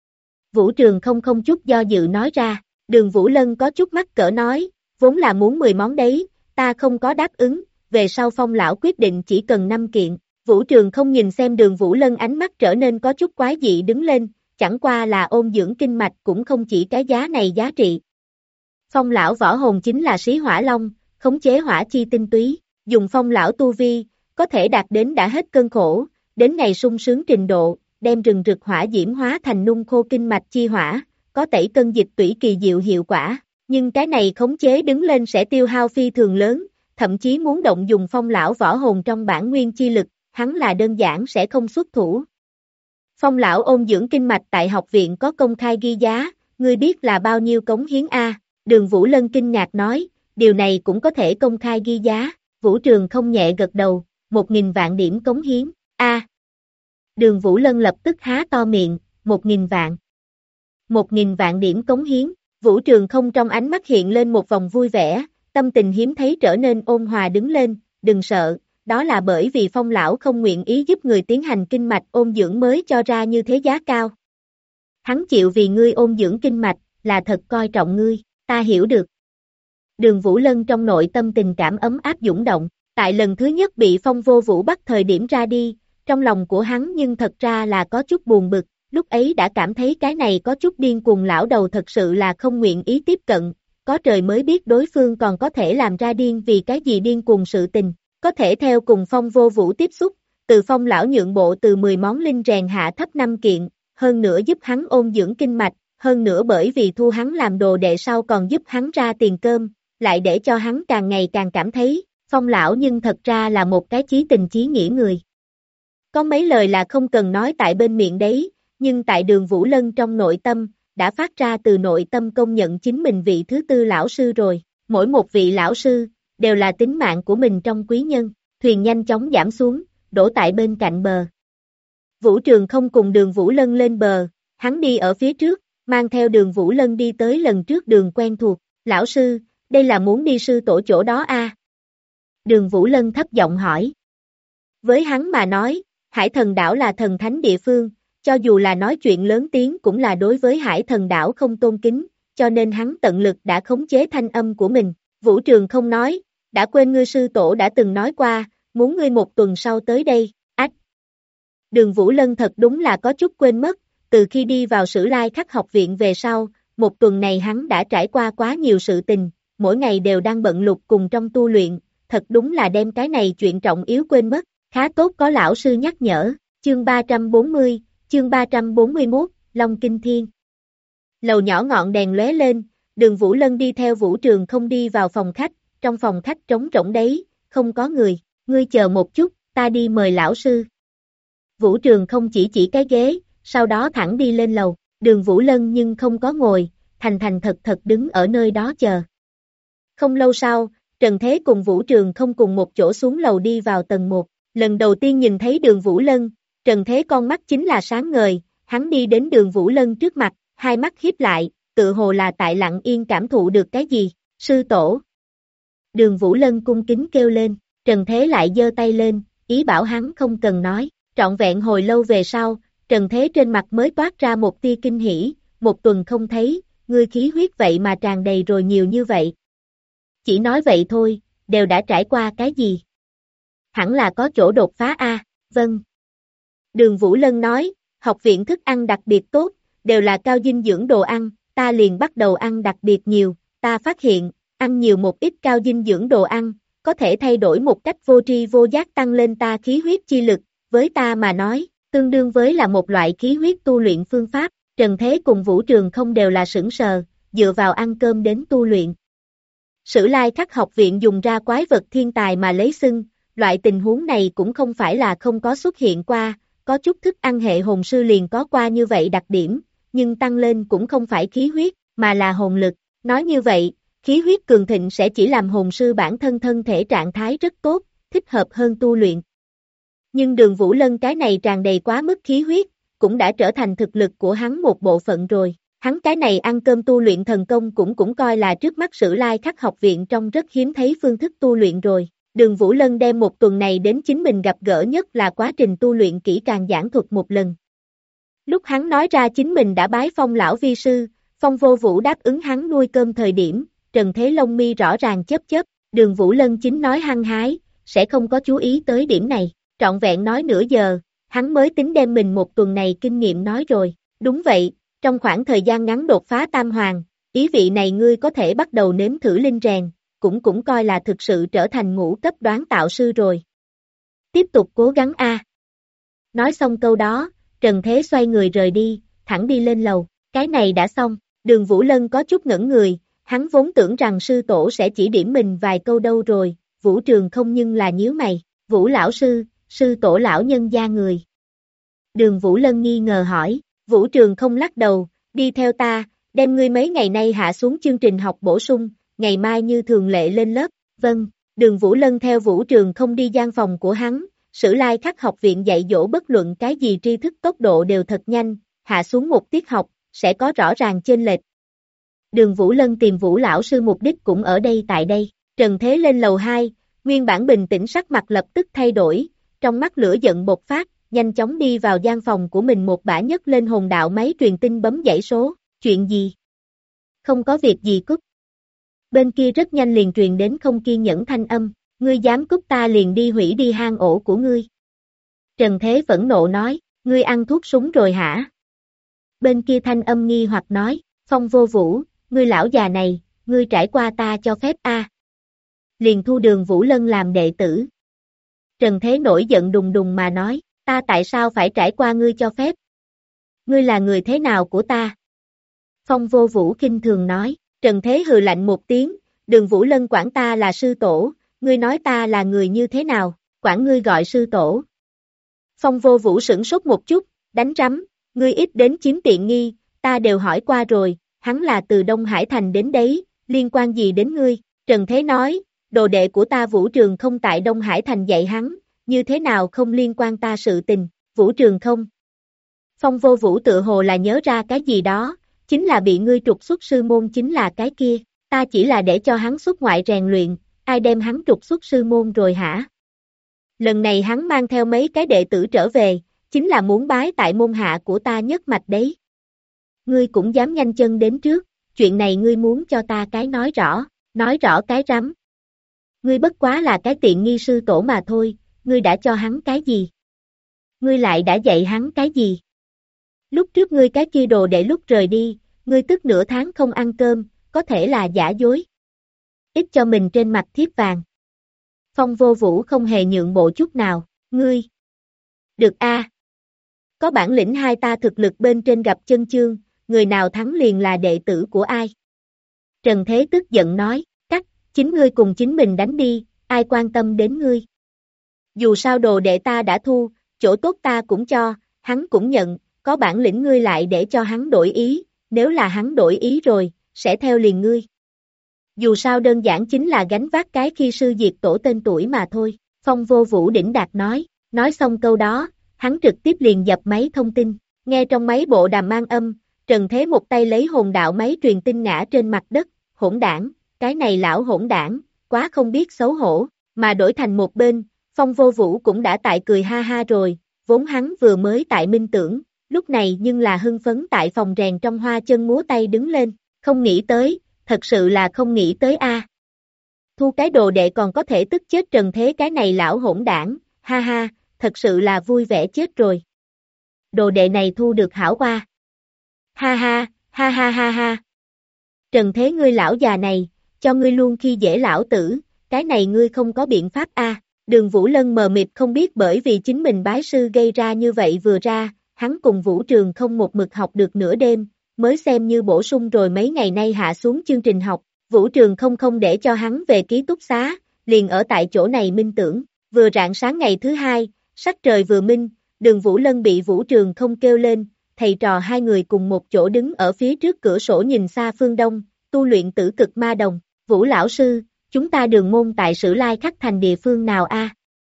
Vũ Trường không chút do dự nói ra, Đường Vũ Lân có chút mắc cỡ nói, vốn là muốn 10 món đấy, ta không có đáp ứng, về sau Phong lão quyết định chỉ cần 5 kiện, Vũ Trường không nhìn xem Đường Vũ Lân ánh mắt trở nên có chút quái dị đứng lên, chẳng qua là ôn dưỡng kinh mạch cũng không chỉ cái giá này giá trị. Phong lão võ hồn chính là xí hỏa long, khống chế hỏa chi tinh túy, dùng Phong lão tu vi, có thể đạt đến đã hết cơn khổ, đến ngày sung sướng trình độ, đem rừng rực hỏa diễm hóa thành nung khô kinh mạch chi hỏa, có tẩy cân dịch tủy kỳ diệu hiệu quả, nhưng cái này khống chế đứng lên sẽ tiêu hao phi thường lớn, thậm chí muốn động dùng Phong lão võ hồn trong bản nguyên chi lực, hắn là đơn giản sẽ không xuất thủ. Phong lão ôn dưỡng kinh mạch tại học viện có công khai ghi giá, ngươi biết là bao nhiêu cống hiến a? Đường Vũ Lân kinh ngạc nói, điều này cũng có thể công khai ghi giá, Vũ Trường không nhẹ gật đầu, 1.000 vạn điểm cống hiến, a. Đường Vũ Lân lập tức há to miệng, 1.000 vạn. 1.000 vạn điểm cống hiến, Vũ Trường không trong ánh mắt hiện lên một vòng vui vẻ, tâm tình hiếm thấy trở nên ôn hòa đứng lên, đừng sợ, đó là bởi vì Phong lão không nguyện ý giúp người tiến hành kinh mạch ôn dưỡng mới cho ra như thế giá cao. Hắn chịu vì ngươi ôn dưỡng kinh mạch, là thật coi trọng ngươi, ta hiểu được. Đường Vũ Lân trong nội tâm tình cảm ấm áp dũng động, tại lần thứ nhất bị Phong Vô Vũ bắt thời điểm ra đi, trong lòng của hắn nhưng thật ra là có chút buồn bực, lúc ấy đã cảm thấy cái này có chút điên cuồng lão đầu thật sự là không nguyện ý tiếp cận, có trời mới biết đối phương còn có thể làm ra điên vì cái gì điên cuồng sự tình, có thể theo cùng Phong Vô Vũ tiếp xúc, từ Phong lão nhượng bộ từ 10 món linh rèn hạ thấp 5 kiện, hơn nữa giúp hắn ôn dưỡng kinh mạch, hơn nữa bởi vì thu hắn làm đồ đệ sau còn giúp hắn ra tiền cơm, lại để cho hắn càng ngày càng cảm thấy, Phong lão nhưng thật ra là một cái chí tình chí nghĩa người. Có mấy lời là không cần nói tại bên miệng đấy, nhưng tại Đường Vũ Lân trong nội tâm, đã phát ra từ nội tâm công nhận chính mình vị thứ tư lão sư rồi. Mỗi một vị lão sư, đều là tính mạng của mình trong quý nhân. Thuyền nhanh chóng giảm xuống, đổ tại bên cạnh bờ. Vũ Trường không cùng Đường Vũ Lân lên bờ, hắn đi ở phía trước, mang theo Đường Vũ Lân đi tới lần trước đường quen thuộc. Lão sư, đây là muốn đi sư tổ chỗ đó a? Đường Vũ Lân thấp giọng hỏi. Với hắn mà nói, Hải Thần Đảo là thần thánh địa phương, cho dù là nói chuyện lớn tiếng cũng là đối với Hải Thần Đảo không tôn kính, cho nên hắn tận lực đã khống chế thanh âm của mình. Vũ Trường không nói, đã quên ngươi sư tổ đã từng nói qua, muốn ngươi một tuần sau tới đây. Ách! Đường Vũ Lân thật đúng là có chút quên mất, từ khi đi vào Sử Lai Khắc học viện về sau, một tuần này hắn đã trải qua quá nhiều sự tình, mỗi ngày đều đang bận lục cùng trong tu luyện, thật đúng là đem cái này chuyện trọng yếu quên mất. Khá tốt có lão sư nhắc nhở. Chương 340, chương 341, Long Kinh Thiên. Lầu nhỏ ngọn đèn lóe lên, Đường Vũ Lân đi theo Vũ Trường không đi vào phòng khách, trong phòng khách trống rỗng đấy, không có người, ngươi chờ một chút, ta đi mời lão sư. Vũ Trường không chỉ cái ghế, sau đó thẳng đi lên lầu, Đường Vũ Lân nhưng không có ngồi, thành thật đứng ở nơi đó chờ. Không lâu sau, Trần Thế cùng Vũ Trường không cùng một chỗ xuống lầu đi vào tầng 1. Lần đầu tiên nhìn thấy Đường Vũ Lân, Trần Thế con mắt chính là sáng ngời, hắn đi đến Đường Vũ Lân trước mặt, hai mắt híp lại, tự hồ là tại lặng yên cảm thụ được cái gì, sư tổ. Đường Vũ Lân cung kính kêu lên, Trần Thế lại giơ tay lên, ý bảo hắn không cần nói, trọn vẹn hồi lâu về sau, Trần Thế trên mặt mới toát ra một tia kinh hỉ, một tuần không thấy, ngươi khí huyết vậy mà tràn đầy rồi nhiều như vậy. Chỉ nói vậy thôi, đều đã trải qua cái gì? Hẳn là có chỗ đột phá a. Vâng. Đường Vũ Lân nói, học viện thức ăn đặc biệt tốt, đều là cao dinh dưỡng đồ ăn, ta liền bắt đầu ăn đặc biệt nhiều, ta phát hiện, ăn nhiều một ít cao dinh dưỡng đồ ăn, có thể thay đổi một cách vô tri vô giác tăng lên ta khí huyết chi lực, với ta mà nói, tương đương với là một loại khí huyết tu luyện phương pháp, Trần Thế cùng Vũ Trường không đều là sửng sờ, dựa vào ăn cơm đến tu luyện. Sử Lai Khắc học viện dùng ra quái vật thiên tài mà lấy xưng, loại tình huống này cũng không phải là không có xuất hiện qua, có chút thức ăn hệ hồn sư liền có qua như vậy đặc điểm, nhưng tăng lên cũng không phải khí huyết, mà là hồn lực. Nói như vậy, khí huyết cường thịnh sẽ chỉ làm hồn sư bản thân thân thể trạng thái rất tốt, thích hợp hơn tu luyện. Nhưng Đường Vũ Lân cái này tràn đầy quá mức khí huyết, cũng đã trở thành thực lực của hắn một bộ phận rồi. Hắn cái này ăn cơm tu luyện thần công cũng coi là trước mắt Sử Lai Khắc học viện trong rất hiếm thấy phương thức tu luyện rồi. Đường Vũ Lân đem một tuần này đến chính mình gặp gỡ nhất là quá trình tu luyện kỹ càng giảng thuật một lần. Lúc hắn nói ra chính mình đã bái Phong lão vi sư, Phong Vô Vũ đáp ứng hắn nuôi cơm thời điểm, Trần Thế Long mi rõ ràng chớp, Đường Vũ Lân chính nói hăng hái, sẽ không có chú ý tới điểm này, trọn vẹn nói nửa giờ, hắn mới tính đem mình một tuần này kinh nghiệm nói rồi. Đúng vậy, trong khoảng thời gian ngắn đột phá tam hoàng, ý vị này ngươi có thể bắt đầu nếm thử linh rèn, cũng coi là thực sự trở thành ngũ cấp đoán tạo sư rồi. Tiếp tục cố gắng a. Nói xong câu đó, Trần Thế xoay người rời đi, thẳng đi lên lầu, cái này đã xong, Đường Vũ Lân có chút ngẩn người, hắn vốn tưởng rằng sư tổ sẽ chỉ điểm mình vài câu đâu rồi, Vũ Trường không nhưng là nhíu mày, Vũ lão sư tổ lão nhân gia người. Đường Vũ Lân nghi ngờ hỏi, Vũ Trường không lắc đầu, đi theo ta, đem ngươi mấy ngày nay hạ xuống chương trình học bổ sung, ngày mai như thường lệ lên lớp. Vâng. Đường Vũ Lân theo Vũ Trường không đi gian phòng của hắn, Sử Lai Khắc học viện dạy dỗ bất luận cái gì tri thức tốc độ đều thật nhanh, hạ xuống một tiết học, sẽ có rõ ràng chênh lệch. Đường Vũ Lân tìm Vũ lão sư mục đích cũng ở đây tại đây, Trần Thế lên lầu 2, nguyên bản bình tĩnh sắc mặt lập tức thay đổi, trong mắt lửa giận bộc phát, nhanh chóng đi vào gian phòng của mình một bả nhấc lên hồn đạo máy truyền tin bấm dãy số, chuyện gì? Không có việc gì cút. Bên kia rất nhanh liền truyền đến không kiên nhẫn thanh âm, ngươi dám cút ta liền đi hủy đi hang ổ của ngươi. Trần Thế phẫn nộ nói, ngươi ăn thuốc súng rồi hả? Bên kia thanh âm nghi hoặc nói, Phong Vô Vũ, ngươi lão già này, ngươi trải qua ta cho phép a. Liền thu Đường Vũ Lân làm đệ tử. Trần Thế nổi giận đùng đùng mà nói, ta tại sao phải trải qua ngươi cho phép? Ngươi là người thế nào của ta? Phong Vô Vũ kinh thường nói, Trần Thế hừ lạnh một tiếng, Đường Vũ Lân quản ta là sư tổ, ngươi nói ta là người như thế nào, quản ngươi gọi sư tổ. Phong Vô Vũ sửng sốt một chút, đánh rắm, ngươi ít đến chiếm tiện nghi, ta đều hỏi qua rồi, hắn là từ Đông Hải Thành đến đấy, liên quan gì đến ngươi? Trần Thế nói, đồ đệ của ta Vũ Trường không tại Đông Hải Thành dạy hắn, như thế nào không liên quan ta sự tình, Vũ Trường không? Phong Vô Vũ tự hồ là nhớ ra cái gì đó, chính là bị ngươi trục xuất sư môn chính là cái kia, ta chỉ là để cho hắn xuất ngoại rèn luyện, ai đem hắn trục xuất sư môn rồi hả? Lần này hắn mang theo mấy cái đệ tử trở về, chính là muốn bái tại môn hạ của ta nhất mạch đấy. Ngươi cũng dám nhanh chân đến trước, chuyện này ngươi muốn cho ta cái nói rõ cái rắm. Ngươi bất quá là cái tiện nghi sư tổ mà thôi, ngươi đã cho hắn cái gì? Ngươi lại đã dạy hắn cái gì? Lúc trước ngươi cái kia đồ để lúc rời đi, ngươi tức nửa tháng không ăn cơm, có thể là giả dối. Ít cho mình trên mặt thiếp vàng. Phong Vô Vũ không hề nhượng bộ chút nào, ngươi. Được a. Có bản lĩnh hai ta thực lực bên trên gặp chân chương, người nào thắng liền là đệ tử của ai. Trần Thế tức giận nói, chính ngươi cùng chính mình đánh đi, ai quan tâm đến ngươi. Dù sao đồ đệ ta đã thu, chỗ tốt ta cũng cho, hắn cũng nhận, có bản lĩnh ngươi lại để cho hắn đổi ý, nếu là hắn đổi ý rồi, sẽ theo liền ngươi. Dù sao đơn giản chính là gánh vác cái khi sư diệt tổ tên tuổi mà thôi, Phong Vô Vũ đỉnh đạt nói xong câu đó, hắn trực tiếp liền dập máy thông tin, nghe trong máy bộ đàm mang âm, Trần Thế một tay lấy hồn đạo máy truyền tin ngã trên mặt đất, hỗn đảng, cái này lão hỗn đảng, quá không biết xấu hổ, mà đổi thành một bên, Phong Vô Vũ cũng đã tại cười ha ha rồi, vốn hắn vừa mới tại minh tưởng, lúc này nhưng là hưng phấn tại phòng rèn trong hoa chân múa tay đứng lên, không nghĩ tới, thật sự là không nghĩ tới a. Thu cái đồ đệ còn có thể tức chết Trần Thế cái này lão hỗn đảng, ha ha, thật sự là vui vẻ chết rồi. Đồ đệ này thu được hảo qua. Ha ha, ha ha ha ha. Trần Thế ngươi lão già này, cho ngươi luôn khi dễ lão tử, cái này ngươi không có biện pháp a. Đường Vũ Lân mờ mịt không biết bởi vì chính mình bái sư gây ra như vậy vừa ra, hắn cùng Vũ Trường không một mực học được nửa đêm, mới xem như bổ sung rồi mấy ngày nay hạ xuống chương trình học, Vũ Trường không để cho hắn về ký túc xá, liền ở tại chỗ này minh tưởng, vừa rạng sáng ngày thứ hai, sắc trời vừa minh, Đường Vũ Lân bị Vũ Trường không kêu lên, thầy trò hai người cùng một chỗ đứng ở phía trước cửa sổ nhìn xa phương đông, tu luyện tử cực ma đồng, Vũ lão sư, chúng ta đường môn tại Sử Lai Khắc thành địa phương nào a?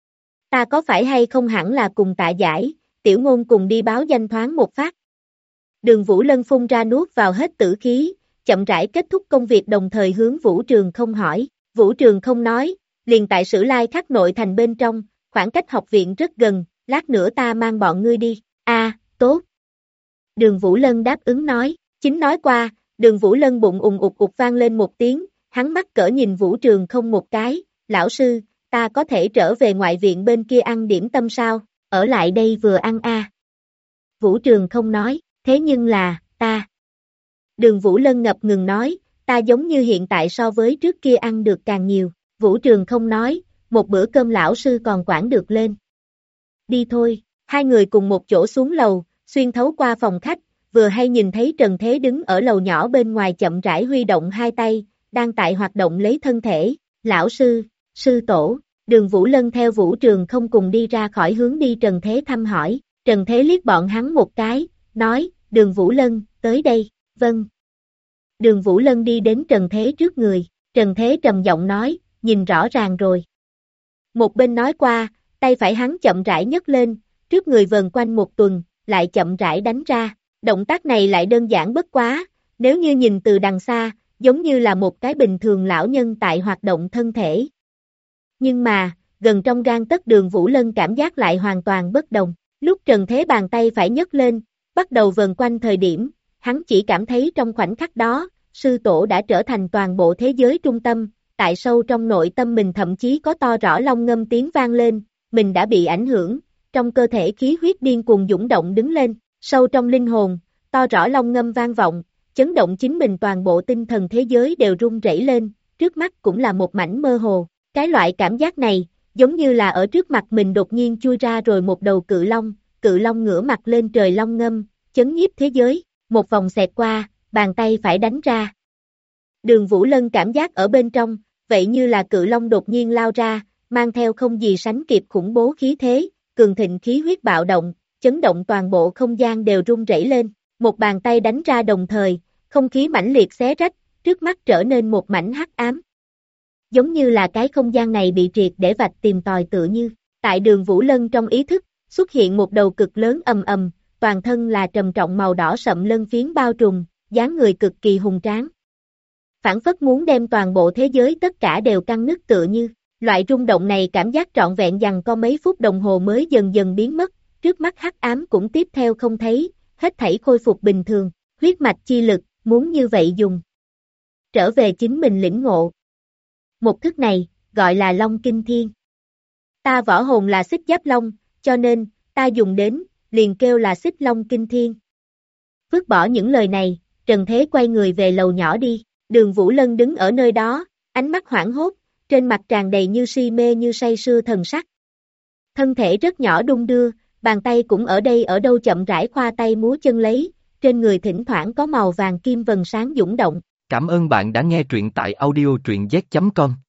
Ta có phải hay không hẳn là cùng Tạ Giải, Tiểu Ngôn cùng đi báo danh thoáng một phát. Đường Vũ Lân phun ra nuốt vào hết tử khí, chậm rãi kết thúc công việc đồng thời hướng Vũ Trường không hỏi, Vũ Trường không nói, liền tại Sử Lai Khắc nội thành bên trong, khoảng cách học viện rất gần, lát nữa ta mang bọn ngươi đi, tốt. Đường Vũ Lân đáp ứng nói, chính nói qua, Đường Vũ Lân bụng ùng ục vang lên một tiếng, hắn mắc cỡ nhìn Vũ Trường không một cái, lão sư, ta có thể trở về ngoại viện bên kia ăn điểm tâm sao, ở lại đây vừa ăn a. Vũ Trường không nói, thế nhưng là, ta. Đường Vũ Lân ngập ngừng nói, ta giống như hiện tại so với trước kia ăn được càng nhiều, Vũ Trường không nói, một bữa cơm lão sư còn quản được lên. Đi thôi, hai người cùng một chỗ xuống lầu, xuyên thấu qua phòng khách, vừa hay nhìn thấy Trần Thế đứng ở lầu nhỏ bên ngoài chậm rãi huy động hai tay, đang tại hoạt động lấy thân thể, lão sư, sư tổ, Đường Vũ Lân theo Vũ Trường không cùng đi ra khỏi hướng đi Trần Thế thăm hỏi, Trần Thế liếc bọn hắn một cái, nói, Đường Vũ Lân, tới đây, vâng. Đường Vũ Lân đi đến Trần Thế trước người, Trần Thế trầm giọng nói, nhìn rõ ràng rồi. Một bên nói qua, tay phải hắn chậm rãi nhấc lên, trước người vờn quanh một tuần, lại chậm rãi đánh ra, động tác này lại đơn giản bất quá, nếu như nhìn từ đằng xa, giống như là một cái bình thường lão nhân tại hoạt động thân thể. Nhưng mà, gần trong gang tấc Đường Vũ Lân cảm giác lại hoàn toàn bất đồng, lúc Trần Thế bàn tay phải nhấc lên, bắt đầu vờn quanh thời điểm, hắn chỉ cảm thấy trong khoảnh khắc đó, sư tổ đã trở thành toàn bộ thế giới trung tâm, tại sâu trong nội tâm mình thậm chí có to rõ long ngâm tiếng vang lên, mình đã bị ảnh hưởng, trong cơ thể khí huyết điên cuồng dũng động đứng lên, sâu trong linh hồn, to rõ long ngâm vang vọng, chấn động chính mình toàn bộ tinh thần thế giới đều rung rẩy lên, trước mắt cũng là một mảnh mơ hồ, cái loại cảm giác này, giống như là ở trước mặt mình đột nhiên chui ra rồi một đầu cự long ngửa mặt lên trời long ngâm, chấn nhiếp thế giới, một vòng xẹt qua, bàn tay phải đánh ra. Đường Vũ Lân cảm giác ở bên trong, vậy như là cự long đột nhiên lao ra, mang theo không gì sánh kịp khủng bố khí thế, cường thịnh khí huyết bạo động, chấn động toàn bộ không gian đều rung rẩy lên, một bàn tay đánh ra đồng thời, không khí mãnh liệt xé rách, trước mắt trở nên một mảnh hắc ám. Giống như là cái không gian này bị triệt để vạch tìm tòi tựa như, tại Đường Vũ Lân trong ý thức, xuất hiện một đầu cực lớn ầm ầm, toàn thân là trầm trọng màu đỏ sậm lân phiến bao trùm, dáng người cực kỳ hùng tráng. Phảng phất muốn đem toàn bộ thế giới tất cả đều căng nứt tựa như, loại rung động này cảm giác trọn vẹn dằng có mấy phút đồng hồ mới dần dần biến mất, trước mắt hắc ám cũng tiếp theo không thấy, hết thảy khôi phục bình thường, huyết mạch chi lực, muốn như vậy dùng. Trở về chính mình lĩnh ngộ. Một thức này, gọi là Long Kinh Thiên. Ta võ hồn là Xích Giáp Long, cho nên, ta dùng đến, liền kêu là Xích Long Kinh Thiên. Vứt bỏ những lời này, Trần Thế quay người về lầu nhỏ đi, Đường Vũ Lân đứng ở nơi đó, ánh mắt hoảng hốt, trên mặt tràn đầy như si mê như say sưa thần sắc. Thân thể rất nhỏ đung đưa, bàn tay cũng ở đây ở đâu chậm rãi khoa tay múa chân lấy, trên người thỉnh thoảng có màu vàng kim vầng sáng dũng động. Cảm ơn bạn đã nghe truyện tại audio truyện z.com.